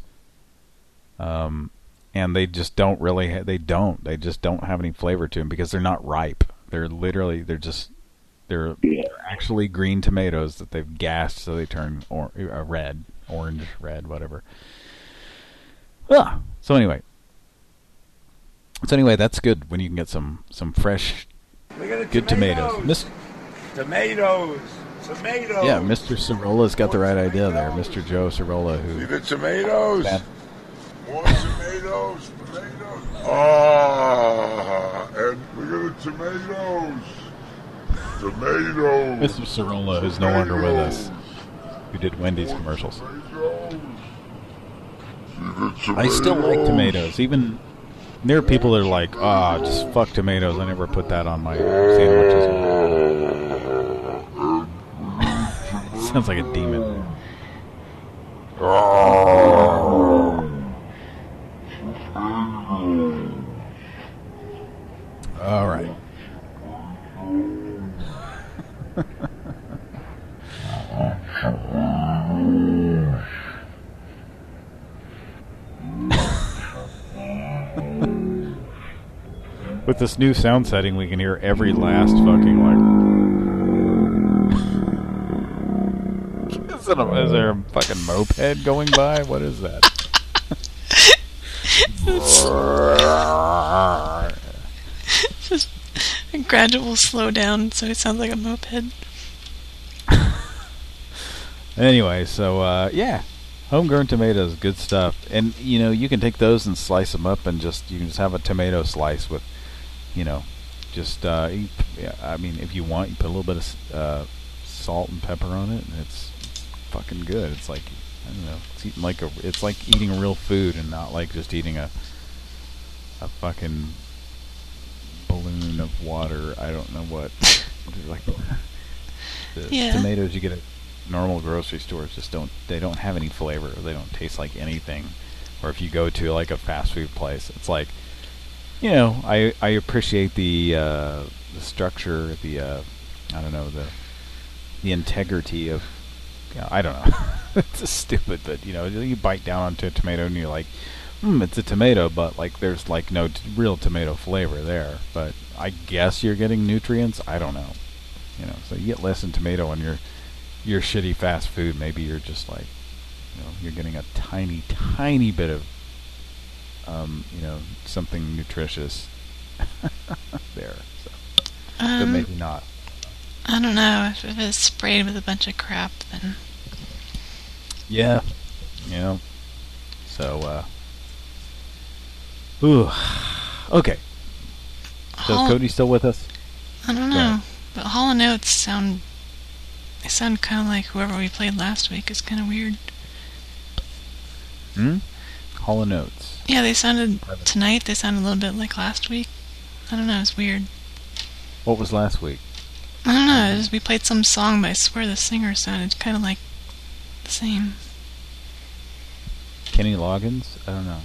Um, and they just don't really, ha- they don't, they just don't have any flavor to them because they're not ripe. They're literally, they're just, they're, they're actually green tomatoes that they've gassed so they turn or, uh, red, orange, red, whatever. Ah, so anyway, so anyway, that's good when you can get some some fresh, Look at the good tomatoes. tomatoes. Mis- Tomatoes. Tomatoes. yeah, Mister Sorola's got the right idea there. Mister Joe Sorolla, who See the tomatoes? Bad. More tomatoes. Tomatoes. Ah, and look at the tomatoes. Tomatoes. Mister Sorolla, who's no longer with us, who did Wendy's commercials. I still like tomatoes. Even there are people that are like, ah, just fuck tomatoes. I never put that on my sandwiches. Sounds like a demon. All right. With this new sound setting, we can hear every last fucking like. Is, it a, is there a fucking moped going by? What is that? It's just a gradual slow down, so it sounds like a moped. Anyway, so uh, yeah, homegrown tomatoes, good stuff. And you know, you can take those and slice them up, and just you can just have a tomato slice with, you know, just uh, you, yeah, I mean, if you want, you put a little bit of uh, salt and pepper on it, and it's fucking good. It's like I don't know, it's eating like a, it's like eating real food, and not like just eating a a fucking balloon of water. I don't know what. Like the Yeah. tomatoes you get at normal grocery stores just don't they don't have any flavor. They don't taste like anything. Or if you go to like a fast food place, it's like, you know, I I appreciate the uh, the structure, the uh, I don't know, the the integrity of, you know, I don't know. It's just stupid, but you know, you bite down onto a tomato and you're like, hmm, it's a tomato, but like there's like no t- real tomato flavor there. But I guess you're getting nutrients. I don't know. You know, so you get less than tomato on your your shitty fast food. Maybe you're just like, you know, you're getting a tiny, tiny bit of, um, you know, something nutritious there. So, Um, but maybe not. I don't know. If, if it's sprayed with a bunch of crap, then Yeah. You know. So, uh. Ooh. Okay. So is Hol- Cody still with us? I don't know. But Hall and Oates sound. They sound kind of like whoever we played last week. It's kind of weird. Hmm? Hall and Oates. Yeah, they sounded tonight. They sounded a little bit like last week. I don't know. It's weird. What was last week? I don't know. It was, we played some song, but I swear the singer sounded kind of like the same. Kenny Loggins? I don't know.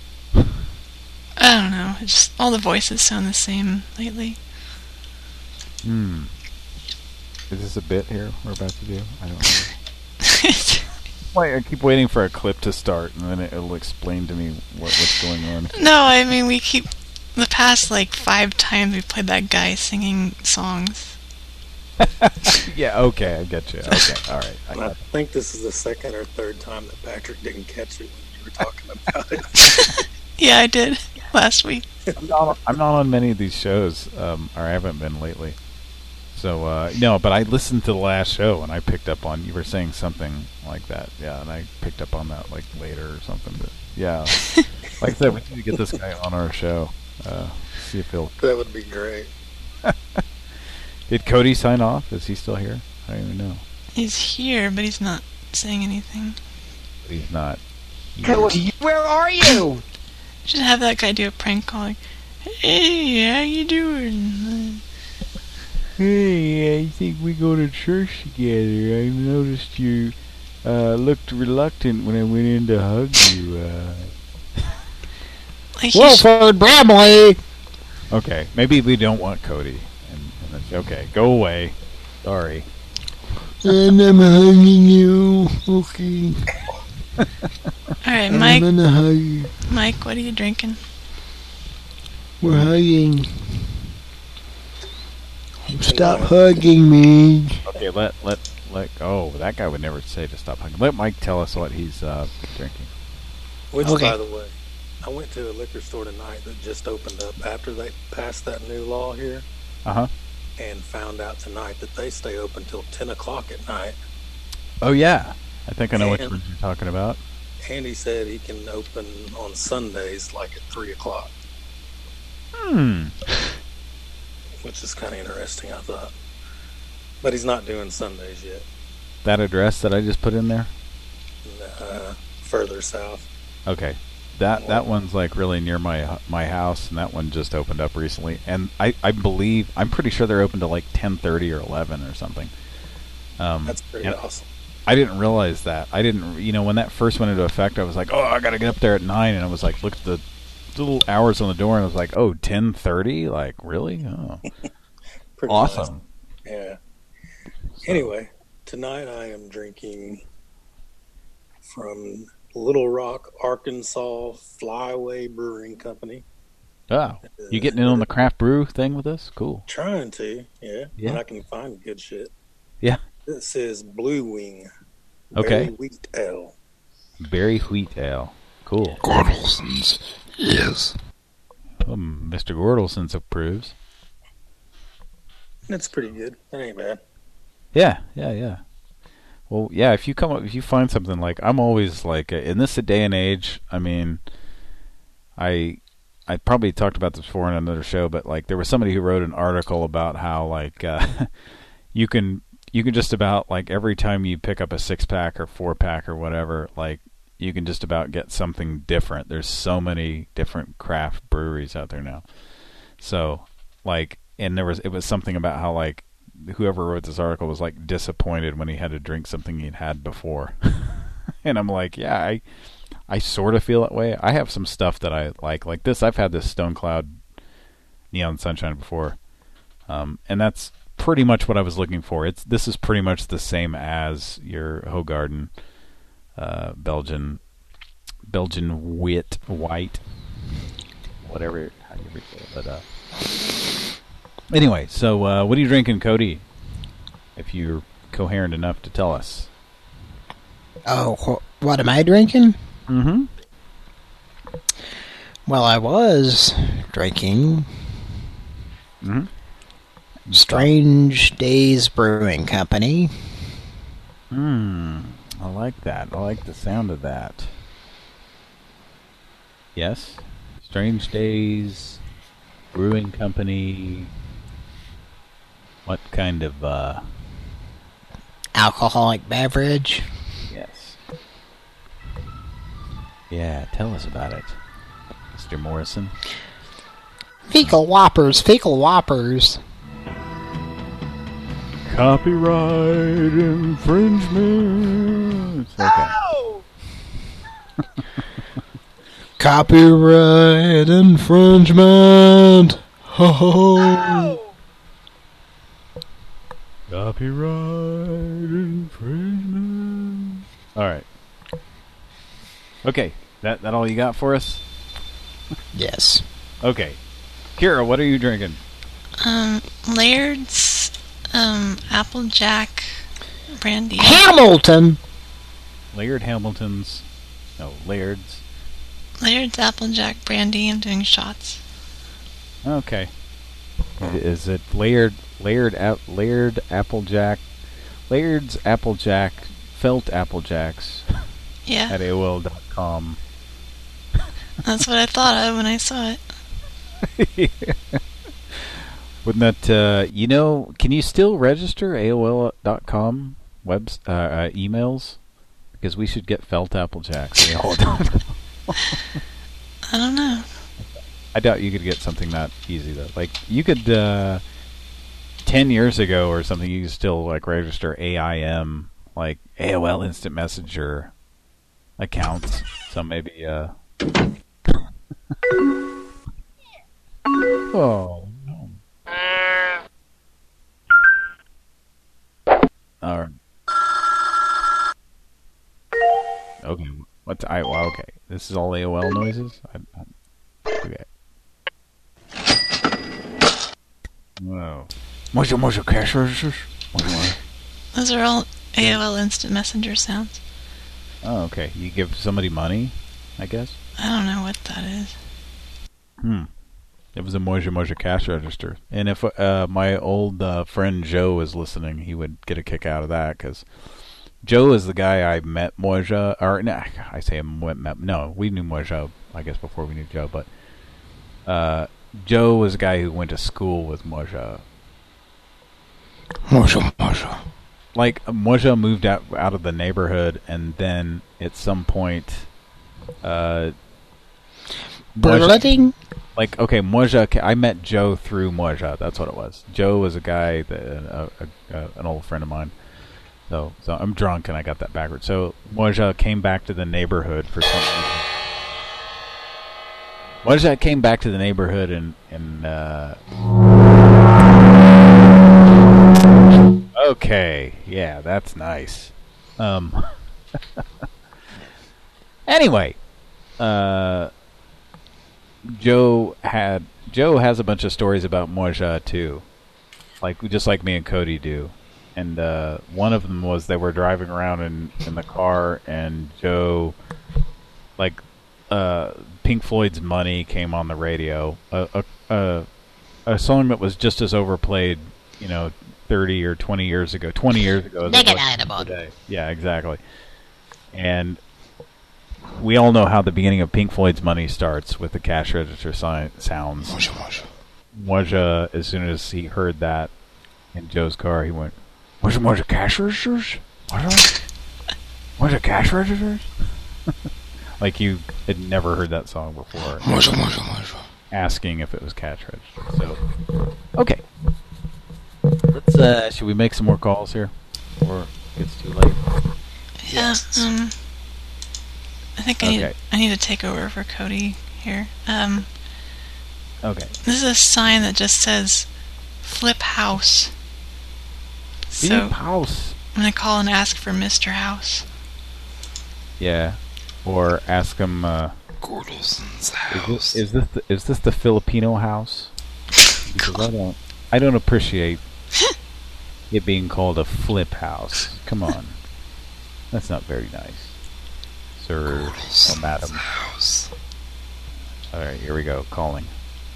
I don't know. It's just all the voices sound the same lately. Hmm. Is this a bit here we're about to do? I don't know. Wait, I keep waiting for a clip to start, and then it'll explain to me what, what's going on. No, I mean we keep the past like five times we played that guy singing songs. Yeah, okay, I get you. Okay, all right. I I got think this is the second or third time that Patrick didn't catch it when you were talking about it. Yeah, I did last week. I'm not, I'm not on many of these shows, um, or I haven't been lately. So, uh, no, but I listened to the last show, and I picked up on, you were saying something like that, yeah, and I picked up on that, like, later or something, but, yeah. Like I said, we need to get this guy on our show, uh, see if he'll... That would be great. Did Cody sign off? Is he still here? I don't even know. He's here, but he's not saying anything. But he's not. Cody, where are you? Should have that guy do a prank call. Like, hey, how you doing? Hey, I think we go to church together. I noticed you uh, looked reluctant when I went in to hug you. Uh. Like Wilford Bramley! Okay, maybe we don't want Cody. And, and that's, okay, go away. Sorry. And I'm hugging you. Okay. Alright, I'm Mike. gonna hug you. Mike, what are you drinking? We're hugging. Stop hugging me. Okay, let let let go. Oh, that guy would never say to stop hugging. Let Mike tell us what he's uh, drinking. Which, Okay. by the way, I went to a liquor store tonight that just opened up after they passed that new law here, Uh huh. and found out tonight that they stay open till ten o'clock at night. Oh yeah, I think I know what And- you're talking about. And he said he can open on Sundays like at three o'clock, Hmm. which is kind of interesting, I thought. But he's not doing Sundays yet. That address that I just put in there. Uh, further south. Okay, that that one's like really near my my house, and that one just opened up recently. And I, I believe I'm pretty sure they're open to like ten thirty or eleven or something. Um, That's pretty and awesome. I didn't realize that. I didn't, you know, when that first went into effect, I was like, oh, I gotta get up there at nine, and I was like, looked at the little hours on the door, and I was like, oh, ten thirty? Like, really? Oh, Pretty awesome. nice. Yeah. Anyway, tonight I am drinking from Little Rock, Arkansas Flyway Brewing Company. Oh, you getting in on the craft brew thing with us? Cool. Trying to, yeah. Yeah. And I can find good shit. Yeah. This is Blue Wing. Okay. Berry Wheat Ale. Berry wheat ale. Cool. Gordelson's, yes. Oh, Mister Gordelson's approves. It's pretty good. It ain't bad. Yeah, yeah, yeah. Well, yeah. If you come up, if you find something like, I'm always like, uh, in this day and age. I mean, I, I probably talked about this before in another show, but like, there was somebody who wrote an article about how like, uh, you can, you can just about like every time you pick up a six pack or four pack or whatever, like you can just about get something different. There's so many different craft breweries out there now. So, like, and there was, it was something about how like, whoever wrote this article was like disappointed when he had to drink something he'd had before. And I'm like, yeah, I I sort of feel that way. I have some stuff that I like like this. I've had this Stone Cloud Neon Sunshine before. Um, and that's pretty much what I was looking for. It's this is pretty much the same as your Hoegaarden uh, Belgian Belgian wit, white, whatever, how you say it. But, uh, anyway, so uh, what are you drinking, Cody? If you're coherent enough to tell us. Oh, wh what am I drinking? Mm-hmm. Well, I was drinking mm-hmm. Strange Days Brewing Company. Hmm, I like that. I like the sound of that. Yes, Strange Days Brewing Company. What kind of uh alcoholic beverage? Yes. Yeah, tell us about it, Mister Morrison. Fecal Whoppers, Fecal Whoppers. Copyright infringement. Okay. Copyright infringement. Ho ho. Copyright infringement. All right. Okay, that that all you got for us? Yes. Okay, Kira, what are you drinking? Um, Laird's um Applejack brandy. Hamilton. Laird Hamilton's. No, Laird's. Laird's Applejack brandy. I'm doing shots. Okay. Is it Laird Laird Laird Applejack Laird's Applejack Felt Applejacks? Yeah. At A O L dot com. That's what I thought of when I saw it. Wouldn't that, uh, you know, can you still register A O L dot com webs, uh, uh, emails? Because we should get Felt Applejacks. A O L dot com. I don't know. I doubt you could get something that easy, though. Like, you could, uh, ten years ago or something, you could still, like, register A I M, like, A O L Instant Messenger accounts. So maybe, uh... oh, no. Alright. Okay, what's I? Well, okay, this is all A O L noises. I, I, okay. Whoa. Mojo mojo cash registers. Those are all A O L Instant Messenger sounds. Oh, okay. You give somebody money, I guess. I don't know what that is. Hmm. It was a Moja Moja cash register. And if uh, my old uh, friend Joe was listening, he would get a kick out of that, because Joe is the guy I met Moja, or nah, I say met, no, we knew Moja, I guess, before we knew Joe, but uh, Joe was a guy who went to school with Moja. Moja, Moja. Like, Moja moved out, out of the neighborhood, and then at some point... Uh, Berletting? Like, okay, Moja, I met Joe through Moja. That's what it was. Joe was a guy, that, uh, uh, uh, an old friend of mine. So, so I'm drunk and I got that backwards. So Moja came back to the neighborhood for some reason. Moja came back to the neighborhood and and. Uh, okay, yeah, that's nice. Um. Anyway, uh. Joe had Joe has a bunch of stories about Moja too, like just like me and Cody do, and uh, one of them was they were driving around in, in the car, and Joe, like, uh, Pink Floyd's "Money" came on the radio, a, a a a song that was just as overplayed, you know, thirty or twenty years ago, twenty years ago. As it was today. Yeah, exactly, and. We all know how the beginning of Pink Floyd's "Money" starts, with the cash register si sounds. Moja, Moja. Moja, as soon as he heard that in Joe's car, he went, Moja, Moja, cash registers? Moja? Moja, cash registers? Like you had never heard that song before. Moja, Moja, Moja. Asking if it was cash register. So, okay. Let's, uh, should we make some more calls here? Or it's too late? Yeah, um... I think I need, okay. I need to take over for Cody here. Um, okay. This is a sign that just says "Flip House." Flip so House. I'm gonna call and ask for Mister House. Yeah. Or ask them. Uh, Gordelson's Is this, house. is this the, is this the Filipino house? Because I don't I don't appreciate it being called a flip house. Come on, that's not very nice, sir or madam. House. All right, here we go. Calling.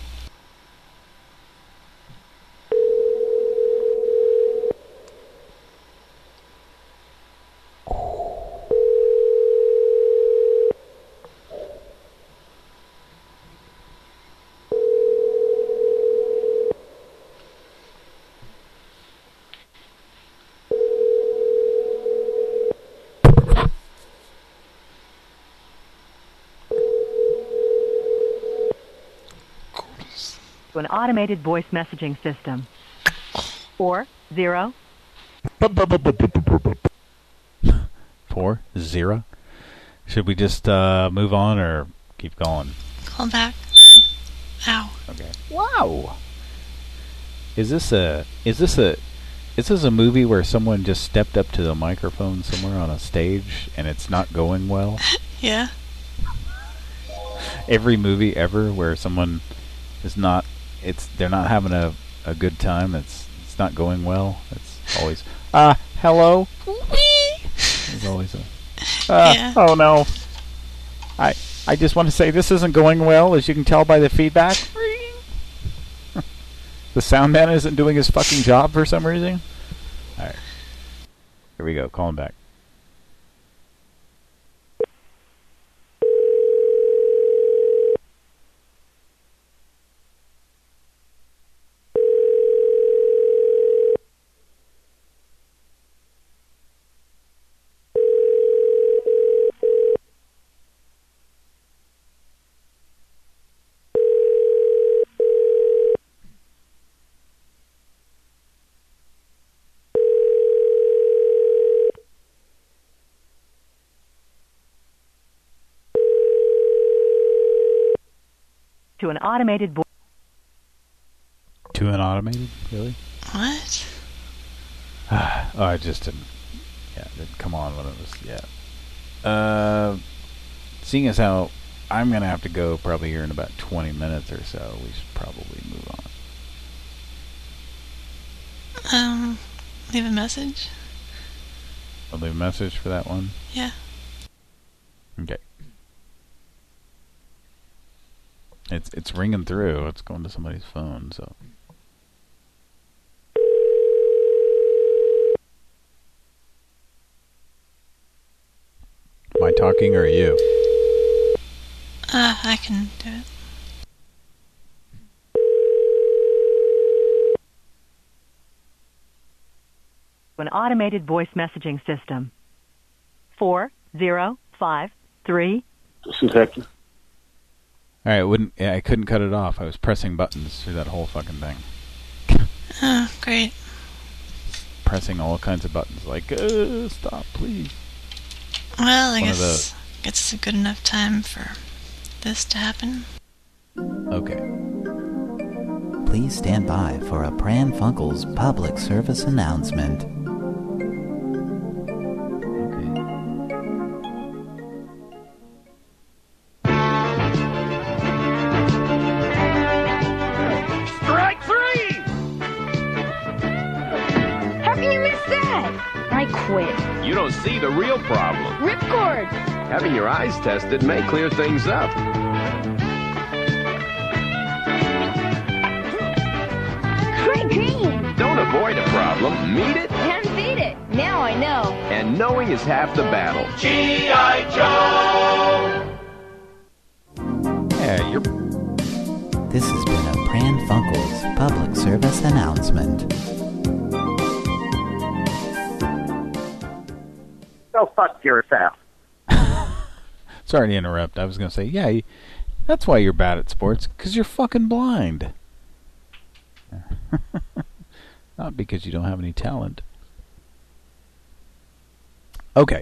To an automated voice messaging system. Four zero. Four zero. Should we just uh, move on or keep going? Call back. Ow. Okay. Wow. Is this a is this a is this a movie where someone just stepped up to the microphone somewhere on a stage and it's not going well? Yeah. Every movie ever where someone is not it's they're not having a, a good time, it's it's not going well. It's always uh hello. There's always a uh, Yeah. oh no. I I just want to say this isn't going well, as you can tell by the feedback. The sound man isn't doing his fucking job for some reason. Alright. Here we go, call him back. To an automated voice. To an automated? Really? What? oh, I just didn't. Yeah, it didn't come on when it was. Yeah. Uh, seeing as how I'm gonna have to go probably here in about twenty minutes or so, we should probably move on. Um, leave a message. I'll leave a message for that one. Yeah. Okay. It's it's ringing through. It's going to somebody's phone, so. Am I talking or are you? Uh, I can do it. An automated voice messaging system. Four zero five three. This is Hector. All right, wouldn't yeah, I couldn't cut it off. I was pressing buttons through that whole fucking thing. Oh, great. Pressing all kinds of buttons, like uh, stop, please. Well, I One of guess it's a good enough time for this to happen. Okay. Please stand by for a Pran Funkels public service announcement. Strike three! How can you miss that? I quit. You don't see the real problem. Ripcord! Having your eyes tested may clear things up. Great game! Don't avoid a problem, meet it, And beat it! Now I know. and knowing is half the battle. G I. Joe! Yeah, you're... This has been a Pran Funkels public service announcement. Go fuck yourself. Sorry to interrupt. I was going to say, yeah, you, that's why you're bad at sports, because you're fucking blind. Not because you don't have any talent. Okay.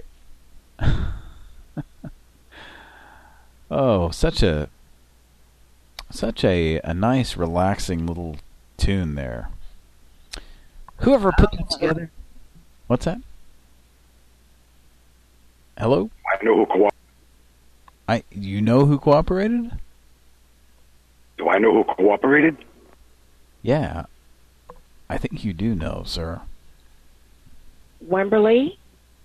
Oh, such a such a, a nice, relaxing little tune there. Whoever put that together? What's that? Hello? I know who I you know who cooperated? Do I know who cooperated? Yeah. I think you do know, sir. Wemberley?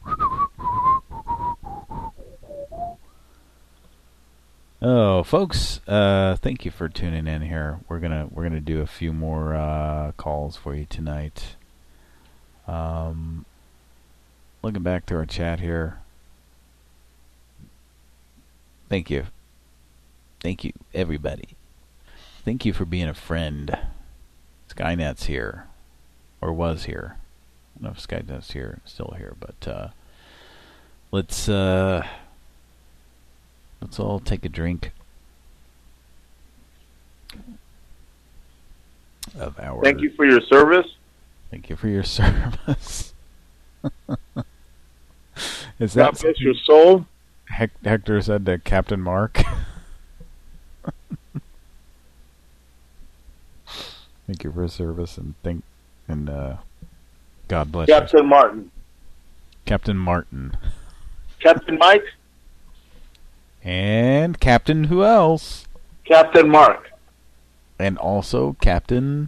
Oh, folks, uh, thank you for tuning in here. We're gonna we're gonna do a few more uh, calls for you tonight. Um, looking back to our chat here. Thank you, thank you, everybody. Thank you for being a friend. Skynet's here, or was here. I don't know if Skynet's here, still here, but uh, let's. Uh, Let's all take a drink of our... Thank you for your service. Thank you for your service. Is God that bless your soul. Hec Hector said to Captain Mark? Thank you for your service and thank and uh, God bless Captain you. Martin. Captain Martin. Captain Mike. And Captain who else? Captain Mark. And also Captain...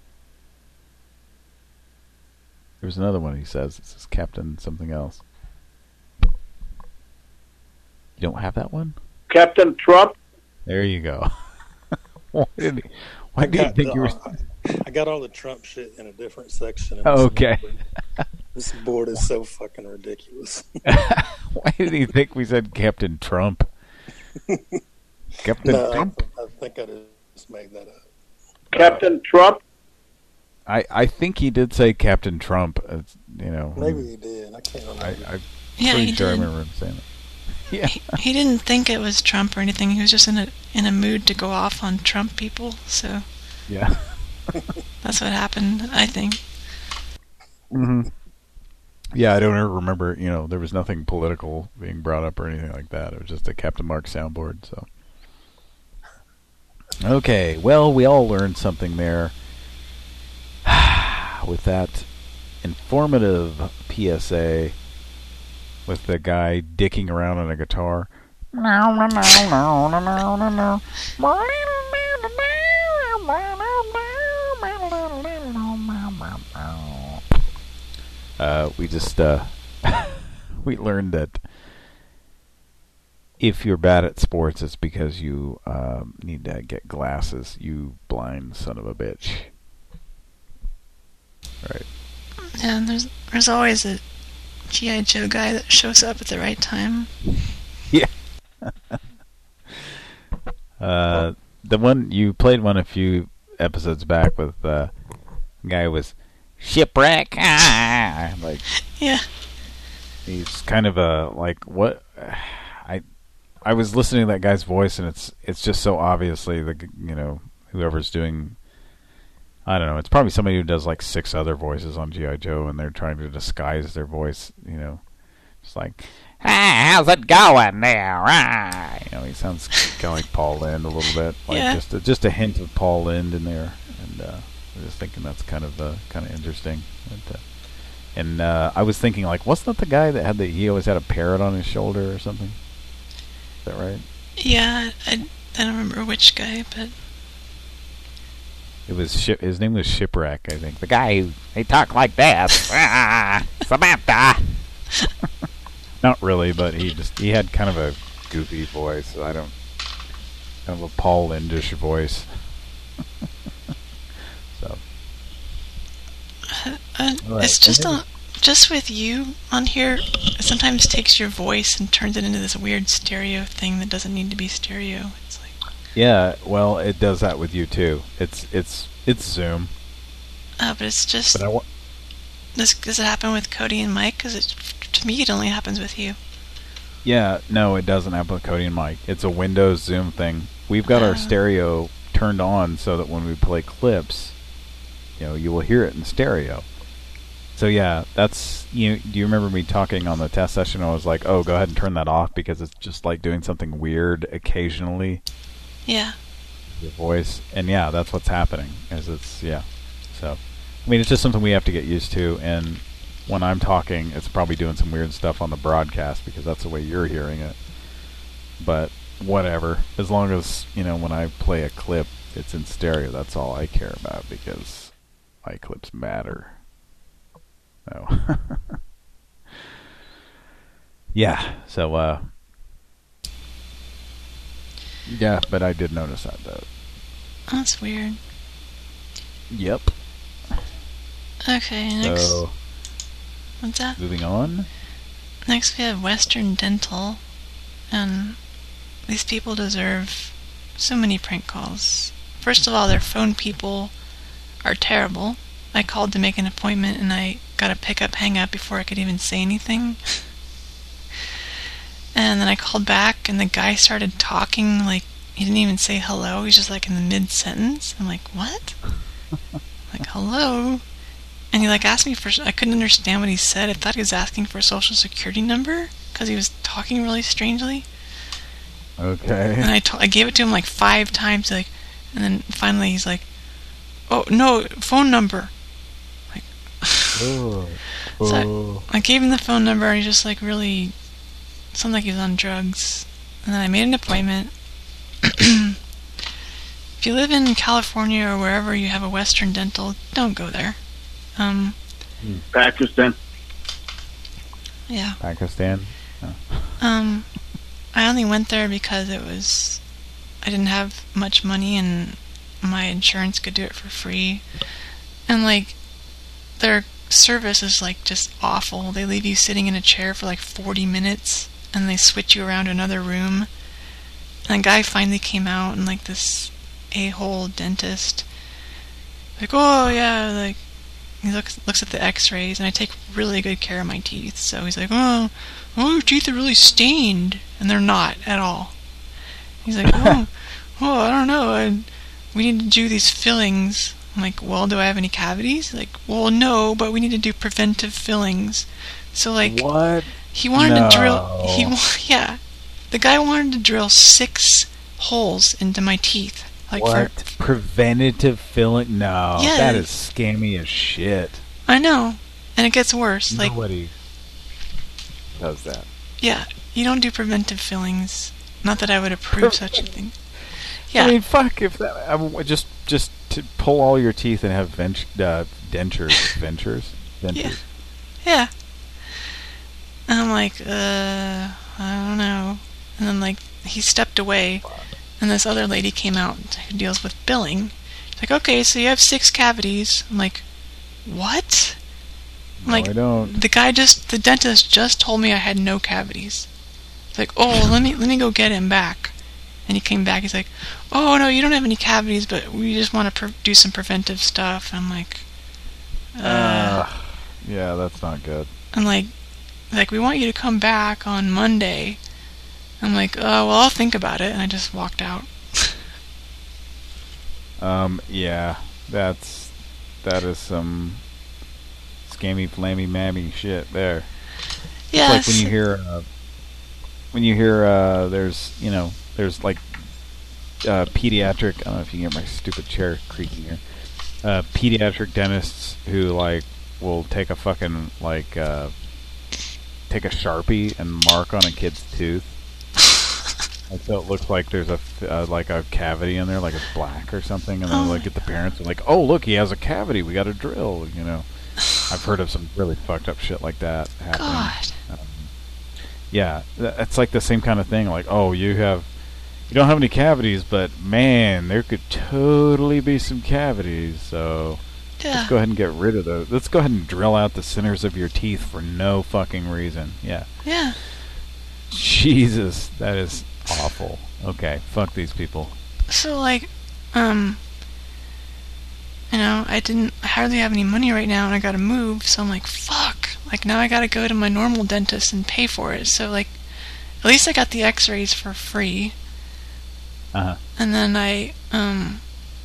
There's another one he says. It says Captain something else. You don't have that one? Captain Trump. There you go. Why did he, why I did you got think the- you were... I got all the Trump shit in a different section. of Oh, this okay. board. This board is so fucking ridiculous. Why did he think we said Captain Trump? Captain no, Trump? I, I think I just made that up. Captain Trump. I, I think he did say Captain Trump. It's, you know, Maybe he did. I can't remember. I, I'm Yeah, pretty he sure did. I remember him saying it. Yeah. He, he didn't think it was Trump or anything. He was just in a in a mood to go off on Trump people. So Yeah. that's what happened, I think. Mm-hmm. Yeah, I don't ever remember, you know, there was nothing political being brought up or anything like that. It was just a Captain Mark soundboard, so. Okay, well, we all learned something there with that informative P S A with the guy dicking around on a guitar. Uh, we just uh, we learned that if you're bad at sports, it's because you um, need to get glasses. You blind son of a bitch. Right. Yeah, and there's there's always a G I. Joe guy that shows up at the right time. Yeah. uh, the one you played one a few episodes back with uh, a guy who was shipwreck. Ah, like Yeah. he's kind of a like what I I was listening to that guy's voice and it's it's just so obviously the you know whoever's doing I don't know it's probably somebody who does like six other voices on G I. Joe and they're trying to disguise their voice, you know, just like ah, how's it going now? Ah, you know, he sounds kind of like Paul Lynde a little bit, like Yeah. just a, just a hint of Paul Lynde in there, and uh, I was just thinking that's kind of uh, kind of interesting. But, uh, and uh, I was thinking like, wasn't that the guy that had the he always had a parrot on his shoulder or something? Is that right? Yeah, I, I don't remember which guy, but It was ship. His name was Shipwreck, I think. The guy who he talked like that. ah, Samantha. Not really, but he just he had kind of a goofy voice. I don't kind of a Paul Lynde-ish voice. So uh, Right. it's just And a, just with you on here. It sometimes takes your voice and turns it into this weird stereo thing that doesn't need to be stereo. It's like yeah, well, it does that with you too. It's it's it's Zoom. uh, but it's just. But I wa- Does, does it happen with Cody and Mike? Because to me, it only happens with you. Yeah, no, it doesn't happen with Cody and Mike. It's a Windows Zoom thing. We've got Oh. our stereo turned on so that when we play clips, you know, you will hear it in stereo. So yeah, that's you. Do you remember me talking on the test session? I was like, "Oh, go ahead and turn that off because it's just like doing something weird occasionally." Yeah. Your voice, and yeah, that's what's happening. Is it's yeah. So, I mean, it's just something we have to get used to. And when I'm talking, it's probably doing some weird stuff on the broadcast because that's the way you're hearing it. But whatever. As long as, you know, when I play a clip, it's in stereo. That's all I care about because my clips matter. No. Yeah, so, uh... yeah, but I did notice that, though. That's weird. Yep. Okay, next... So, what's that? Moving on. Next we have Western Dental, and these people deserve so many prank calls. First of all, their phone people are terrible. I called to make an appointment, and I got a pick-up, hang-up before I could even say anything. And then I called back, and the guy started talking, like, he didn't even say hello. He's just, like, in the mid-sentence. I'm like, what? Like, hello? And he, like, asked me for... I couldn't understand what he said. I thought he was asking for a social security number, because he was talking really strangely. Okay. And I, t- I gave it to him, like, five times, like, and then finally he's like, oh, no, phone number. Like, oh. So I, I gave him the phone number, and he just, like, really... sounded like he was on drugs. And then I made an appointment. If you live in California or wherever you have a Western Dental, don't go there. Um, Pakistan. Yeah. Pakistan. Oh. Um, I only went there because it was... I didn't have much money and my insurance could do it for free. And, like, their service is, like, just awful. They leave you sitting in a chair for, like, forty minutes. And they switch you around to another room. And a guy finally came out, and like this a-hole dentist, like, oh yeah, like, he looks looks at the x-rays, and I take really good care of my teeth, so he's like, oh, oh, your teeth are really stained, and they're not at all. He's like, oh, oh, I don't know, I, we need to do these fillings. I'm like, well, do I have any cavities? He's like, well, no, but we need to do preventive fillings. So, like, what? He wanted no. to drill. He yeah, the guy wanted to drill six holes into my teeth. Like what? For, preventative filling? No, yeah, that is scammy as shit. I know, and it gets worse. Nobody like, does that. Yeah, you don't do preventive fillings. Not that I would approve Pre- such a thing. Yeah, I mean, fuck if that. I mean, just just to pull all your teeth and have vent- uh, dentures, ventures, dentures. Yeah. Yeah. And I'm like, uh, I don't know. And then, like, he stepped away, and this other lady came out who deals with billing. She's like, okay, so you have six cavities. I'm like, what? I'm no, like, I don't. The guy just, the dentist just told me I had no cavities. He's like, oh, let me, let me go get him back. And he came back, he's like, oh, no, you don't have any cavities, but we just want to pre- do some preventive stuff. And I'm like, uh, uh, yeah, that's not good. I'm like, like, we want you to come back on Monday. I'm like, oh, well, I'll think about it. And I just walked out. um, yeah, that's, that is some scammy, flammy, mammy shit there. Yeah. It's like when you hear, uh, when you hear, uh, there's, you know, there's like, uh, pediatric, I don't know if you can get my stupid chair creaking here, uh, pediatric dentists who, like, will take a fucking, like, uh, take a Sharpie and mark on a kid's tooth. And so it looks like there's a uh, like a cavity in there, like it's black or something, and then oh like get the parents are like, "Oh, look, he has a cavity. We got to drill." You know, I've heard of some really fucked up shit like that happening. God. Um, yeah, it's like the same kind of thing. Like, oh, you have, you don't have any cavities, but man, there could totally be some cavities. So. Yeah. Let's go ahead and get rid of those. Let's go ahead and drill out the centers of your teeth for no fucking reason. Yeah. Yeah. Jesus, that is awful. Okay, fuck these people. So, like, um, you know, I didn't I hardly have any money right now, and I gotta move, so I'm like, fuck. Like, now I gotta go to my normal dentist and pay for it. So, like, at least I got the x-rays for free. Uh-huh. And then I, um...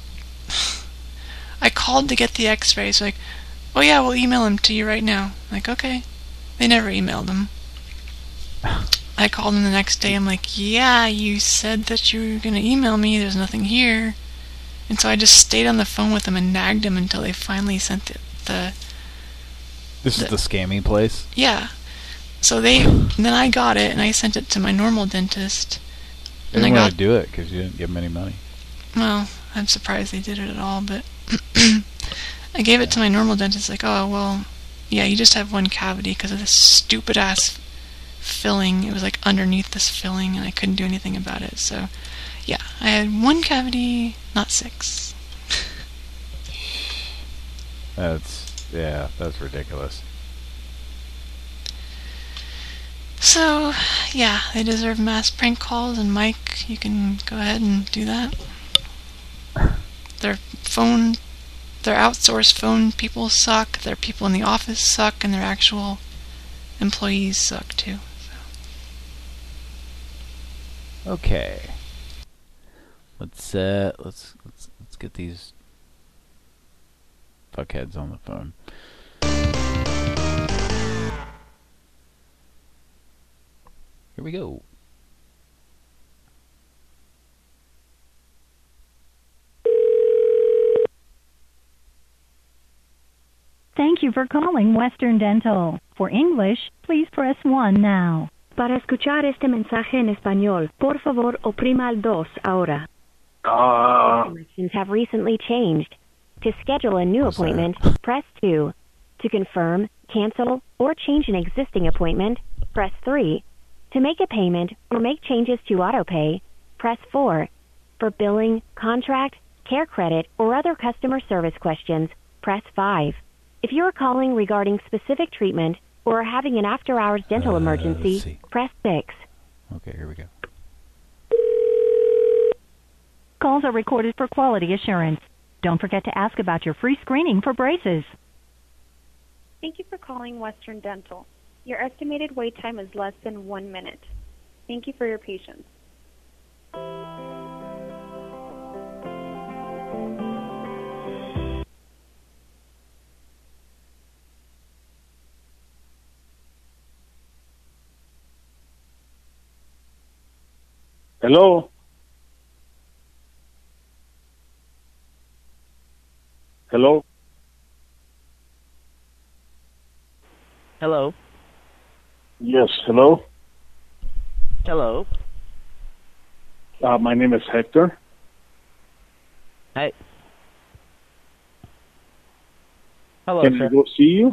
I called to get the x-rays, like, oh yeah, we'll email them to you right now. Like, okay. They never emailed them. I called them the next day, I'm like, yeah, you said that you were going to email me, there's nothing here. And so I just stayed on the phone with them and nagged them until they finally sent the... the this the, is the scammy place? Yeah. So they, then I got it, and I sent it to my normal dentist, They And I didn't want got- to do it because you didn't give them any money. Well, I'm surprised they did it at all, but I gave it to my normal dentist, like, oh, well, yeah, you just have one cavity because of this stupid-ass filling. It was, like, underneath this filling, and I couldn't do anything about it. So, yeah, I had one cavity, not six. That's, yeah, that's ridiculous. So, yeah, they deserve mass prank calls, and Mike, you can go ahead and do that. Their phone, their outsourced phone people suck, their people in the office suck, and their actual employees suck too. Okay. Let's uh let's let's let's get these Fuckheads on the phone. Here we go. Thank you for calling Western Dental. For English, please press one now. Para escuchar este mensaje en español, por favor oprima el dos ahora. Uh, Directions have recently changed. To schedule a new appointment, press two. To confirm, cancel, or change an existing appointment, press three. To make a payment or make changes to autopay, press four. For billing, contract, care credit, or other customer service questions, press five. If you are calling regarding specific treatment or are having an after-hours dental Uh, emergency, let's see. press six. Okay, here we go. Calls are recorded for quality assurance. Don't forget to ask about your free screening for braces. Thank you for calling Western Dental. Your estimated wait time is less than one minute. Thank you for your patience. Hello? Hello? Hello. Yes, hello? Hello. Uh, my name is Hector. Hi. Hello, Can sir. I go see you?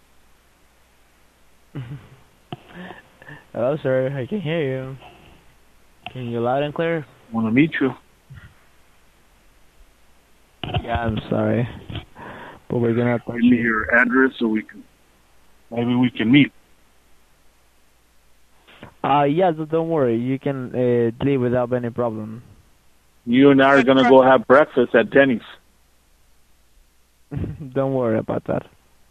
Hello, sir. I can hear you. Can you loud and clear? Want to meet you. Yeah, I'm sorry. But we're gonna have to... Give me your address so we can, maybe we can meet. Uh, yeah, so don't worry. You can uh, leave without any problem. You and I are going to go have breakfast at Denny's. Don't worry about that.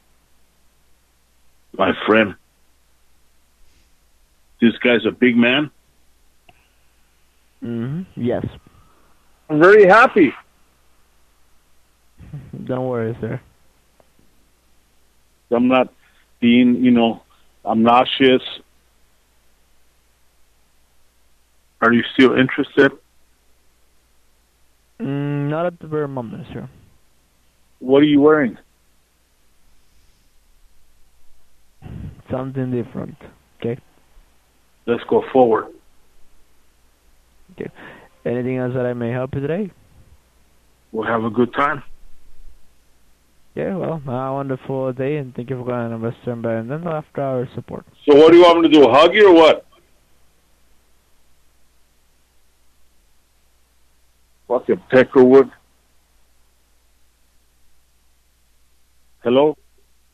My friend. This guy's a big man. Mm-hmm. Yes. I'm very happy. Don't worry, sir. I'm not being, you know, obnoxious. Are you still interested? Mm, not at the very moment, sir. What are you wearing? Something different. Okay. Let's go forward. Okay. Anything else that I may help you today? We'll have a good time. Yeah, well, have a wonderful day, and thank you for calling on Western Band and after our support. So what do you want me to do, hug you or what? Fucking Peckerwood. Hello?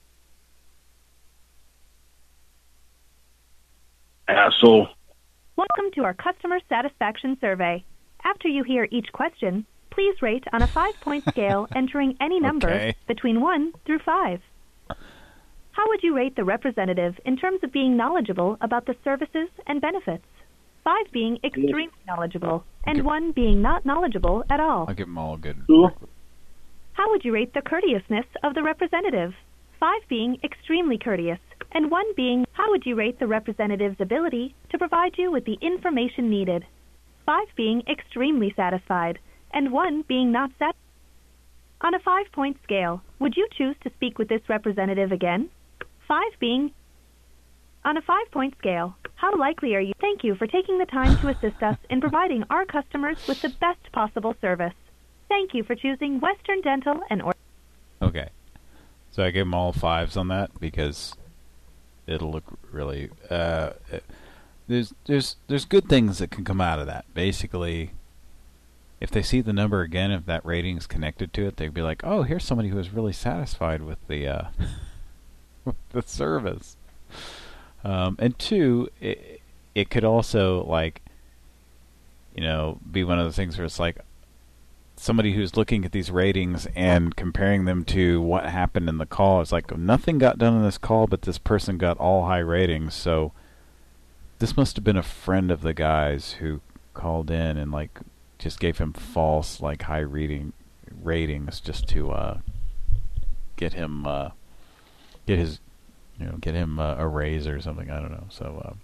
Asshole. Welcome to our customer satisfaction survey. After you hear each question, please rate on a five-point scale entering any number Okay. between one through five. How would you rate the representative in terms of being knowledgeable about the services and benefits? Five being extremely knowledgeable, and one being not knowledgeable at all. I'll give them all a good. How would you rate the courteousness of the representative? Five being extremely courteous, and one being, how would you rate the representative's ability to provide you with the information needed? Five being extremely satisfied, and one being not satisfied. On a five-point scale, would you choose to speak with this representative again? Five being, on a five-point scale, How likely are you? Thank you for taking the time to assist us in providing our customers with the best possible service. Thank you for choosing Western Dental and Or- Okay. So I gave them all fives on that because it'll look really... Uh, it, there's, there's, there's good things that can come out of that. Basically, if they see the number again, if that rating is connected to it, they'd be like, oh, here's somebody who was really satisfied with the, uh, with the service. Um, and two, it, it could also, like, you know, be one of the things where it's like somebody who's looking at these ratings and comparing them to what happened in the call. It's like nothing got done in this call, but this person got all high ratings. So this must have been a friend of the guy's who called in and, like, just gave him false, like, high reading ratings just to uh, get him, uh, get his... You know, get him uh, a raise or something. I don't know. So, uh,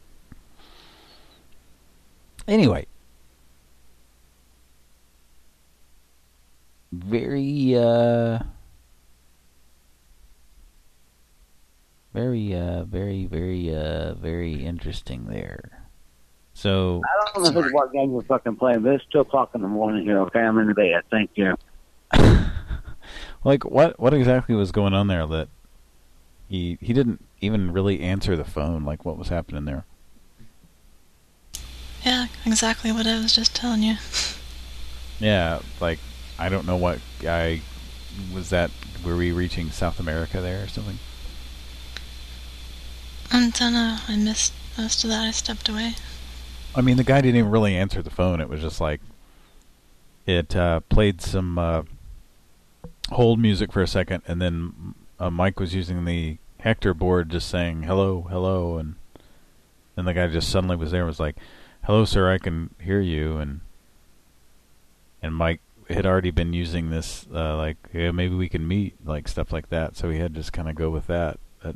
anyway, very, uh, very, uh, very, very, uh, very interesting there. So, I don't know if it's what game you're fucking playing, but it's two o'clock in the morning here. Okay, I'm in the bed. Thank you. Like, what? What exactly was going on there that? He he didn't even really answer the phone. Like, what was happening there? Yeah, exactly what I was just telling you. Yeah, like, I don't know what guy was that. Were we reaching South America there or something? I don't know. I missed most of that. I stepped away. I mean, the guy didn't even really answer the phone. It was just like it uh, played some uh, hold music for a second, and then uh, Mike was using the Hector board, just saying hello, hello, and then the guy just suddenly was there and was like, "Hello, sir, I can hear you," and and Mike had already been using this, uh, like, yeah, maybe we can meet, like, stuff like that, so he had to just kind of go with that. But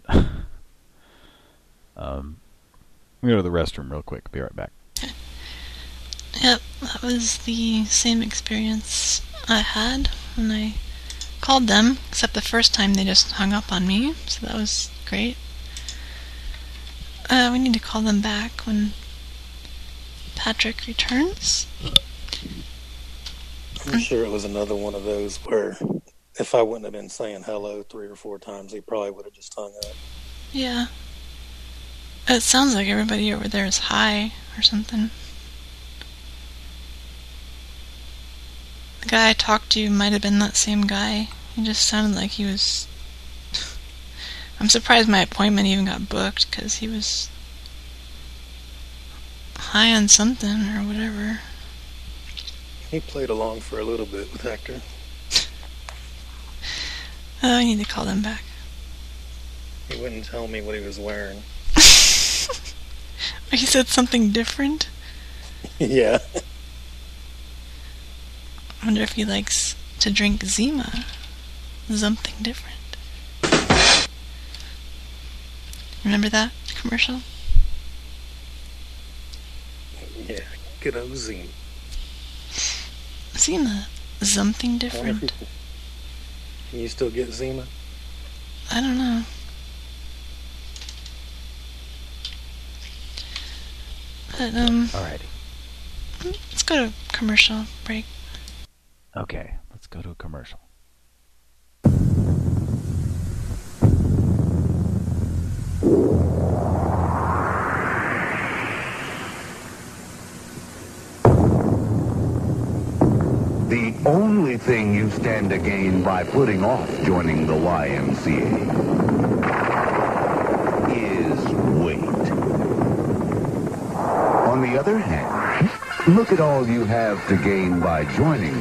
um, I'm going to go to the restroom real quick. Be right back. Yep, that was the same experience I had when I called them, except the first time they just hung up on me, so that was great. Uh, we need to call them back when Patrick returns. I'm sure it was another one of those where if I wouldn't have been saying hello three or four times, he probably would have just hung up. Yeah. It sounds like everybody over there is high or something. The guy I talked to might have been that same guy. He just sounded like he was... I'm surprised my appointment even got booked, because he was high on something or whatever. He played along for a little bit with Hector. Oh, I need to call them back. He wouldn't tell me what he was wearing. He said something different? Yeah. I wonder if he likes to drink Zima. Something different. Remember that commercial? Yeah, good old Zima. Zima. Something different. Can you still get Zima? I don't know. But, um... Alrighty. Let's go to commercial break. Okay, let's go to a commercial. The only thing you stand to gain by putting off joining the Y M C A is weight. On the other hand, look at all you have to gain by joining.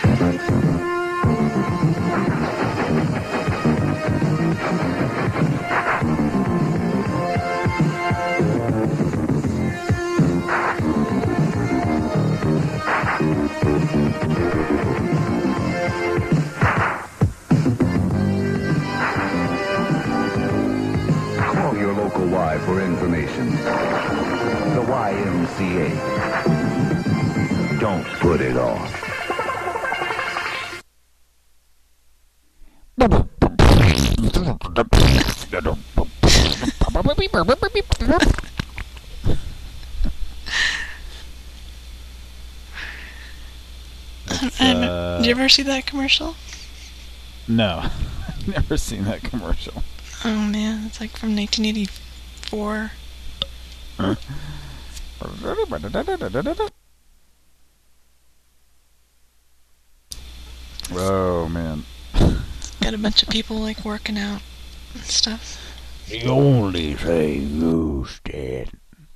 Call your local Y for information. The Y M C A. Don't put it off. Um, uh, did you ever see that commercial? No, I've never seen that commercial. Oh man, it's like from nineteen eighty-four. Huh? Oh man. Got a bunch of people like working out and stuff. The only thing you stand.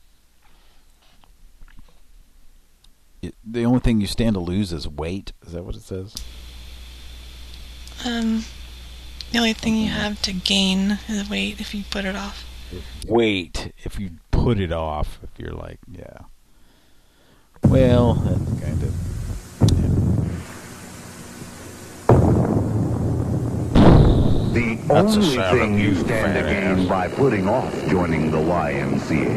The only thing you stand to lose is weight. Is that what it says? Um, the only thing you have to gain is weight if you put it off. Weight if you put it off. If you're like, yeah. Well, that's kind of. The That's only a thing you you stand to fat gain ass. by putting off joining the Y M C A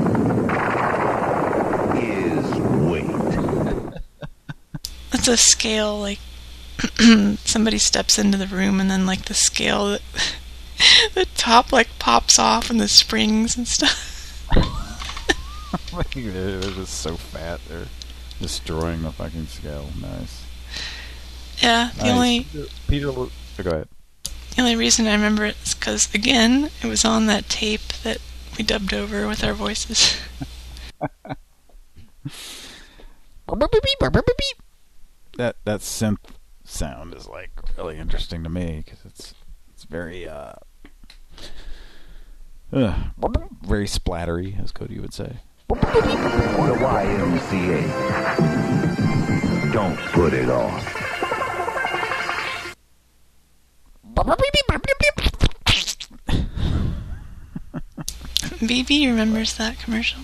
is weight. It's a scale, like, somebody steps into the room and then, like, the scale, that the top, like, pops off and the springs and stuff. They're just so fat. They're destroying the fucking scale. Nice. Yeah, the nice. only... Peter, Lu- oh, go ahead. The only reason I remember it is because, again, it was on that tape that we dubbed over with our voices. that that synth sound is like really interesting to me because it's it's very uh, uh very splattery, as Cody would say. The Y M C A. Don't put it off. B B remembers that commercial.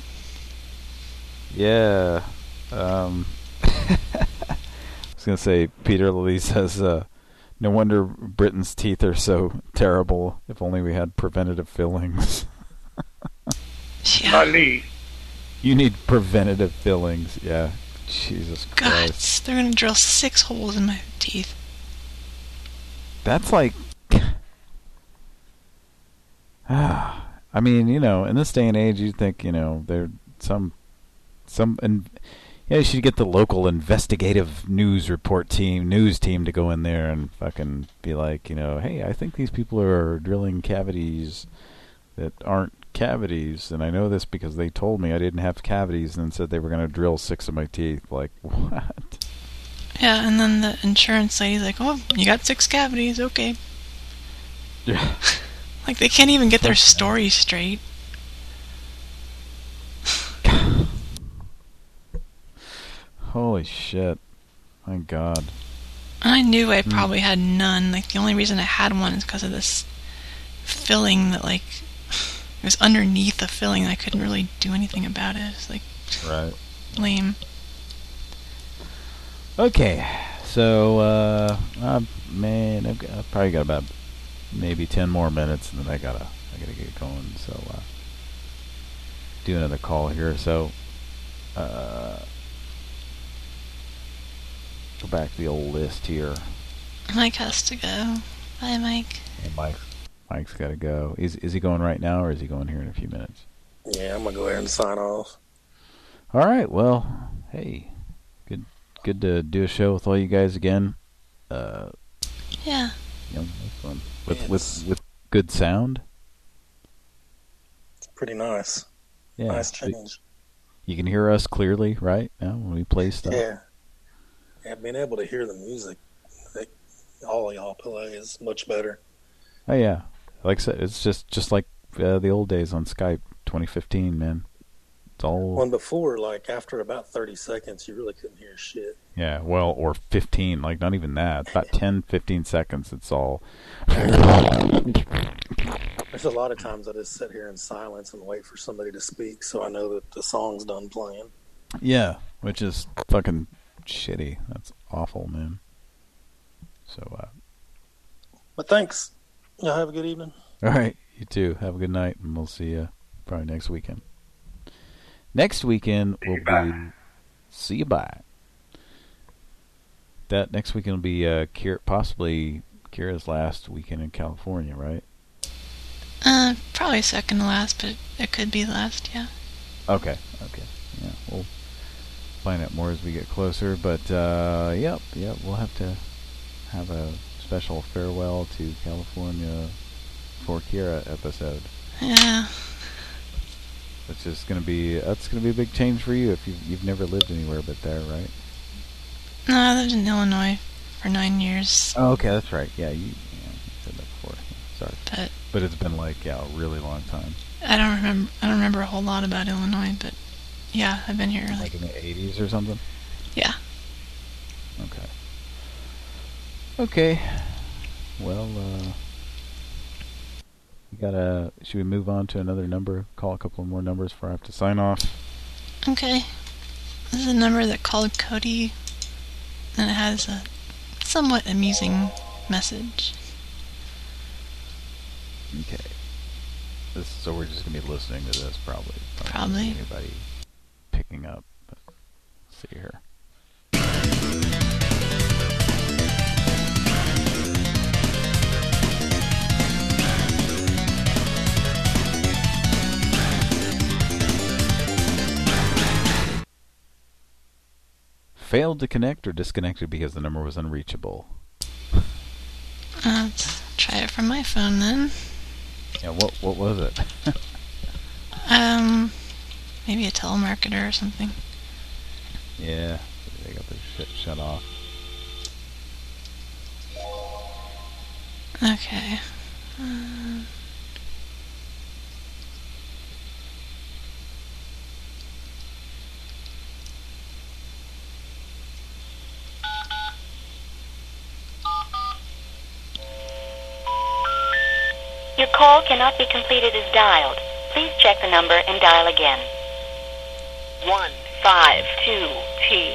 Yeah. Um, I was going to say, Peter Lilly says, uh, no wonder Britain's teeth are so terrible. If only we had preventative fillings. Yeah. You need preventative fillings. Yeah. Jesus Christ. Guts. They're going to drill six holes in my teeth. That's like... I mean, you know, in this day and age, you'd think, you know, there some... some and yeah, you should get the local investigative news report team, news team to go in there and fucking be like, you know, hey, I think these people are drilling cavities that aren't cavities, and I know this because they told me I didn't have cavities and said they were going to drill six of my teeth. Like, what? Yeah, and then the insurance lady's like, oh, you got six cavities, okay. Yeah. Like, they can't even get their story straight. Holy shit. My God. I knew I Mm. probably had none. Like, the only reason I had one is because of this filling that, like, it was underneath the filling. I couldn't really do anything about it. It's, like, Right. lame. Okay. So, uh, uh man, I've, got, I've probably got about maybe ten more minutes, and then I gotta, I gotta get going. So, uh, do another call here. So, uh, go back to the old list here. Mike has to go. Bye, Mike. And Mike, Mike's got to go. Is is he going right now, or is he going here in a few minutes? Yeah, I'm gonna go ahead and sign off. All right. Well, hey, good good to do a show with all you guys again. Uh, Yeah. you know, that's fun. With Yes. with with good sound. It's pretty nice. Yeah. Nice change. You can hear us clearly right now when we play stuff. Yeah. Yeah, being able to hear the music that all of y'all play is much better. Oh yeah. Like I said, it's just just like uh, the old days on Skype, twenty fifteen, man. It's all One before, like after about thirty seconds, you really couldn't hear shit. yeah. Well, or fifteen, like not even that. About ten, fifteen seconds. It's all. There's a lot of times I just sit here in silence and wait for somebody to speak, so I know that the song's done playing. Yeah, which is fucking shitty. That's awful, man. So, uh, But thanks. Y'all have a good evening. all right, you too. Have a good night, and we'll see you probably next weekend. Next weekend will be see you bye. That next weekend will be uh, Kira, possibly Kira's last weekend in California, right? Uh, probably second to last, but it could be last, yeah. Okay, okay, yeah. We'll find out more as we get closer. But uh, yep, yep, we'll have to have a special farewell to California for Kira episode. Yeah. Which is gonna be that's gonna be a big change for you if you've you've never lived anywhere but there, right? No, I lived in Illinois for nine years. Oh, okay, that's right. Yeah, you, yeah, you said that before. Sorry. But but it's been like yeah, a really long time. I don't remember. I don't remember a whole lot about Illinois, but yeah, I've been here like, like in the eighties or something. Yeah. Okay. Okay. Well, uh, we gotta. Should we move on to another number? Call a couple more numbers before I have to sign off. Okay. This is a number that called Cody, and it has a somewhat amusing message. Okay. This, so we're just gonna be listening to this, probably. Probably. Anybody picking up? But let's see here. Failed to connect or disconnected because the number was unreachable. Uh, let's try it from my phone then. Yeah, what what was it? um, maybe a telemarketer or something. Yeah, they got their shit shut off. Okay. Um, Your call cannot be completed as dialed. Please check the number and dial again. One five two T.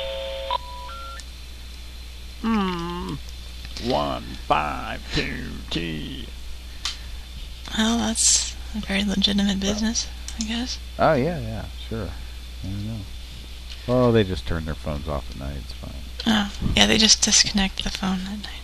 Hmm. One five two T. Well, that's a very legitimate business, I guess. Oh yeah, yeah, sure. I don't know. Oh, they just turn their phones off at night. It's fine. Oh, yeah, they just disconnect the phone at night.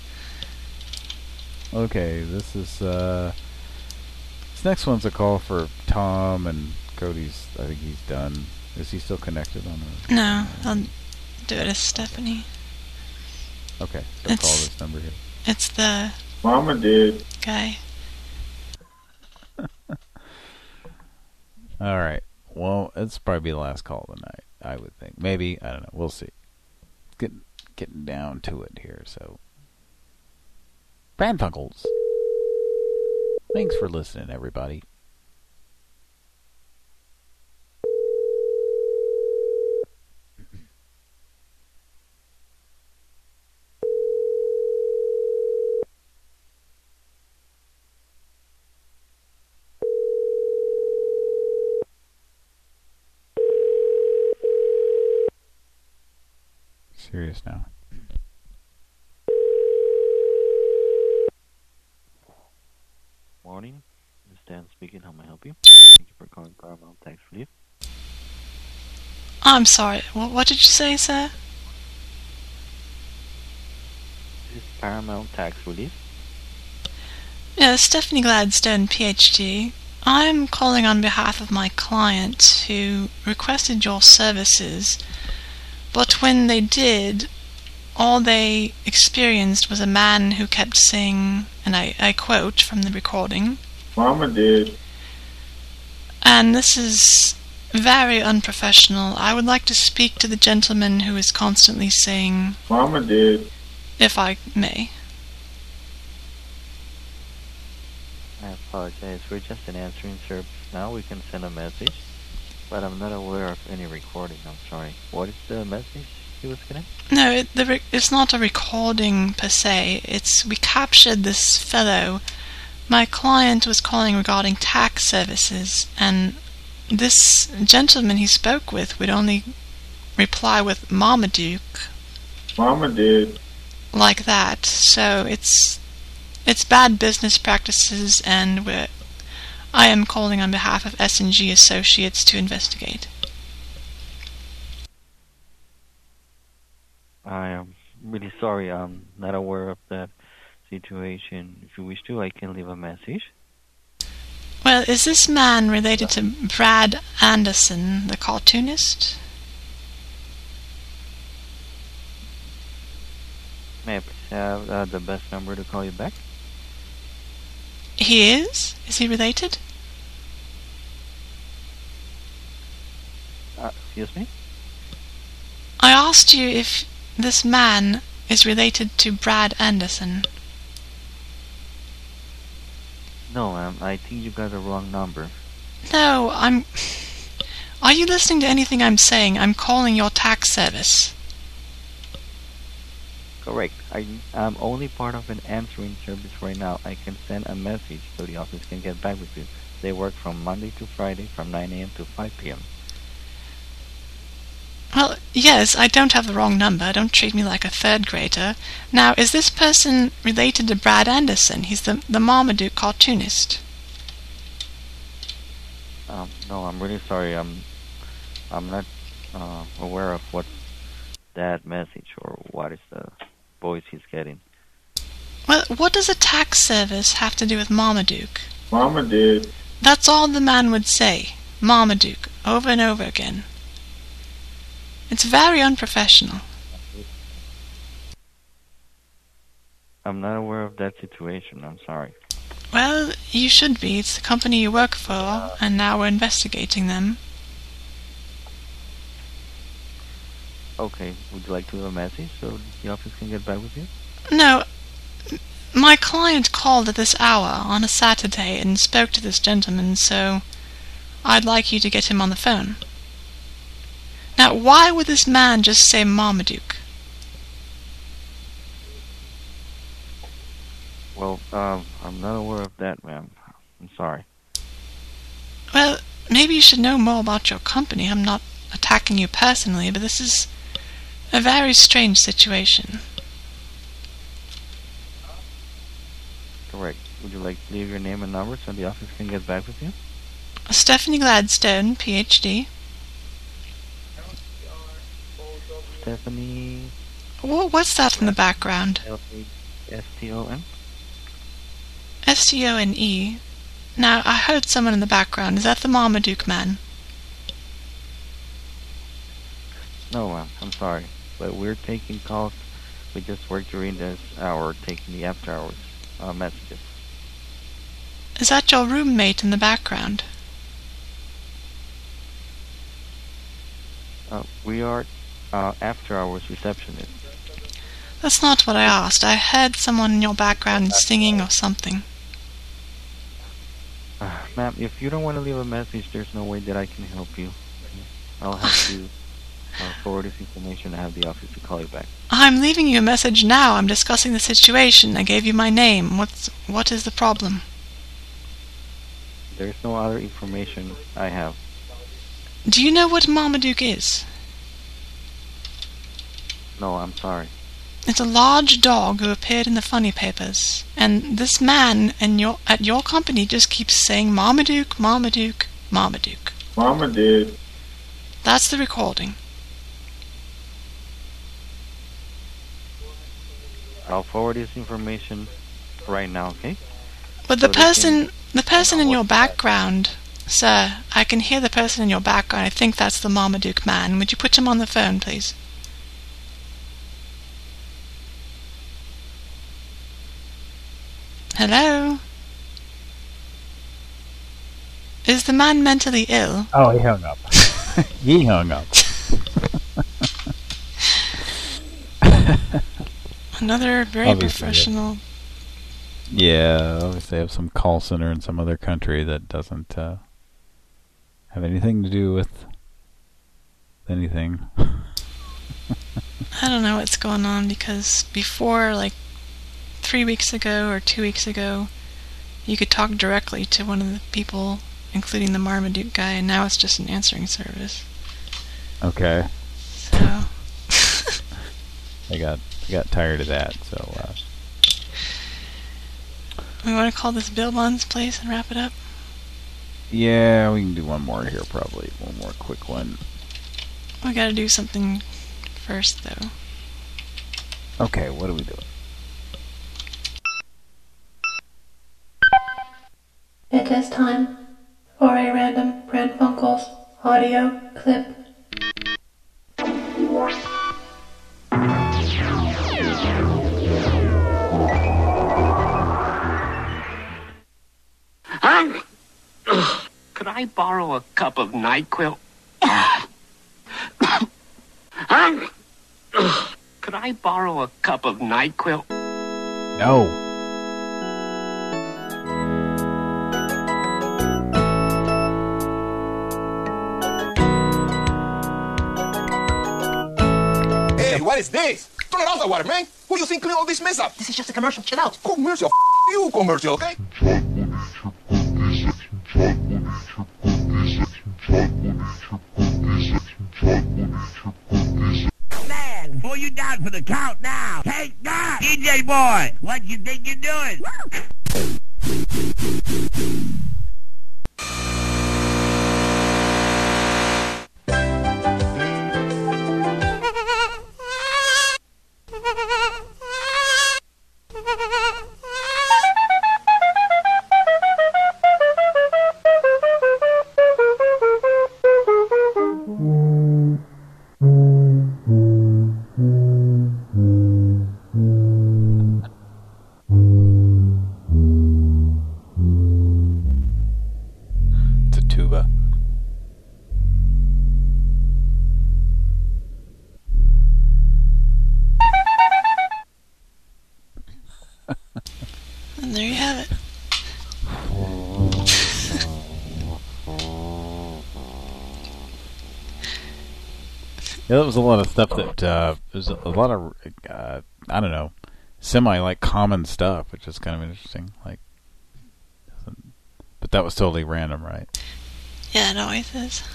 Okay, this is, uh, this next one's a call for Tom, and Cody's, I think he's done. Is he still connected on the... No, I'll do it as Stephanie. Okay, so it's, call this number here. It's the... Mama did. Guy. Alright, well, it's probably the last call of the night, I would think. Maybe, I don't know, we'll see. It's getting, getting down to it here, so... Pran Funkels. Thanks for listening, everybody. Serious now. Morning, this is Dan speaking. How may I help you? Thank you for calling Paramount Tax Relief. I'm sorry. What, what did you say, sir? This is Paramount Tax Relief. Yeah, Stephanie Gladstone, P H D. I'm calling on behalf of my client who requested your services, but when they did, all they experienced was a man who kept saying, and I, I quote from the recording, Mama did. And this is very unprofessional. I would like to speak to the gentleman who is constantly saying, Mama did. If I may. I apologize. We're just in answering service now. We can send a message, but I'm not aware of any recording. I'm sorry. What is the message he was getting? No, it, the re- it's not a recording per se. It's we captured this fellow. My client was calling regarding tax services, and this gentleman he spoke with would only reply with Marmaduke. Mama did. Like that. So it's it's bad business practices, and we're, I am calling on behalf of S and G Associates to investigate. I am really sorry. I'm not aware of that situation. If you wish to, I can leave a message. Well, is this man related to Brad Anderson, the cartoonist? May I please have uh, the best number to call you back? He is? Is he related? Uh, excuse me? I asked you if this man is related to Brad Anderson. No, ma'am. I think you got the wrong number. No, I'm... Are you listening to anything I'm saying? I'm calling your tax service. Correct. I, I'm only part of an answering service right now. I can send a message so the office can get back with you. They work from Monday to Friday from nine a.m. to five p.m. Well, yes, I don't have the wrong number. Don't treat me like a third grader. Now, is this person related to Brad Anderson? He's the, the Marmaduke cartoonist. Um, no, I'm really sorry. I'm, I'm not uh, aware of what that message or what is the voice he's getting. Well, what does a tax service have to do with Marmaduke? Mama did. That's all the man would say. Marmaduke, over and over again. It's very unprofessional. I'm not aware of that situation. I'm sorry. Well, you should be. It's the company you work for, and now we're investigating them. Okay, would you like to leave a message so the office can get back with you? No, my client called at this hour on a Saturday and spoke to this gentleman, so I'd like you to get him on the phone. Now, why would this man just say Marmaduke? Well, um, I'm not aware of that, ma'am. I'm sorry. Well, maybe you should know more about your company. I'm not attacking you personally, but this is a very strange situation. Correct. Would you like to leave your name and number so the office can get back with you? Stephanie Gladstone, P H D. Stephanie... Wha- What's that in the background? S T O N? S T O N E. Now, I heard someone in the background. Is that the Marmaduke man? No, ma'am. I'm sorry. But we're taking calls. We just work during this hour, taking the after hours uh, messages. Is that your roommate in the background? Uh, we are uh, after hours receptionists. That's not what I asked. I heard someone in your background singing or something. Uh, ma'am, if you don't want to leave a message, there's no way that I can help you. I'll have to uh, forward this information and have the office to call you back. I'm leaving you a message now. I'm discussing the situation. I gave you my name. What's what is the problem? There's no other information I have. Do you know what Marmaduke is? No, I'm sorry. It's a large dog who appeared in the funny papers. And this man in your, at your company just keeps saying Marmaduke, Marmaduke, Marmaduke. Mama did. That's the recording. I'll forward this information right now, okay? But the person, the person in your background, sir, I can hear the person in your background. I think that's the Marmaduke man. Would you put him on the phone, please? Hello? Is the man mentally ill? Oh, he hung up. He hung up. Another very Obviously, professional... Yeah, obviously they have some call center in some other country that doesn't uh, have anything to do with anything. I don't know what's going on, because before, like, three weeks ago or two weeks ago, you could talk directly to one of the people, including the Marmaduke guy, and now it's just an answering service. Okay. So... I got I got tired of that, so... Uh, we want to call this Bill Bond's place and wrap it up? yeah, we can do one more here, probably. One more quick one. We gotta do something first, though. Okay, what are we doing? It is time for a random Pran Funkels audio clip. I borrow a cup of NyQuil? Could I borrow a cup of NyQuil? No. Hey, what is this? Turn it off the water, man. Who you think clean all this mess up? This is just a commercial. Chill out. Commercial? F you, commercial, okay? Man, pull you down for the count now. Take that! D J boy, what you think you're doing? It's a tuba. And there you have it. Yeah, that was a lot of stuff that uh, was a lot of uh, I don't know, semi like common stuff, which is kind of interesting. Like, but that was totally random, right? Yeah, it always is.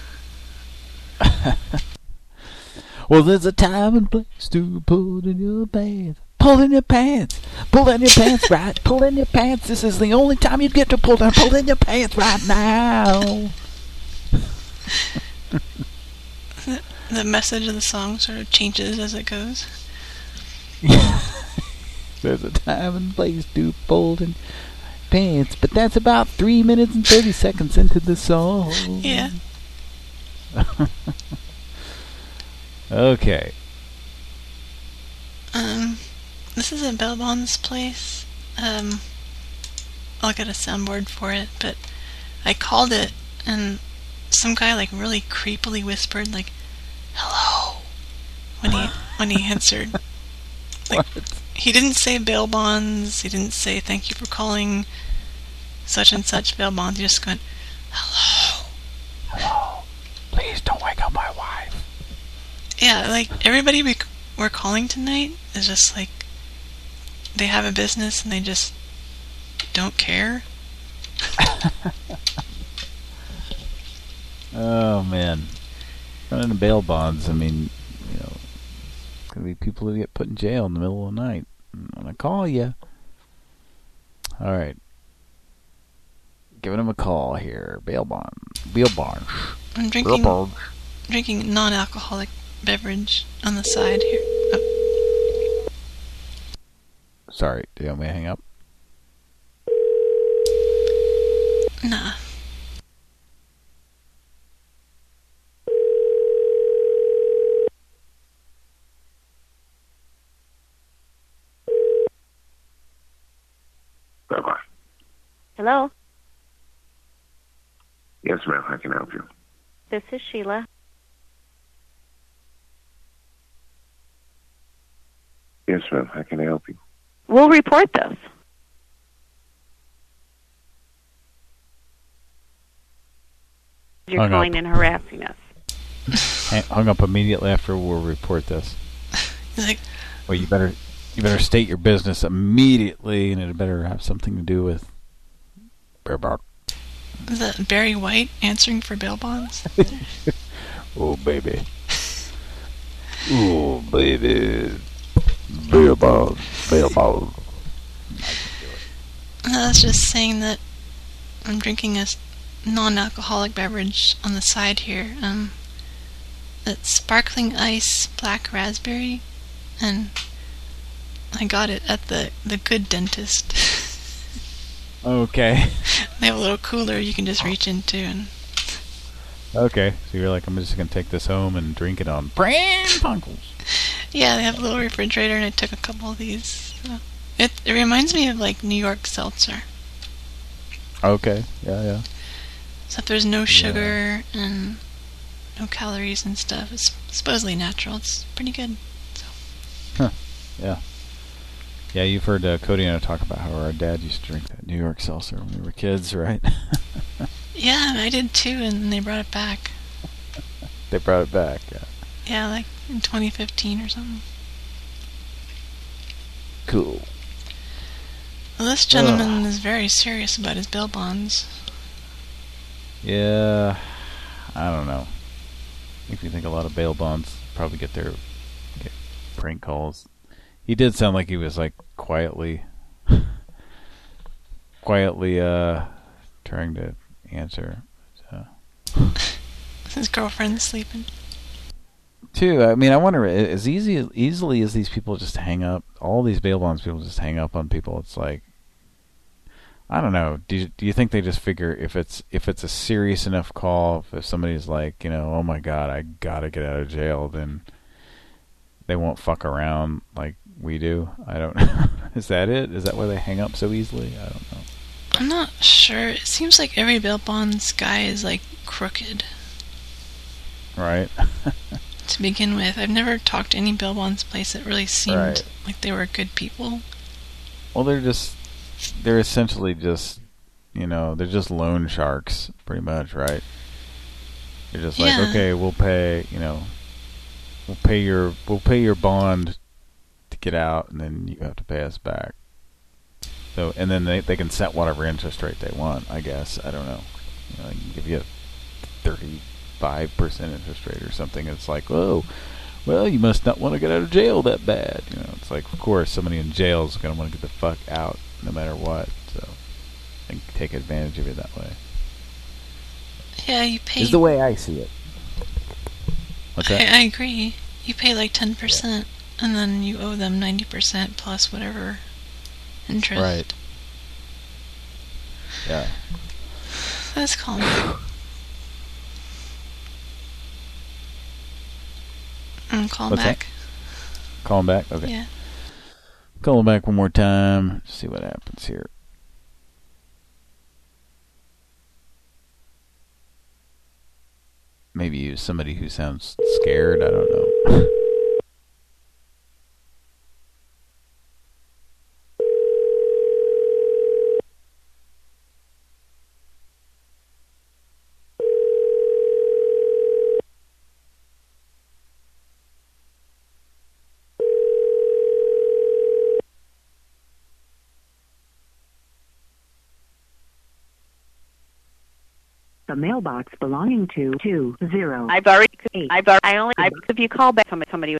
Well, there's a time and place to pull in your pants. Pull in your pants. Pull in your pants, right? Pull in your pants. This is the only time you get to pull down. Pull in your pants right now. The, the message of the song sort of changes as it goes. There's a time and place to pull in pants, but that's about three minutes and thirty seconds into the song. Yeah. Okay. Um, this is at Bell Bond's place. Um, I'll get a soundboard for it, but I called it, and some guy like really creepily whispered like, "Hello," when he when he answered. Like, what? He didn't say bail bonds. He didn't say thank you for calling such and such bail bonds. He just went, "Hello." Hello. Please don't wake up my wife. Yeah, like everybody we we're calling tonight is just like they have a business and they just don't care. Oh man, running bail bonds. I mean, you know, it's gonna be people who get put in jail in the middle of the night. I'm gonna call you. All right, giving them a call here. Bail bond, bail bonds. I'm drinking drinking non-alcoholic beverage on the side here. Oh. Sorry, do you want me to hang up? Nah. Bye-bye. Hello, Yes, ma'am. I can help you. this is Sheila. Yes, ma'am. I can help you. We'll report this. You're Hung calling up. and harassing us. Hang- hung up immediately after we'll report this. Like, well, you better you better state your business immediately, and it better have something to do with Bear Bond. is that Barry White answering for bail bonds? Oh baby, oh baby, Bear Bond, Bear Bond. No, that's just saying that I'm drinking a s- non-alcoholic beverage on the side here. Um, it's sparkling ice black raspberry, and I got it at the the Good Dentist. Okay. They have a little cooler you can just reach into, and Okay, so you're like, I'm just gonna take this home and drink it on Pran Funkels. yeah, they have a little refrigerator, and I took a couple of these. So it it reminds me of like New York seltzer. Okay, yeah, yeah. So if there's no sugar yeah. and no calories and stuff, it's supposedly natural. It's pretty good. So. Huh. Yeah. Yeah, you've heard uh, Cody and I talk about how our dad used to drink that New York seltzer when we were kids, right? Yeah, I did too, and they brought it back. They brought it back, yeah. Yeah, like in twenty fifteen or something. Cool. Well, this gentleman Ugh. is very serious about his bail bonds. Yeah, I don't know. If you think a lot of bail bonds probably get their get prank calls. He did sound like he was like quietly, quietly uh, trying to answer. So. His girlfriend's sleeping. Too, I mean, I wonder, as easy easily as these people just hang up, all these bail bonds people just hang up on people. It's like, I don't know. Do you, do you think they just figure if it's if it's a serious enough call, if somebody's like, you know, oh my God, I gotta get out of jail, then they won't fuck around like we do? I don't know. Is that it? Is that why they hang up so easily? I don't know. I'm not sure. It seems like every bail bonds guy is like crooked. Right. To begin with, I've never talked to any bail bonds place that really seemed right. like they were good people. Well, they're just, they're essentially just, you know, they're just loan sharks, pretty much, right? They're just like, yeah. okay, we'll pay, you know, we'll pay your, we'll pay your bond to get out, and then you have to pay us back. So, and then they they can set whatever interest rate they want, I guess. I don't know. You know, they can give you a thirty-five percent interest rate or something. It's like, oh, well, you must not want to get out of jail that bad. You know, it's like, of course, somebody in jail is going to want to get the fuck out no matter what. So they can take advantage of it that way. Yeah, you pay. Is the way I see it. What's that? I, I agree. You pay like ten percent, yeah. and then you owe them ninety percent plus whatever interest. Right. Yeah. That's calm. Mm, call him What's back. That? Call him back? Okay. Yeah. Call him back one more time. See what happens here. Maybe use somebody who sounds scared. I don't know. The mailbox belonging to two zero. I've already. I've already. I only. I, if you call back somebody.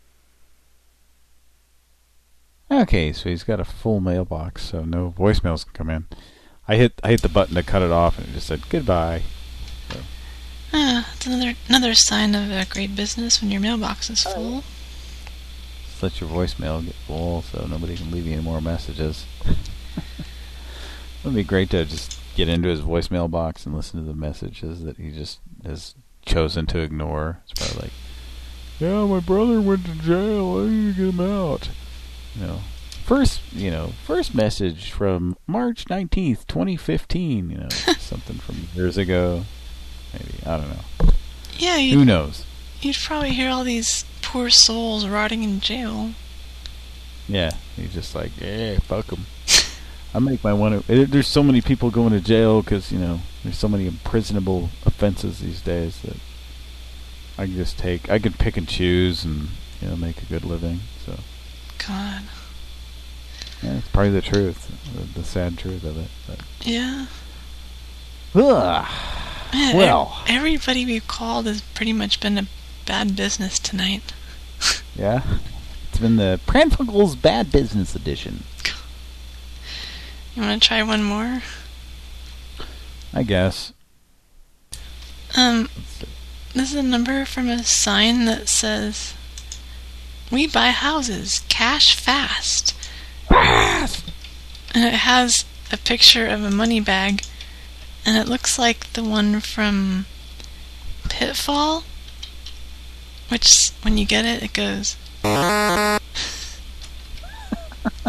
Okay, so he's got a full mailbox, so no voicemails can come in. I hit. I hit the button to cut it off, and it just said goodbye. So. Ah, it's another another sign of a great business when your mailbox is full. Just let your voicemail get full, so nobody can leave you any more messages. It'd be great to just get into his voicemail box and listen to the messages that he just has chosen to ignore. It's probably like, yeah, my brother went to jail. I need to get him out. You know, first, you know, first message from March nineteenth, twenty fifteen. You know, something from years ago. Maybe, I don't know. Yeah, who knows? You'd probably hear all these poor souls rotting in jail. Yeah, he's just like, yeah, fuck them. I make my one. There's so many people going to jail because, you know, there's so many imprisonable offenses these days that I can just take. I can pick and choose and, you know, make a good living. So. God. Yeah, it's probably the truth, the, the sad truth of it. But. Yeah. Ugh. Man, well, everybody we've called has pretty much been a bad business tonight. Yeah, it's been the Pranfunkel's Bad Business Edition. You want to try one more? I guess. Um, this is a number from a sign that says, "We buy houses, cash fast." Fast! And it has a picture of a money bag, and it looks like the one from Pitfall, which, when you get it, it goes...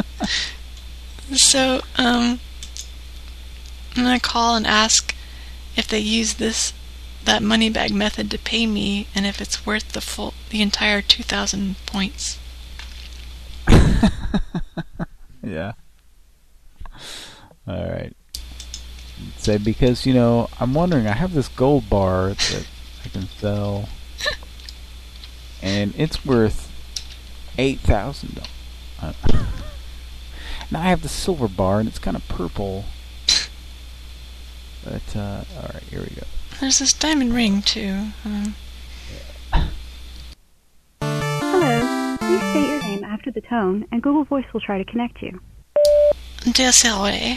So, um, I'm gonna call and ask if they use this that money bag method to pay me, and if it's worth the full the entire two thousand points. Yeah. All right. Say, because, you know, I'm wondering, I have this gold bar that I can sell, and it's worth eight thousand dollars. Now I have the silver bar, and it's kind of purple. But, uh, alright, here we go. There's this diamond ring, too. Um, Hello. Please state your name after the tone, and Google Voice will try to connect you. Desiree.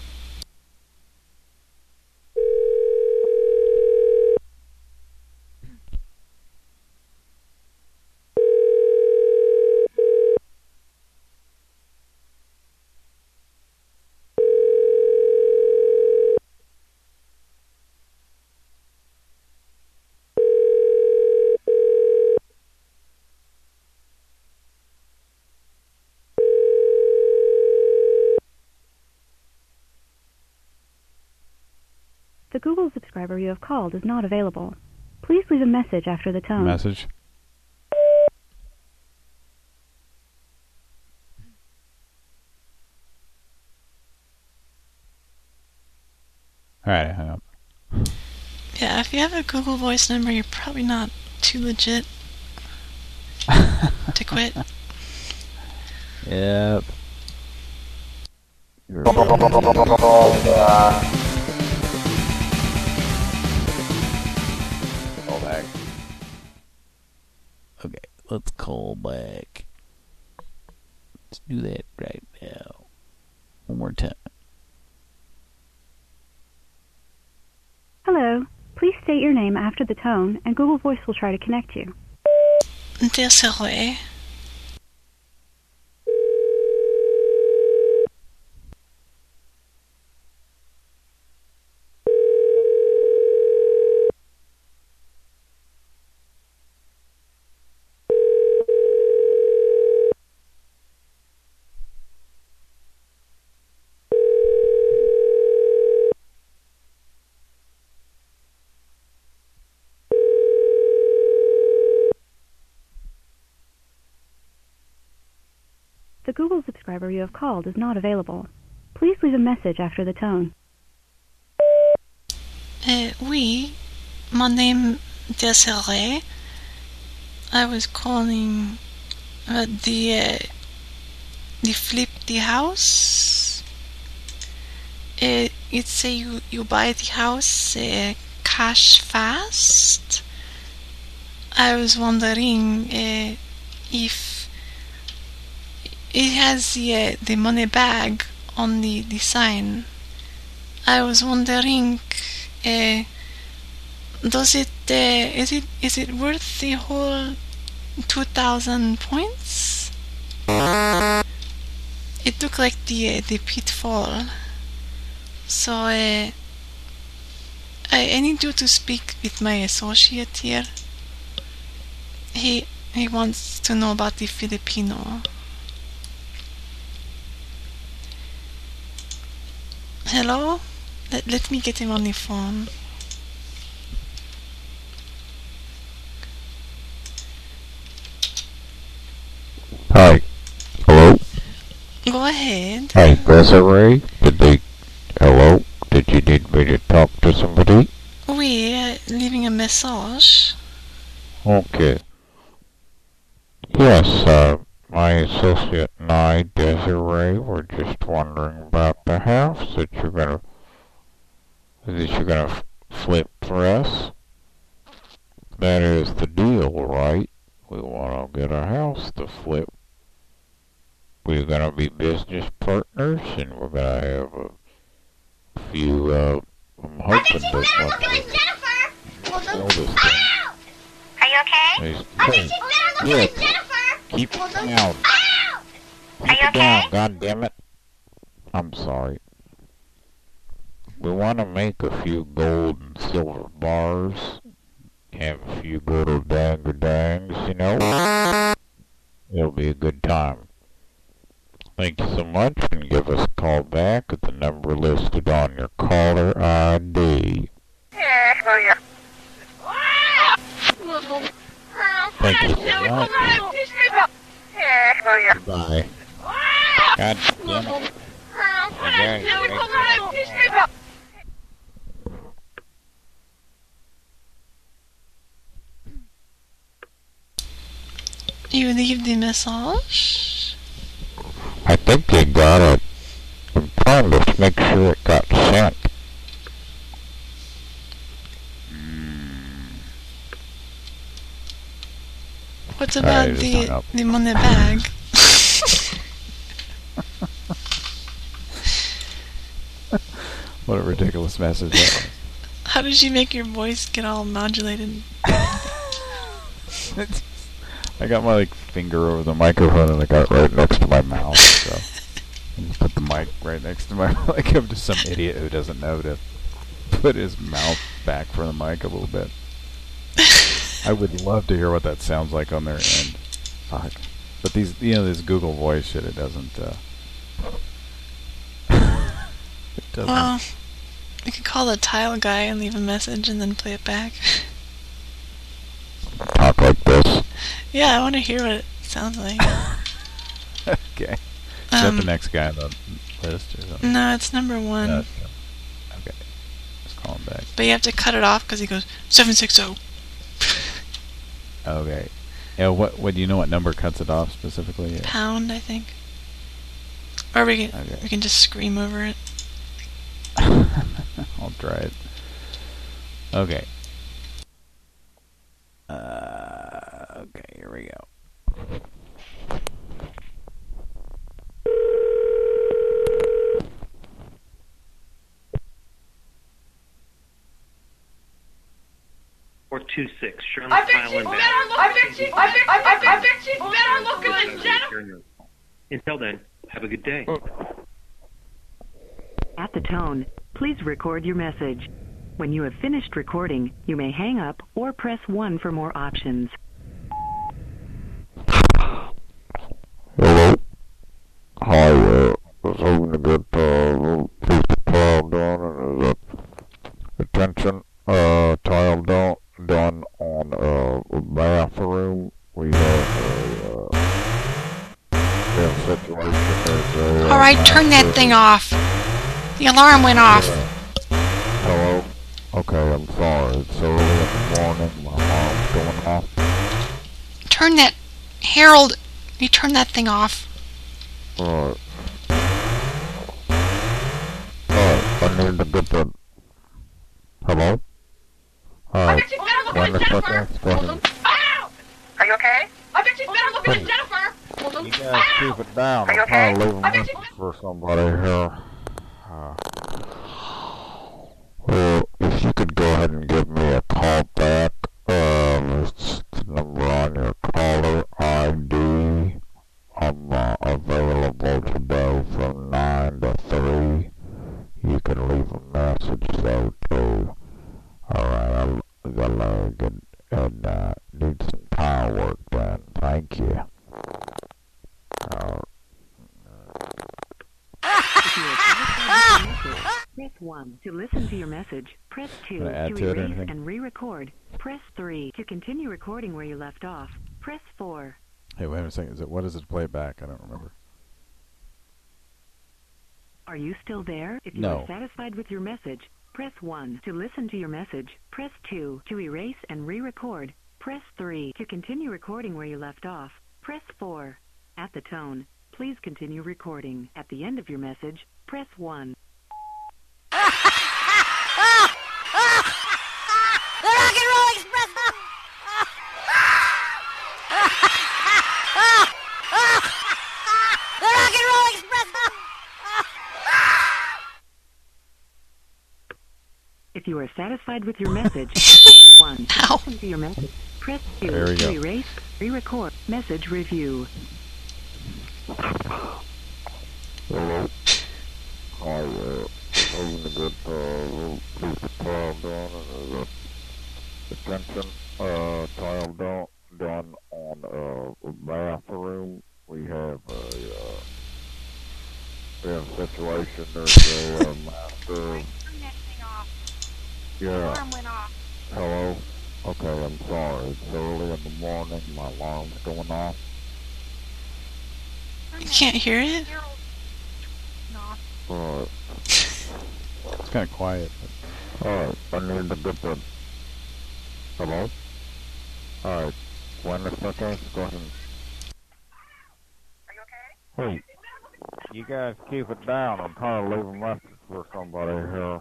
The Google subscriber you have called is not available. Please leave a message after the tone. Message. Alright, hang up. Yeah, if you have a Google Voice number, you're probably not too legit to quit. Yep. You're Call back. Okay, let's call back. Let's do that right now. One more time. Hello. Please state your name after the tone, and Google Voice will try to connect you. Desiree. The Google subscriber you have called is not available. Please leave a message after the tone. Uh, oui, my name Desiree. I was calling uh, the uh, the flip the house. Uh, it's say you you buy the house uh, cash fast. I was wondering uh, if it has the uh, the money bag on the, the sign. I was wondering, uh, does it uh, is it is it worth the whole two thousand points? It looked like the uh, the pitfall. So uh, I I need you to speak with my associate here. He he wants to know about the Filipino. Hello? Let, let me get him on the phone. Hi. Hello? Go ahead. Hi, Desiree. Did they... Hello? Did you need me to talk to somebody? We're leaving a message. Okay. Yes, uh... my associate and I, Desiree, were just wondering about the house that you're gonna that you're gonna f flip for us. That is the deal, right? We want to get a house to flip. We're gonna be business partners, and we're gonna have a few. Uh, I'm hoping that once we sell this thing. Are you okay? Hey, Oh, hey, she's better look yeah. like Jennifer! Keep it down. Keep Are you it down, okay? God damn it. I'm sorry. We want to make a few gold and silver bars. Have a few little dang-a-dangs, you know? It'll be a good time. Thank you so much, and give us a call back at the number listed on your caller I D. Thank you for that. Goodbye. God damn it. Okay. You leave the message? I think they got it. I'm trying to make sure it got sent. What's about Alright, the the money bag? What a ridiculous message that was. How did you make your voice get all modulated? I got my like finger over the microphone and I got it right next to my mouth, so I just put the mic right next to my like I'm just some idiot who doesn't know to put his mouth back from the mic a little bit. I would love to hear what that sounds like on their end. Fuck. But these, you know, this Google Voice shit, it doesn't, uh... it doesn't... Well, you could call the tile guy and leave a message and then play it back. Talk like this. Yeah, I want to hear what it sounds like. Okay. Is Um, that the next guy on the list or something? No, it's number one. No, it's- okay. Just call him back. But you have to cut it off because he goes, seven six zero. Okay. Yeah, what, what, do you know what number cuts it off specifically? Yeah. Pound, I think. Or we can, Okay. we can just scream over it. I'll try it. Okay. Uh, okay, here we go. four two six, Shirley I bet Island. she's better looking. I bet she. I bet. I bet. I bet she's better looking than Jennifer. Until then, have a good day. At the tone, please record your message. When you have finished recording, you may hang up or press one for more options. Hello. Hi, uh, I was hoping to get uh, a little piece of tile done, and is that attention, uh, tile done, done on uh, a bathroom. We have a, uh, we have a situation there's a, uh, Alright, turn that thing off. The alarm went off. Hello? Okay, I'm sorry. It's early in the morning. My alarm's going off. Turn that... Harold, you turn that thing off. Alright. Alright, I need to get the... Hello? Alright. Wait a second. Go ahead. Are you okay? I bet she's better looking than Jennifer. You guys keep it down. I'm trying to leave a message for somebody here. Uh, well, if you could go ahead and give me a call back, um, it's the number on your caller I D. I'm uh, available today from nine to three. You can leave a message though too. Alright, I gotta get and uh, need some tile work done. Thank you. Uh, Press one to listen to your message. Press two Can I add to to it or erase anything? and re-record. Press three to continue recording where you left off. Press four. Hey, wait a second. Is it, what is it to play back? I don't remember. Are you still there? If you No. are satisfied with your message, press one to listen to your message. Press two to erase and re-record. Press three to continue recording where you left off. Press four. At the tone, please continue recording. At the end of your message, press one. The Rock and Roll Express. The Rock and Roll Express. If you are satisfied with your message, press one to listen to your message. Press two There we to go. erase, re-record. Message review. Hello. Hi, uh, hoping to get uh, a little piece of tile done, and uh, attention, uh, tile done, done on uh, a bathroom. We have a, uh, we have a situation, there's a uh, master, Yeah. Hello? Okay, I'm sorry. It's early in the morning. My alarm's going off. You can't hear it? Alright. It's kind of quiet. Alright, I need to get the... Hello? Alright, wait a second. Go ahead. Are you okay? Hey, you guys keep it down. I'm trying to leave a message for somebody here.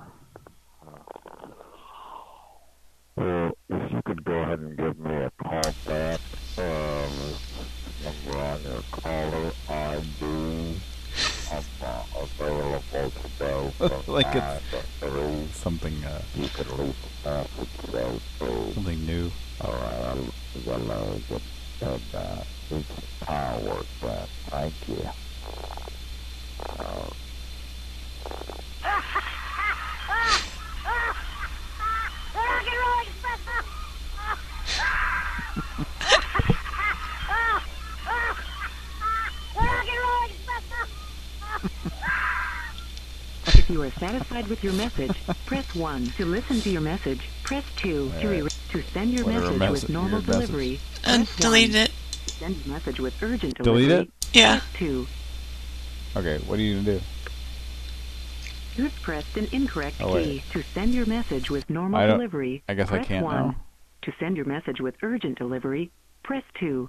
Uh, if you could go ahead and give me a call back, um, number on your caller I D. I'm not available today from Like nine it's to three. something, uh, You could leave a message so too. something new. Alright, I'm gonna get that, uh, it's power back. Thank you. Uh, If you are satisfied with your message, press one. To listen to your message, press two. To, re- to send your Whatever message mess- with normal your message. delivery, And press delete one. it. To send your message with urgent Delete delivery, it? Yeah. press two. Okay, what are you gonna do? You have pressed an incorrect Oh, wait. key. To send your message with normal I don't- delivery, I guess I press can't one. now. To send your message with urgent delivery, press two.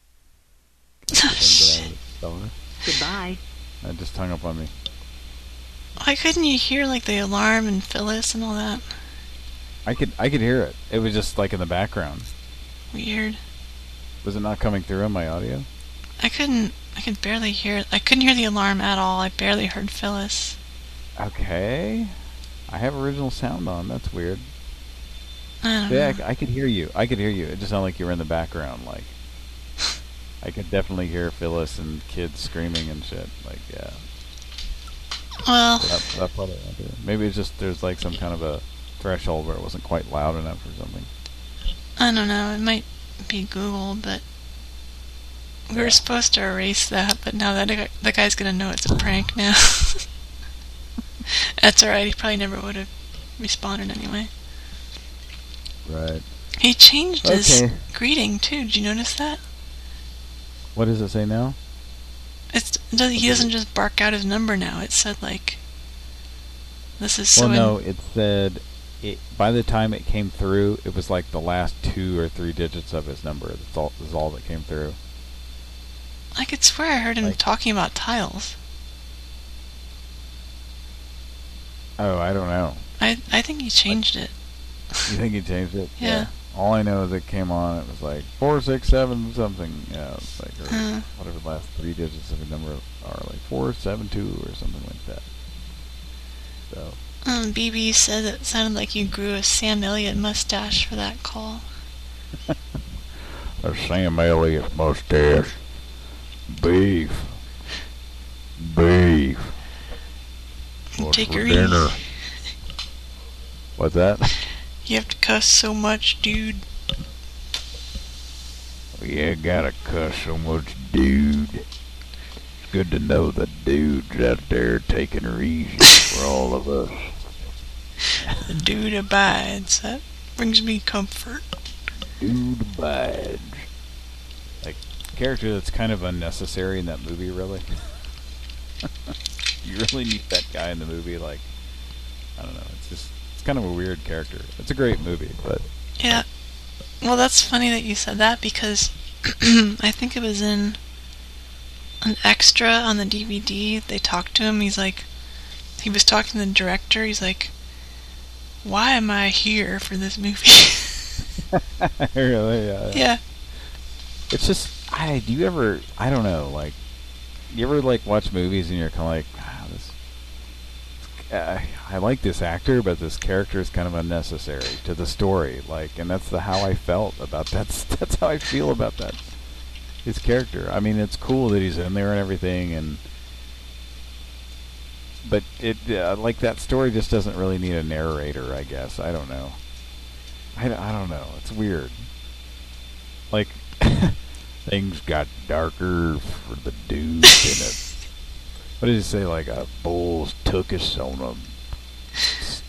Goodbye. It just hung up on me. Why couldn't you hear like the alarm and Phyllis and all that? I could I could hear it. It was just like in the background. Weird. Was it not coming through on my audio? I couldn't. I could barely hear it. I couldn't hear the alarm at all. I barely heard Phyllis. Okay. I have original sound on. That's weird. I don't Yeah, know. I, I could hear you. I could hear you. It just sounded like you were in the background. Like, I could definitely hear Phyllis and kids screaming and shit. Like, yeah. Well, That, that's what I want to do. Maybe it's just there's like some kind of a threshold where it wasn't quite loud enough or something. I don't know. It might be Google, but we were supposed to erase that. But now that guy- that guy's gonna know it's a prank now. That's alright. He probably never would have responded anyway. Right. He changed his Okay. greeting too. Did you notice that? What does it say now? It's it doesn't, he doesn't just bark out his number now. It said like, "This is so." Well, no, in- it said it. By the time it came through, it was like the last two or three digits of his number. That's all. That's all that came through. I could swear I heard him Like- talking about tiles. Oh, I don't know. I I think he changed it. You think he changed it? Yeah. All I know is it came on. It was like four six seven something. Yeah, it's like or Uh. whatever the last three digits of a number are, like four seven two or something like that. So Um, B B said it sounded like you grew a Sam Elliott mustache for that call. a Sam Elliott mustache. Beef. Beef. What's Take for her dinner? easy. what's that? You have to cuss so much, dude. Yeah, gotta cuss so much, dude. It's good to know the dudes out there taking her easy for all of us. The dude abides. That brings me comfort. Dude abides. Like character that's kind of unnecessary in that movie, really. You really need that guy in the movie. Like, I don't know. It's just it's kind of a weird character. It's a great movie, but Yeah. Well, that's funny that you said that because I think it was in an extra on the D V D. They talked to him. He's like, he was talking to the director. He's like, "Why am I here for this movie?" really, yeah. Yeah. It's just, I do you ever? I don't know. Like, you ever like watch movies and you're kind of like, wow, this. Uh, I like this actor, but this character is kind of unnecessary to the story. Like, and that's the how I felt about that. That's how I feel about that. His character. I mean, it's cool that he's in there and everything, and but it uh, like that story just doesn't really need a narrator. I guess I don't know. I, I don't know. It's weird. Like things got darker for the dude in it. What did he say? Like a bull took us on a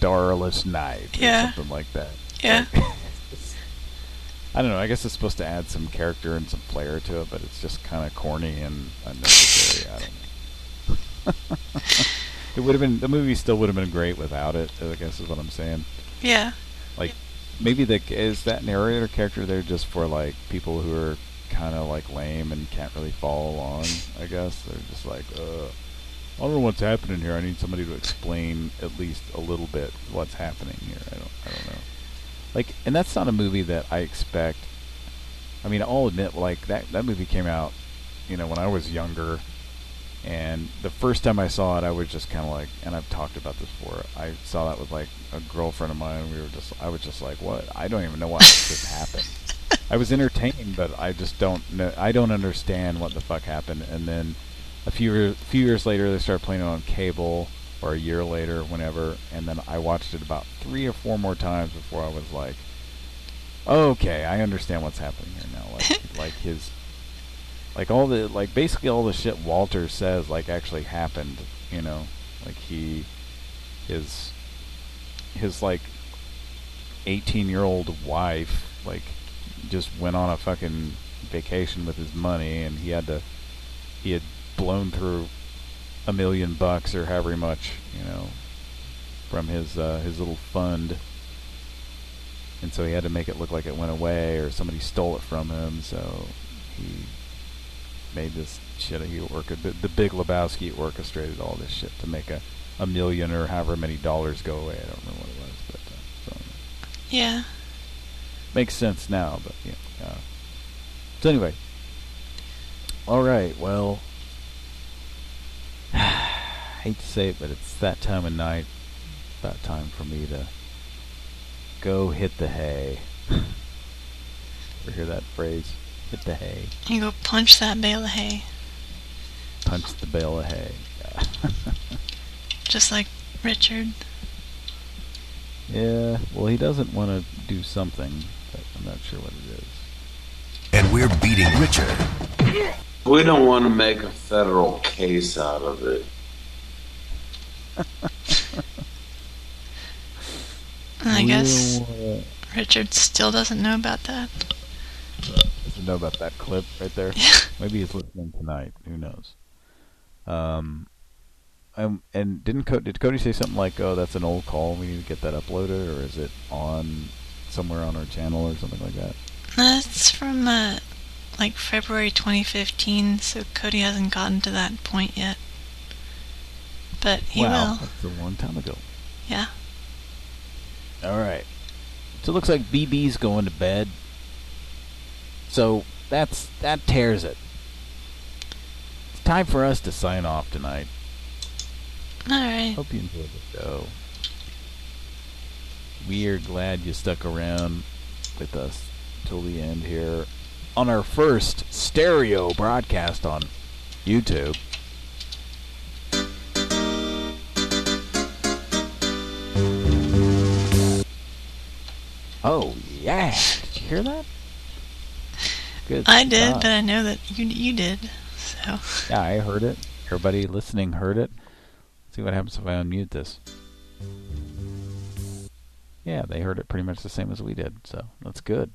starless night, or Yeah. something like that. Yeah. Like, I don't know. I guess it's supposed to add some character and some flair to it, but it's just kind of corny and unnecessary. I don't know. It would have been the movie still would have been great without it. I guess is what I'm saying. Yeah. Like maybe the is that narrator character there just for like people who are kind of like lame and can't really follow along. I guess they're just like, uh, I don't know what's happening here. I need somebody to explain at least a little bit what's happening here. I don't. I don't know. Like, and that's not a movie that I expect. I mean, I'll admit, like that that movie came out, you know, when I was younger, and the first time I saw it, I was just kind of like, and I've talked about this before. I saw that with like a girlfriend of mine. And we were just, I was just like, what? I don't even know why this happened. I was entertained, but I just don't know. I don't understand what the fuck happened. And then a few few years later, they started playing it on cable. Or a year later, whenever, and then I watched it about three or four more times before I was like, okay, I understand what's happening here now. Like, like his, like all the, like basically all the shit Walter says, like actually happened, you know, like he, his, his like eighteen-year-old wife, like, just went on a fucking vacation with his money, and he had to, he had blown through a million bucks or however much, you know, from his uh, his little fund, and so he had to make it look like it went away or somebody stole it from him. So he made this shit. He orchestrated the Big Lebowski orchestrated all this shit to make a a million or however many dollars go away. I don't remember what it was, but uh, so yeah, makes sense now. But yeah. Uh, so anyway, all right. Well. Hate to say it, but it's that time of night. About time for me to go hit the hay. Ever hear that phrase? Hit the hay. You go punch that bale of hay. Punch the bale of hay. Yeah. Just like Richard. Yeah, well, he doesn't want to do something, but I'm not sure what it is. And we're beating Richard. We don't want to make a federal case out of it. I guess Richard still doesn't know about that. Doesn't know about that clip right there. Maybe he's listening tonight. Who knows? Um, um and didn't Co- did Cody say something like, "Oh, that's an old call. We need to get that uploaded," or is it on somewhere on our channel or something like that? That's from uh, like February twenty fifteen, so Cody hasn't gotten to that point yet. But he wow, will. That's a long time ago. Yeah. All right. So it looks like B B's going to bed. So that's that tears it. It's time for us to sign off tonight. All right. Hope you enjoyed the show. We are glad you stuck around with us till the end here on our first stereo broadcast on YouTube. Oh yeah! Did you hear that? Good. I did, stuff. but I know that you you did. So. Yeah, I heard it. Everybody listening heard it. Let's see what happens if I unmute this. Yeah, they heard it pretty much the same as we did, so that's good.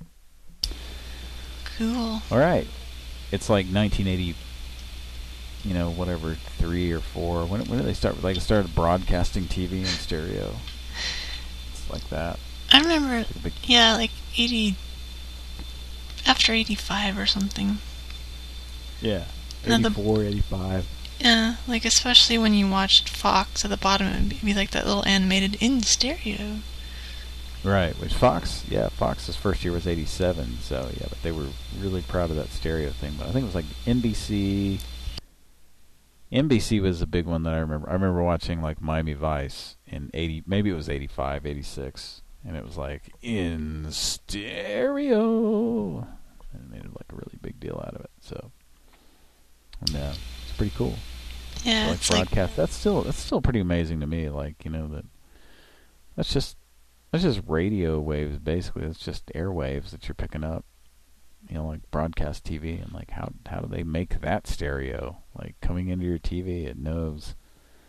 Cool. All right. It's like nineteen eighty, you know, whatever, three or four. When when did they start? Like, it started broadcasting T V and stereo. It's like that. I remember, yeah, like eighty, after eighty-five or something. Yeah, No, the- eighty-four, eighty-five. Yeah, like especially when you watched Fox at the bottom, it would be like that little animated in stereo. Right, which Fox, yeah, Fox's first year was eighty-seven, so yeah, but they were really proud of that stereo thing. But I think it was like N B C. N B C was a big one that I remember. I remember watching like Miami Vice in eighty, maybe it was eighty-five, eighty-six, and it was like in stereo. And it made it like a really big deal out of it. So, and uh, it's pretty cool. Yeah, so, like it's broadcast. That's still that's still pretty amazing to me. Like, you know, that that's just that's just radio waves basically. It's just airwaves that you're picking up. You know, like broadcast T V, and like how how do they make that stereo? Like coming into your T V, it knows.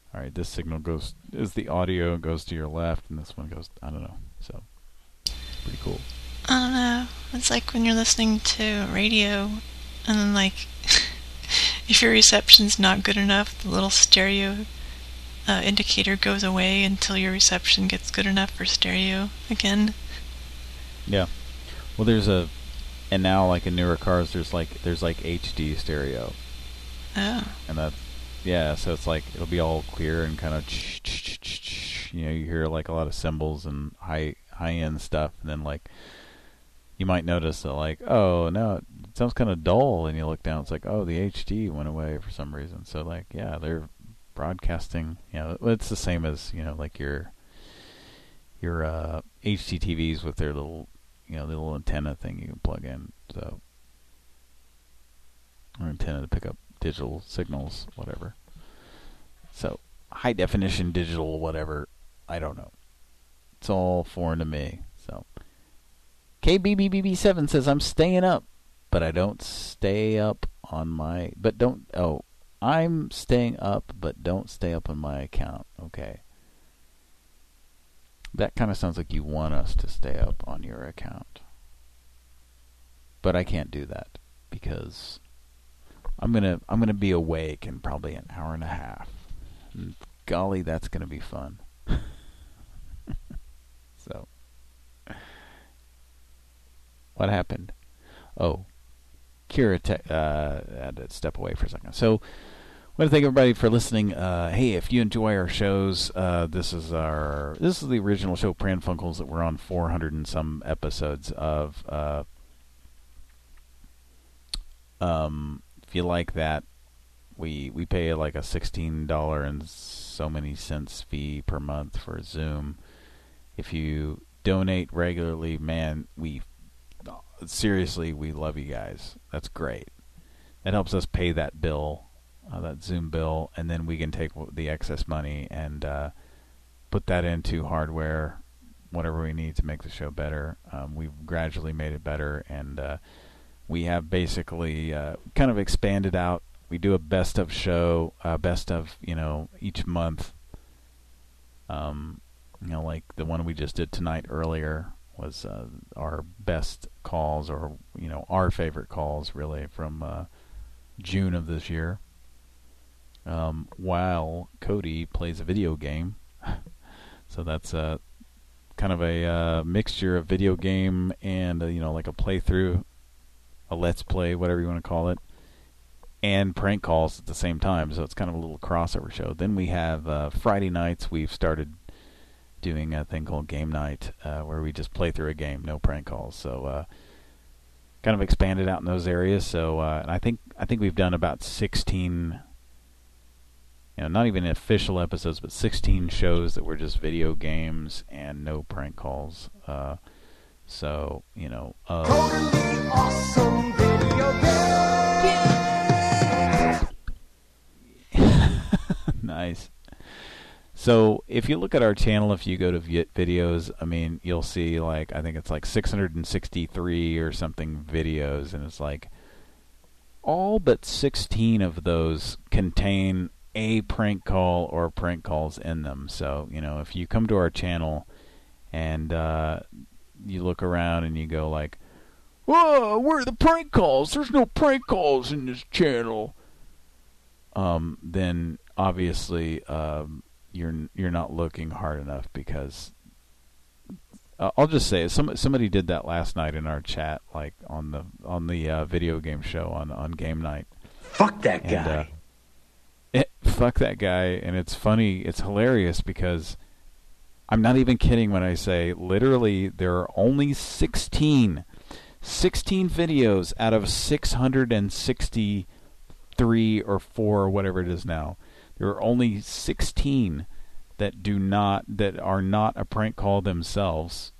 all right, this signal goes, is the audio goes to your left, and this one goes, I don't know. So, pretty cool. I don't know. It's like when you're listening to radio, and then, like, if your reception's not good enough, the little stereo uh, indicator goes away until your reception gets good enough for stereo again. Yeah. Well, there's a, and now, like, in newer cars, there's, like, there's, like, H D stereo. Oh. And that, yeah, so it's like, it'll be all clear and kind of, you know, you hear, like, a lot of cymbals and high, high-end stuff, and then, like, you might notice that, like, oh, no, it sounds kind of dull, and you look down, it's like, oh, the H D went away for some reason. So, like, yeah, they're broadcasting, you know, it's the same as, you know, like your, your uh, H D T Vs with their little, you know, the little antenna thing you can plug in, so, or antenna to pick up digital signals, whatever. So, high definition digital, whatever, I don't know. It's all foreign to me, so. K B B B B seven says, I'm staying up, but I don't stay up on my, but don't, oh, I'm staying up, but don't stay up on my account. Okay. That kind of sounds like you want us to stay up on your account. But I can't do that, because I'm gonna, I'm gonna be awake in probably an hour and a half. And golly, that's gonna be fun. So. What happened? Oh, Kira te- uh, had to step away for a second. So, I want to thank everybody for listening. Uh, hey, if you enjoy our shows, uh, this is our this is the original show, Pran Funkels, that we're on four hundred and some episodes of. Uh, um, if you like that, we we pay like a sixteen dollar and so many cents fee per month for Zoom. If you donate regularly, man, we. Seriously, we love you guys. That's great. That helps us pay that bill, uh, that Zoom bill, and then we can take the excess money and uh, put that into hardware, whatever we need to make the show better. Um, we've gradually made it better, and uh, we have basically uh, kind of expanded out. We do a best of show, uh, best of, you know, each month. Um, you know, like the one we just did tonight earlier was uh, our best calls, or, you know, our favorite calls, really, from uh, June of this year. Um, while Cody plays a video game. So that's uh, kind of a uh, mixture of video game and, uh, you know, like a playthrough, a let's play, whatever you want to call it, and prank calls at the same time. So it's kind of a little crossover show. Then we have uh, Friday nights, we've started doing a thing called Game Night, uh, where we just play through a game, no prank calls. So, uh, kind of expanded out in those areas. So, uh, and I think I think we've done about sixteen, you know, not even official episodes, but sixteen shows that were just video games and no prank calls. Uh, so, you know, uh, totally awesome video game. Nice. So, if you look at our channel, if you go to Viet videos, I mean, you'll see, like, I think it's like six hundred sixty-three or something videos, and it's like, all but sixteen of those contain a prank call or prank calls in them. So, you know, if you come to our channel and uh, you look around and you go like, whoa, where are the prank calls? There's no prank calls in this channel. Um, then, obviously, um, you're you're not looking hard enough, because uh, I'll just say some somebody did that last night in our chat, like on the on the uh, video game show on on Game Night. Fuck that and, guy. Uh, it, fuck that guy, and it's funny, it's hilarious, because I'm not even kidding when I say literally there are only sixteen, sixteen videos out of six hundred sixty-three or four or whatever it is now. There are only sixteen that do not, that are not a prank call themselves,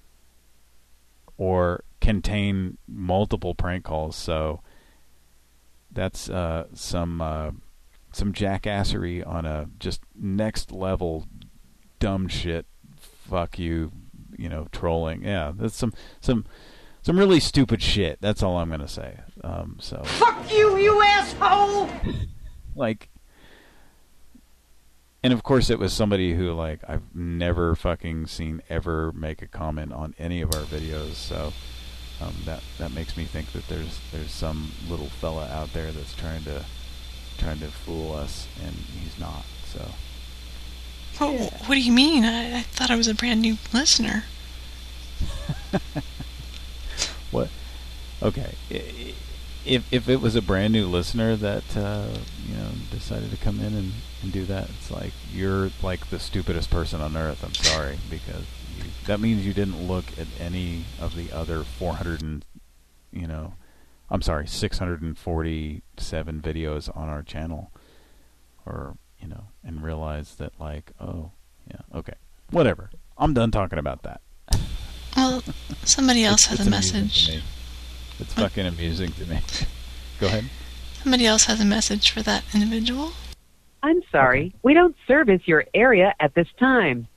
or contain multiple prank calls. So that's uh, some uh, some jackassery on a just next level dumb shit. Fuck you, you know, trolling. Yeah, that's some some some really stupid shit. That's all I'm gonna say. Um, so fuck you, you asshole. Like. And of course it was somebody who, like, I've never fucking seen ever make a comment on any of our videos, so um, that that makes me think that there's there's some little fella out there that's trying to trying to fool us, and he's not. So. Oh, yeah. What do you mean? I, I thought I was a brand new listener. What? Okay. If if it was a brand new listener that uh, you know decided to come in and, and do that, it's like you're like the stupidest person on earth. I'm sorry, because you, that means you didn't look at any of the other four hundred and you know, I'm sorry, six hundred forty-seven videos on our channel, or you know, and realize that like, oh yeah, okay, whatever. I'm done talking about that. Well, somebody else it's, has it's a message. It's fucking amusing to me. Go ahead. Somebody else has a message for that individual. I'm sorry. We don't service your area at this time.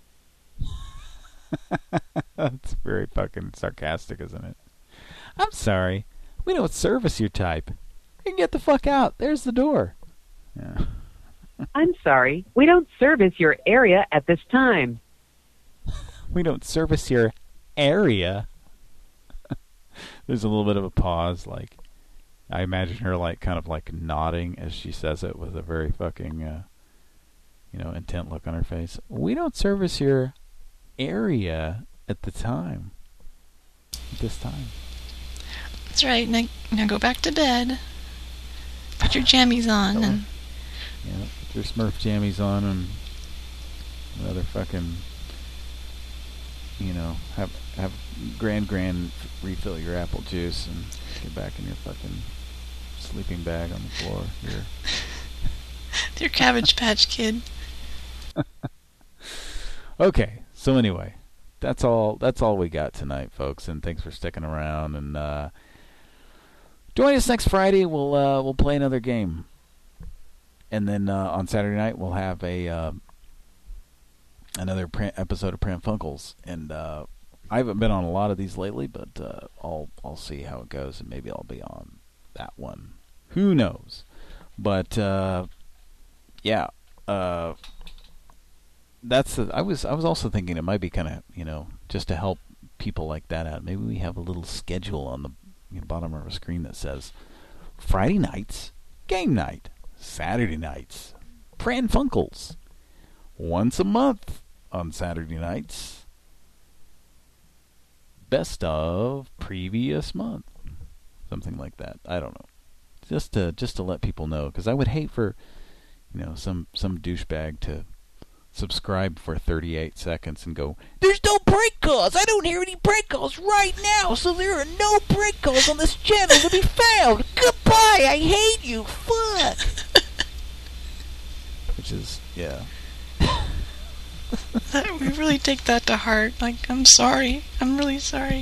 That's very fucking sarcastic, isn't it? I'm sorry. We don't service your type. You can get the fuck out. There's the door. Yeah. I'm sorry. We don't service your area at this time. We don't service your area. There's a little bit of a pause, like I imagine her like kind of like nodding as she says it with a very fucking uh, you know, intent look on her face. We don't service your area at the time. At this time. That's right. Now, now go back to bed. Put your jammies on oh. and yeah, put your Smurf jammies on and another fucking you know, have have grand grand refill your apple juice and get back in your fucking sleeping bag on the floor here. Your Cabbage Patch Kid. Okay, so anyway, that's all that's all we got tonight, folks, and thanks for sticking around, and uh join us next Friday. We'll uh we'll play another game. And then uh on Saturday night we'll have a uh another pran- episode of Pran Funkels, and uh, I haven't been on a lot of these lately, but uh, I'll I'll see how it goes, and maybe I'll be on that one. Who knows? But uh, yeah, uh, that's the, I was I was also thinking it might be kind of you know just to help people like that out. Maybe we have a little schedule on the you know, bottom of our screen that says Friday nights game night, Saturday nights Pran Funkels. Once a month on Saturday nights, best of previous month, something like that. I don't know, just to just to let people know, because I would hate for you know some some douchebag to subscribe for thirty-eight seconds and go, "There's no prank calls. I don't hear any prank calls right now, so there are no prank calls on this channel to be found. Goodbye. I hate you. Fuck." Which is yeah. We really take that to heart. Like, I'm sorry. I'm really sorry.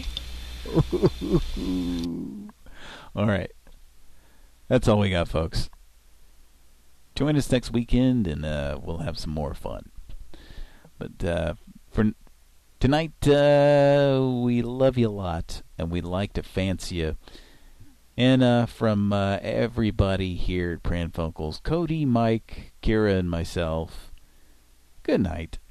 All right. That's all we got, folks. Join us next weekend, and uh, we'll have some more fun. But uh, for tonight, uh, we love you a lot, and we'd like to fancy you. And uh, from uh, everybody here at Pran Funkels, Cody, Mike, Kira, and myself, good night.